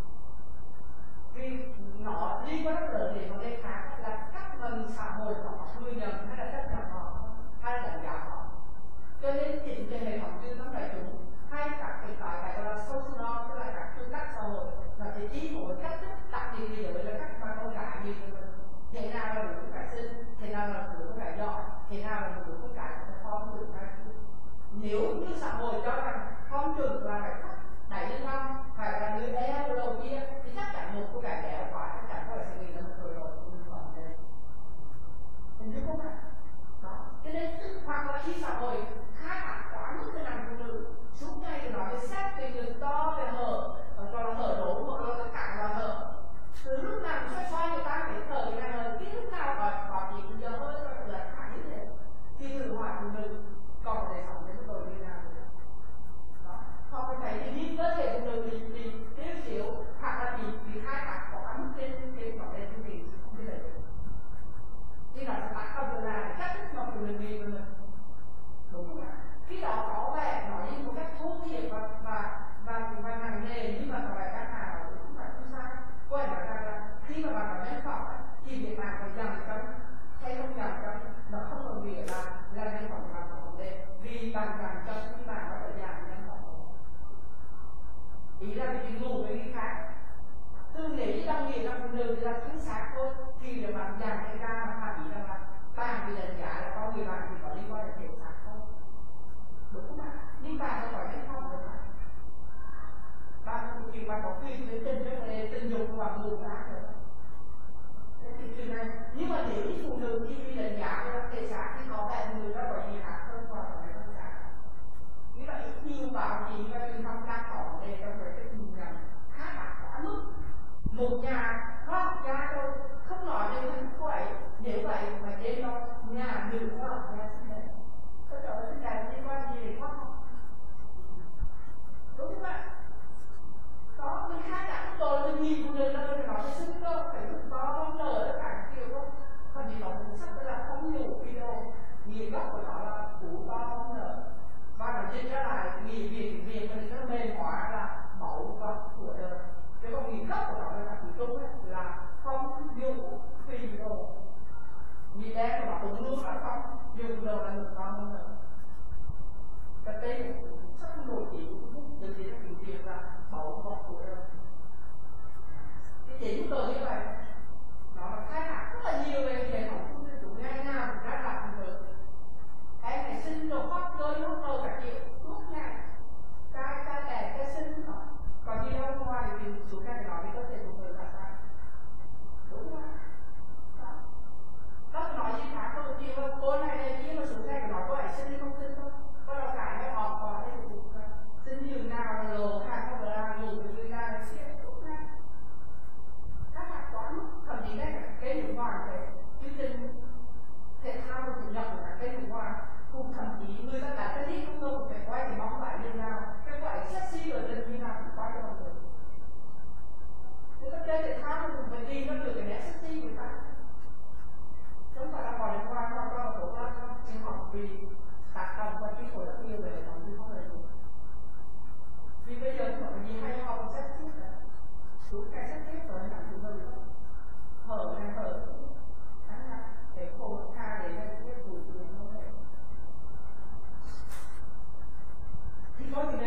Vì nó liên quan rất lớn đến vấn đề khác là cách mình xã hội của họ nuôi nhận hay là cách nhận họ hay là đánh giá họ. Cho nên chính cái hệ thống truyền thông đại chúng hay các cái gọi là social norm, tức là các quy tắc xã hội là cái chi phối cách thức đặc biệt gì đấy là cách mà con gái nhìn của mình. Thế nào là một con gái xinh, thế nào là một con gái giỏi, thế nào là một con gái con được hay. Nếu như xã hội cho rằng con trưởng là phải đẩy lên năm, phải là đứa bé đầu tiên, thì chắc chắn một cô gái béo quá chắc chắn có thể sẽ nghĩ là một người rồi mình còn đây. Hình như không phải. Đó. Cho nên hoặc là khi xã hội khai thác quá mức cái nàng phụ nữ, suốt ngày nói về xét về người to về hở, còn là hở đổ hoặc là cạn là hở. Từ lúc nào cũng xoay người ta phải thở cái này hở, cái lúc nào có gì cũng giờ hơi là khá như thế. Thì thử hỏi phụ nữ còn có thể sống đến tôi như nào nữa. Đó. Hoặc có thể thì như cơ thể phụ nữ bị tiêu xíu hoặc là bị khai thác quá mức trên vấn đề chương trình như thế. Thì nó sẽ tác động là cách thức mà phụ nữ nghĩ của mình. Đúng không ạ? Khi đó có vẻ nói như một cách thô thiển và nặng nề, nhưng mà có vẻ các nào cũng không phải không sai. Cô ấy nói rằng là khi mà bạn có nhân phẩm thì việc bạn phải dần cấm hay không dần cấm nó không có nghĩa là nhân phẩm là một vấn đề, vì bạn dần cấm khi bạn có thể giảm nhân phẩm. Ý là vì ngủ với người khác. Từ nếu như đồng nghĩa là phụ nữ thì là chính xác thôi, thì nếu bạn giảm cái ra mà phản ý rằng là bạn bị đánh giá là con người bạn thì có liên quan đến thể xác không? Đúng không ạ? Nhưng bạn có phải nhân phẩm được ạ? Bạn vì bạn có quyền với tình dục và ngủ với ác rồi. Thì chuyện này, nhưng mà nếu như phụ nữ khi bị đánh giá về thể xác thì có vẻ người ta bởi vì ác hơn và có thể hơn cả. Như vậy nhiều báo chí và truyền thông đang có vấn đề trong cái nhìn nhận khá là quá mức. Một nhà khoa học gia thôi không nói về thân cô ấy, nếu vậy mà trên đó nhà người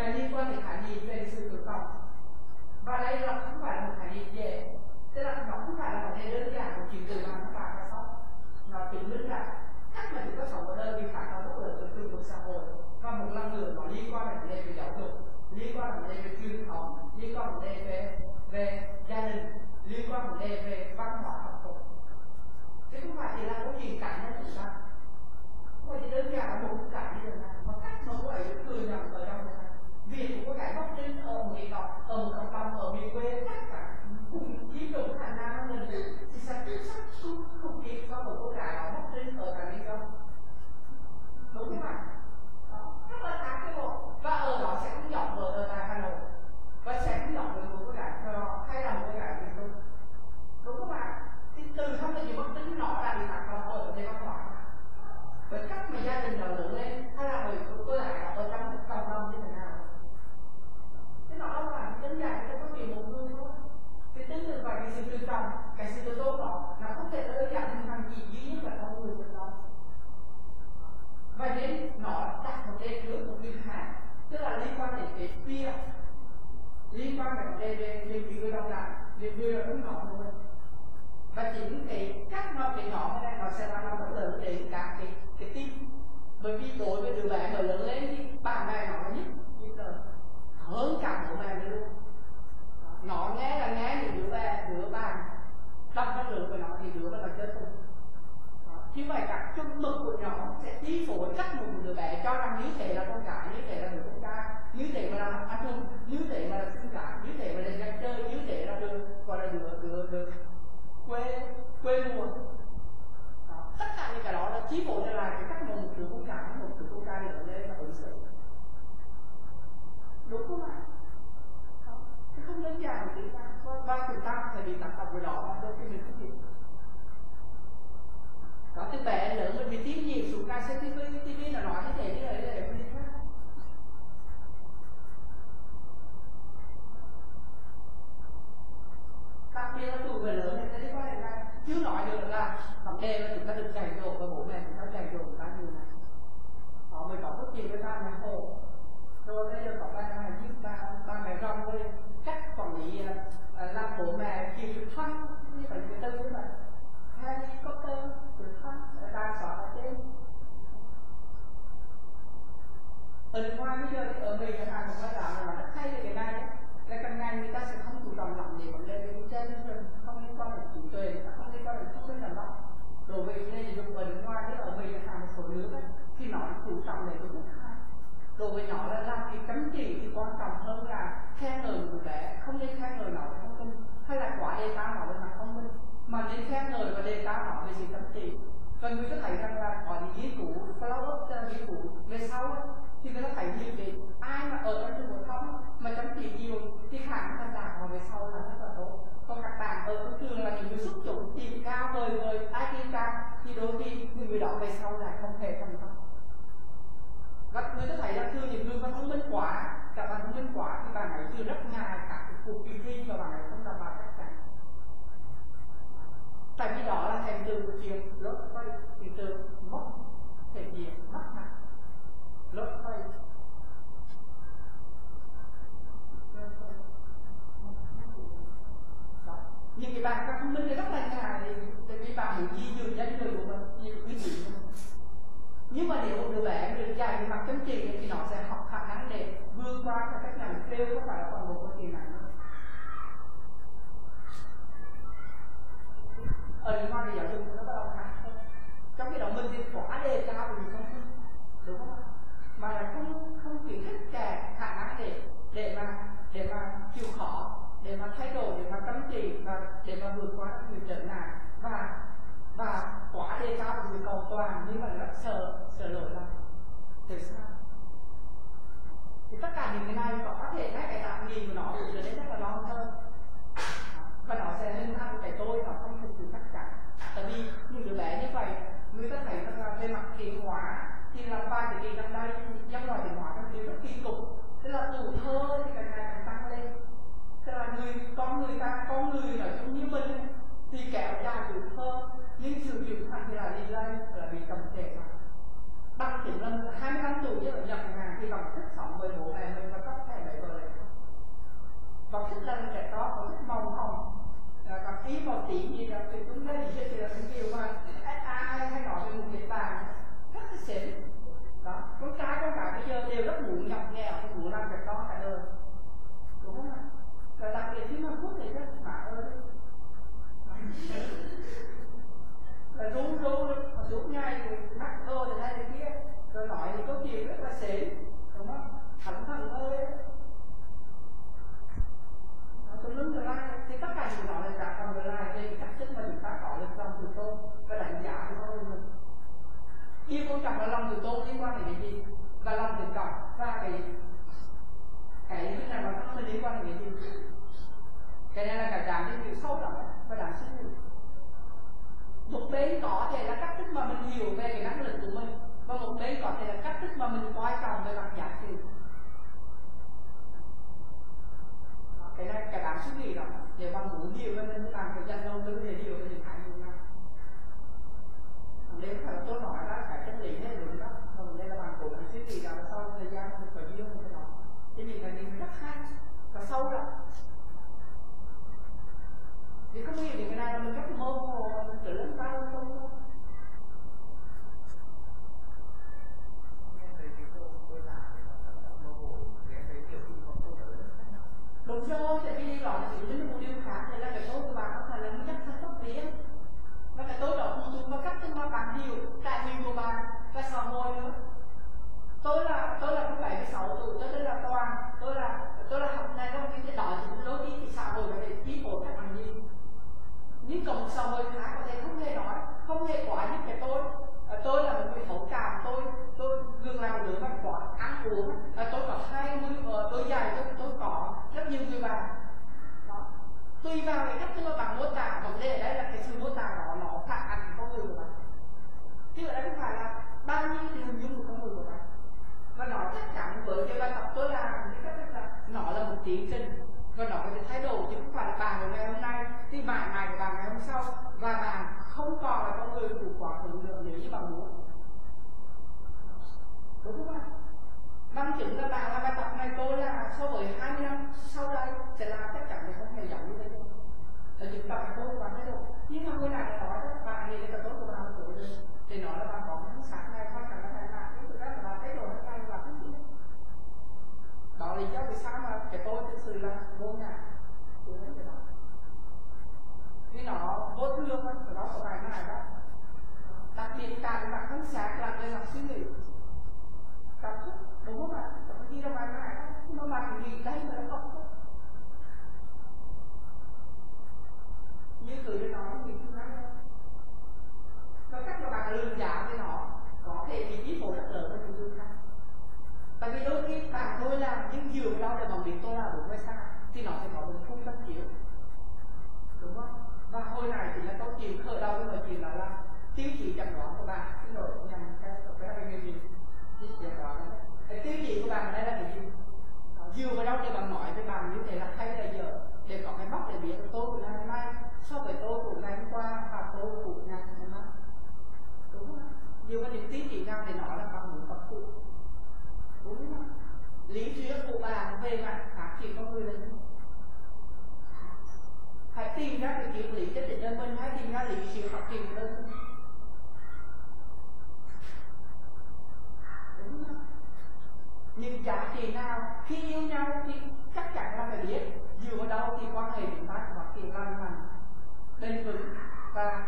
là liên quan đến khái niệm về sự tự trọng. Và đây là không phải là một khái niệm dễ, tức là nó không phải là vấn đề đơn giản của chuyện từ mà nó phải và xong. Nó chứng minh là cách mà chúng ta sống ở đời vì phải có rất lớn từ cuộc xã hội, và một lần nữa nó liên quan đến vấn đề về giáo dục, liên quan đến vấn đề về truyền thống, liên quan đến vấn đề về gia đình, liên quan đến vấn đề về văn hóa học thuật. Chứ không phải chỉ là câu chuyện cá nhân chúng ta, không phải chỉ đơn giản là một cái như thế này, mà cách mà cô ấy được thừa nhận ở trong này. Việc của cô gái Bắc Trinh ở một cái đọc, ở một cộng đồng, ở miền quê, tất cả cùng chiếm dụng Hà Nam mình thì sẽ tiếp sắc xuống không kịp cho một cô gái ở Bắc Trinh ở tại Miền Đông. Đúng không ạ? Rất là khác cái bộ. Và ở đó sẽ không dọn vợ ở tại Hà Nội, và sẽ không dọn được một cô gái hay là một cô gái miền Trung. Đúng không ạ? Thì từ không là gì Bắc Trinh nó là bị phạt vào ở đây văn hóa. Với cách mà gia đình nó lớn lên, hay là bởi cô gái ở trong một cộng đồng như thế nào. Thế nó đâu phải đơn giản cho có chuyện một người thôi. Cái tính từ và cái sự tự trọng, cái sự tự tôn đó, nó không thể đơn giản hình thành chỉ duy nhất là con người của nó. Và nên nó đặt một đề trước một việc khác, tức là liên quan đến cái fear, liên quan đến vấn đề về niềm vui đau lại, niềm vui là đúng nhỏ thôi. Và chính cái cách nó cái nhỏ này nó sẽ làm nó lớn đến cả cái tim. Bởi vì đối với đứa bé mà lớn lên thì bà mẹ nó nhất lời hơn cả bố mẹ nữa luôn. Nó nghe là nghe những đứa bạn đọc văn lượng với nó thì đứa nó chơi cùng. Như vậy các chuẩn mực của nó sẽ chi phối cách một đứa bé cho rằng như thế là con gái, như thế là đứa con trai, như thế mà là anh hùng, như thế mà là xinh gái, như thế mà là dân chơi, như thế là đứa gọi là đứa quê mùa. Tất cả những cái đó là chi phối là cái cách mà một đứa con gái, một đứa con trai lớn lên và ứng xử. Đúng không ạ? Không đơn giản một tí nào, và chúng ta phải bị tác động với đó mà đôi khi mình không hiểu. Có từ bé lớn mình bị tím nhiều xuống ra xem TV là nói như thế để mình khác. Đặc biệt là tuổi người lớn thì liên quan đến là chưa nói được là vấn đề là chúng ta được dạy dỗ và bố mẹ chúng ta dạy dỗ chúng ta nhiều này. Họ mới có rất nhiều cái ba mẹ hồ. Rồi bây giờ có ba mẹ giúp ba mẹ rong lên cách quản lý làm bố mẹ chịu được thân như vậy cái tư các bạn. Helicopter được thân đa xóa ở trên. Ở nước ngoài bây giờ thì ở Mỹ chẳng hạn một cái đảo là rất hay về cái này ấy. Là càng ngày người ta sẽ không chủ động lắm để vấn đề về intelligence, không liên quan đến trí tuệ, không liên quan đến thông minh làm đó. Đối với nên dùng ở nước ngoài như ở Mỹ chẳng hạn một số nước ấy, thì nó chủ trọng để đúng hay. Đối với nó là làm cái chấm chỉ thì quan trọng hơn là khen ngợi một bé, không nên khen ngợi nó về thông minh, hay là quá đề cao nó về mặt thông minh, mà nên khen ngợi và đề cao nó về sự chấm chỉ. Và người ta thấy rằng là có những nghiên cứu follow up cho nghiên cứu về sau ấy, thì người ta thấy nhiều cái ai mà ở trong trường phổ thông mà chấm chỉ nhiều thì khả năng thành đạt họ về sau là rất là tốt. Còn các bạn ở trong trường là những người xuất chúng tìm cao vời IQ cao thì đôi khi người đó về sau là không thể thành công. Và người ta thấy là thường những người mà thông minh quá, các bạn thông minh quá thì bạn ấy thường rất ngại các cuộc kỳ thi và bạn ấy không đảm bảo tất cả. Tại vì đó là thành tựu của chuyện lớp quay, hiện tượng mất thể diện, mất mặt lớp quay. Nhưng cái bạn các thông minh thì rất là ngại để vì bạn muốn di dường danh người của mình, di dường quý vị của mình. Nhưng mà nếu một đứa bé được dạy về mặt chấm chỉ thì nó sẽ học khả năng để vượt qua các cách làm fail, không phải là toàn bộ câu chuyện này nữa. Ở nước ngoài thì giáo dục nó bắt đầu khác hơn. Trong khi đó mình thì quá đề cao vì mình không thích, đúng không? Mà là không khuyến khích trẻ khả năng để mà chịu khó, để mà thay đổi, để mà chăm chỉ và để mà vượt qua những trở ngại và quá đề cao vì mình cầu toàn nhưng mà rất sợ lỗi lắm. Tại sao? Thì tất cả những cái này có thể cái tạm nhìn của nó được trở nên rất là long hơn. Và nó sẽ hình thành cái tôi nó không thực sự tất cả. Tại vì những đứa bé như vậy, người ta thấy rằng là về mặt tiến hóa thì làm vài cái kỳ năm đây trong loài tiến hóa trong điều rất kỳ cục. Tức là tuổi thơ thì càng ngày càng tăng lên. Tức là con người nói chung như mình thì kéo dài tuổi thơ, nhưng sự trưởng thành thì là đi lên là bị cầm trệ mà. Bằng chứng là 25 tuổi chứ ở Nhật Hàn thì bằng cách sống với bố mẹ mình và các ý vào tỷ gì đó thì cũng đây thì là những điều mà ai hay nói về một cái bàn rất là xịn đó. Con trai con gái bây giờ đều rất muốn nhọc nghèo, muốn làm việc đó cả đời, đúng không ạ? Và đặc biệt khi mà Quốc thì rất mà ơi là rú ngay mắt thôi thì đây thì kia rồi nói thì câu chuyện rất là xịn, đúng không? Thẳng thừng ơi tôi đứng rồi lại thì tất cả những đó là đặt phần rồi lại về cách thức mà chúng ta có được lòng từ tôn và đánh giá của con mình. Điều quan trọng là lòng từ tôn liên quan đến cái gì và lòng từ trọng và cái này mà nó liên quan đến cái gì. Cái này là cả đáng để hiểu sâu rộng và đáng suy nghĩ. Một bên có thể là cách thức mà mình hiểu về cái năng lực của mình và một bên có thể là cách thức mà mình coi trọng về mặt giá trị. Cái này cả đáng suy nghĩ đó. Nếu bạn muốn hiểu về mình làm cái dành lâu lưng để hiểu về những cái gì nào. Nếu phải tôi nói đó cái chân lý thế đúng đó. Còn đây là bạn cố gắng suy nghĩ đó sau thời gian mình phải biết một cái đó. Thì những cái gì rất hay và sâu đó. Vì không hiểu những cái này là mình rất mơ hồ và mình trở lên bao nhiêu không thôi. Đúng rồi, tại vì đó là chỉ đến một điều khác, đây là cái tôi của bạn không phải là nó nhất thân bất biến. Và cái tôi đó phụ thuộc vào cách thức mà bạn hiểu trải nghiệm của bạn và xã hội nữa. Tôi là không phải cái 6 tuổi, tôi là toàn, tôi là học này không cái đó thì cũng đôi khi thì xã hội có thể chi phối các hành vi. Nhưng còn một xã hội khác có thể không hề nói, không hề quá như cái tôi là một người thấu cảm, tôi gương là một đứa mà quá ăn uống, tôi có 20 vợ, tôi dài, tôi có rất nhiều người bạn. Tùy vào cái cách thức mà bạn mô tả, vấn đề ở đây là cái sự mô tả đó nó phản ảnh con người của bạn. Chứ ở đây không phải là bao nhiêu điều dung của con người của bạn. Và nó chắc chắn với cái bài tập tôi làm thì cách là nó là một tiến trình và nó có thể thay đổi, chứ không phải là bạn của ngày hôm nay thì mãi mãi của bạn ngày hôm sau và bạn không còn là con người của quá khứ nữa nếu như bạn muốn. Đúng không ạ? Bằng chứng là bạn làm bài tập này tôi là so với 20 năm sau đây sẽ làm tất cả đều không hề giống như thế đâu. Là chứng tỏ tôi của bạn thay đổi. Nhưng mà người nào đã nói đó, bạn nghĩ là tôi của bạn là đổi rồi thì nói là bạn có cái sáng này quan trọng là phải làm, nhưng thực ra là bạn thay đổi hay là bạn cái gì. Đó là lý do vì sao mà cái tôi thực sự là vô ngã của cái đó. Vì nó vô thương và nó có bài này đó. Đặc biệt cả cái bạn không sáng làm về mặt suy nghĩ cảm xúc, đúng không ạ? Và khi ra bài này đó, nhưng mà bạn nghĩ đây mới là không thôi. Như cười để nói thì không nói đâu. Và cách mà bạn lường giá với nó có thể bị ý phổ rất lớn với những người khác. Tại vì đôi khi bạn tôi làm nhưng nhiều cái đâu để bằng biết tôi làm đúng hay sai thì nó sẽ có một khung bất chiếu, đúng không? Và hồi này thì là câu chuyện khởi đầu với mọi chuyện đó là tiêu chí chẩn đoán của bạn. Xin lỗi nhằm cái này người gì chẩn đoán đó. Cái tiêu chí của bạn ở đây là cái gì? Dựa vào đâu để bạn nói với bạn như thế là hay là dở để có cái mốc để biết tôi của ngày hôm nay so với tôi của ngày hôm qua và tôi của ngày hôm nay, đúng không? Dựa vào những tiêu chí nào để nói là bạn muốn tập phụ, đúng không? Lý thuyết của bạn về mặt phát triển con người là gì? Hãy tìm ra cái triết lý chất định đơn mình, hãy tìm ra lý sự phát triển của đơn mình. Đúng không? Nhưng giá trị nào khi yêu nhau thì chắc chắn là phải biết dựa vào đâu thì quan hệ chúng ta phát triển lành mạnh, bền vững và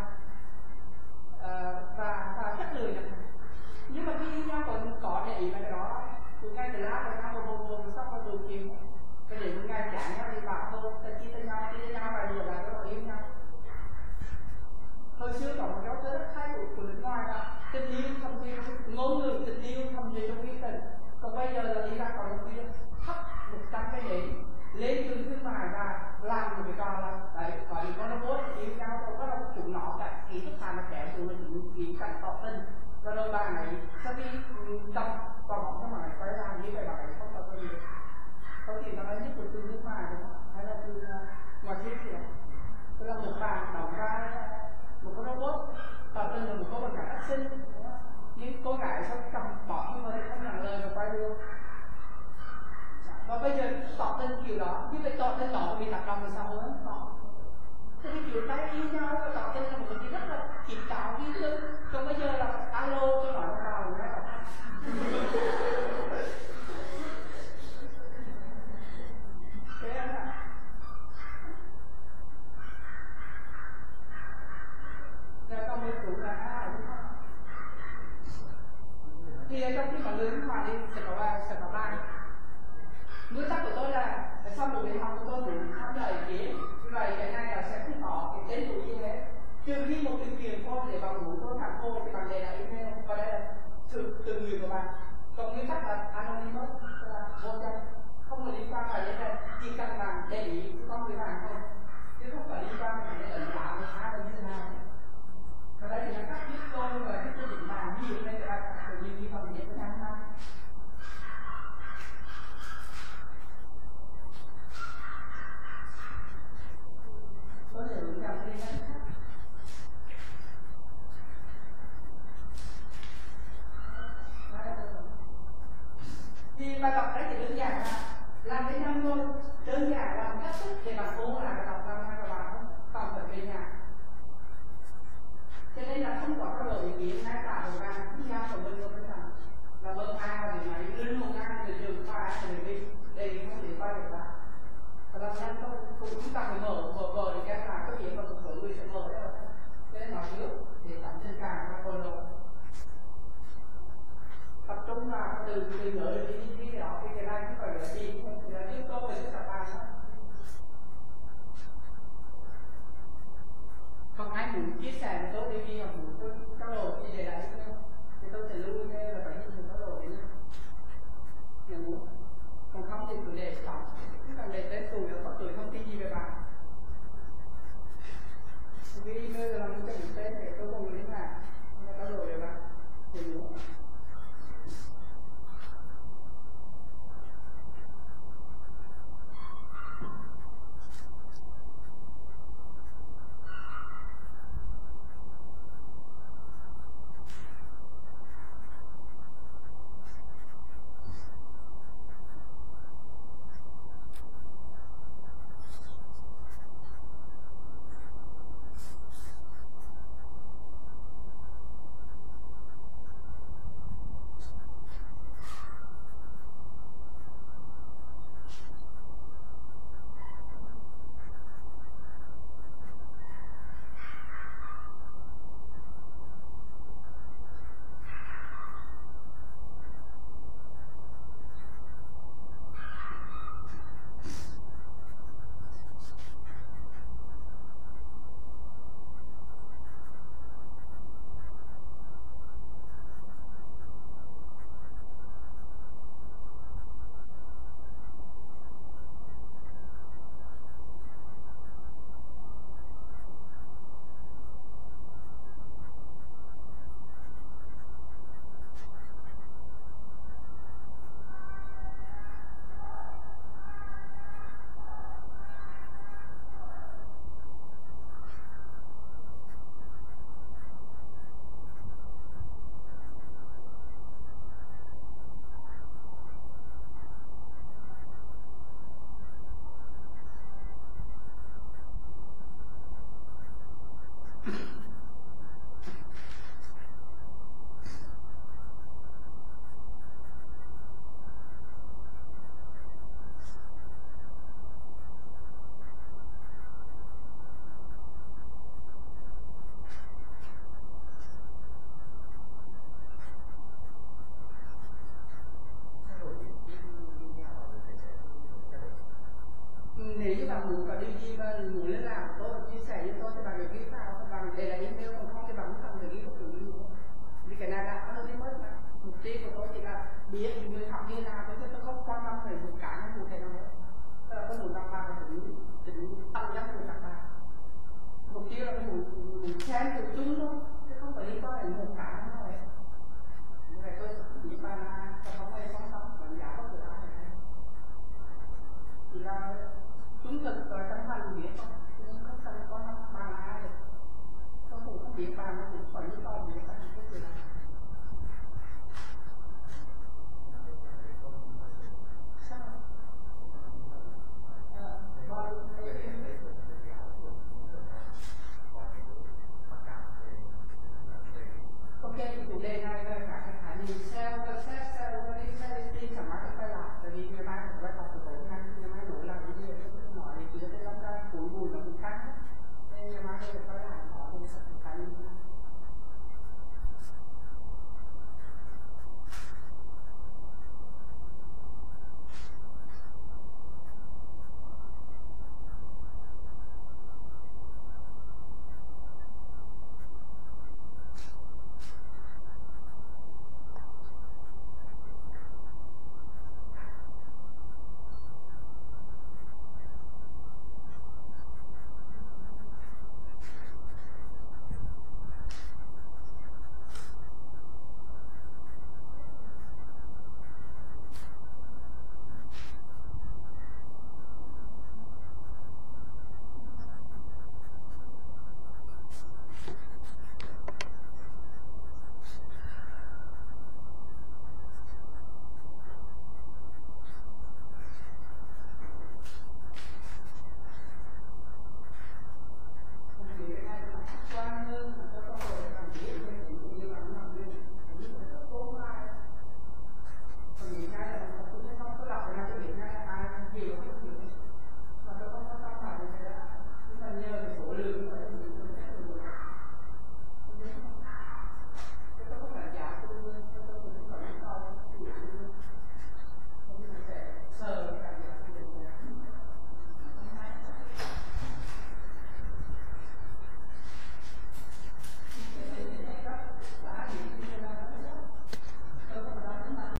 chất lượng chẳng hạn. Nhưng mà khi yêu nhau còn có để ý là cái đó từ ngay từ lá rồi nhau một xong rồi từ chiều cái để một ngày chán nhau thì bảo thôi ta chia tay nhau vài điều là có yêu nhau. Hồi xưa có một câu thơ rất hay của nước ngoài là tình yêu thầm thì ngôn ngữ tình yêu thầm thì trong khi tình. Còn bây giờ là đi ra khỏi công viên thấp 100 cái nến lên trường thương mại và làm một cái trò là đấy có những con robot yêu nhau rồi có là chúng nó cả kỹ thức hàng là kẻ từ những kỹ cảnh tỏ tình và rồi bạn ấy sau khi trong quả bóng các bạn ấy quay ra như vậy bạn ấy không có cái gì có thể nó nói nhất của trường thương mại đúng không? Hay là từ ngoài kia thì tức là một bạn đóng ra một con robot tỏ tình là một cô bạn gái xinh nhưng cô gái sao cầm bỏ nhưng mà không nhận lời và quay luôn. Và bây giờ tỏ tình kiểu đó, như vậy tỏ tình đó bị tác động vào xã hội không? Thì cái chuyện đấy yêu nhau và tỏ tình là một cái rất là kịp tạo yêu thương. Còn bây giờ là alo cho nói một đầu nữa. Thế anh ạ. Rồi còn một chủ là ai đúng không? Thì trong khi mà người nước ngoài đi sẽ có ba. Nguyên tắc của tôi là sau một buổi học của tôi muốn tham gia ý kiến. Vì vậy cái này là sẽ không có cái tên tuổi gì hết. Trừ khi một điều kiện form để bạn muốn tôi phản hồi thì bạn để lại email và đây là từ người của bạn. Còn nguyên tắc là anonymous là vô danh, không có liên quan vào đây là chỉ cần bạn để ý con người bạn thôi, chứ không phải liên quan đến ẩn giá của ai là như thế nào. Và đây thì là cách giúp tôi và giúp tôi định bàn nhiều đây là tự nhiên đi vào việc với nhau ha. Có thể ứng cảm thấy nhanh khác. Thì bài tập đấy thì đơn giản là làm với nhau thôi, đơn giản làm cách thức để bạn ôn lại bài tập làm ngay và bạn không còn phải về nhà. Cho nên là không có trao đổi ý kiến ngay cả của bạn không giao của mình rồi là mơ ai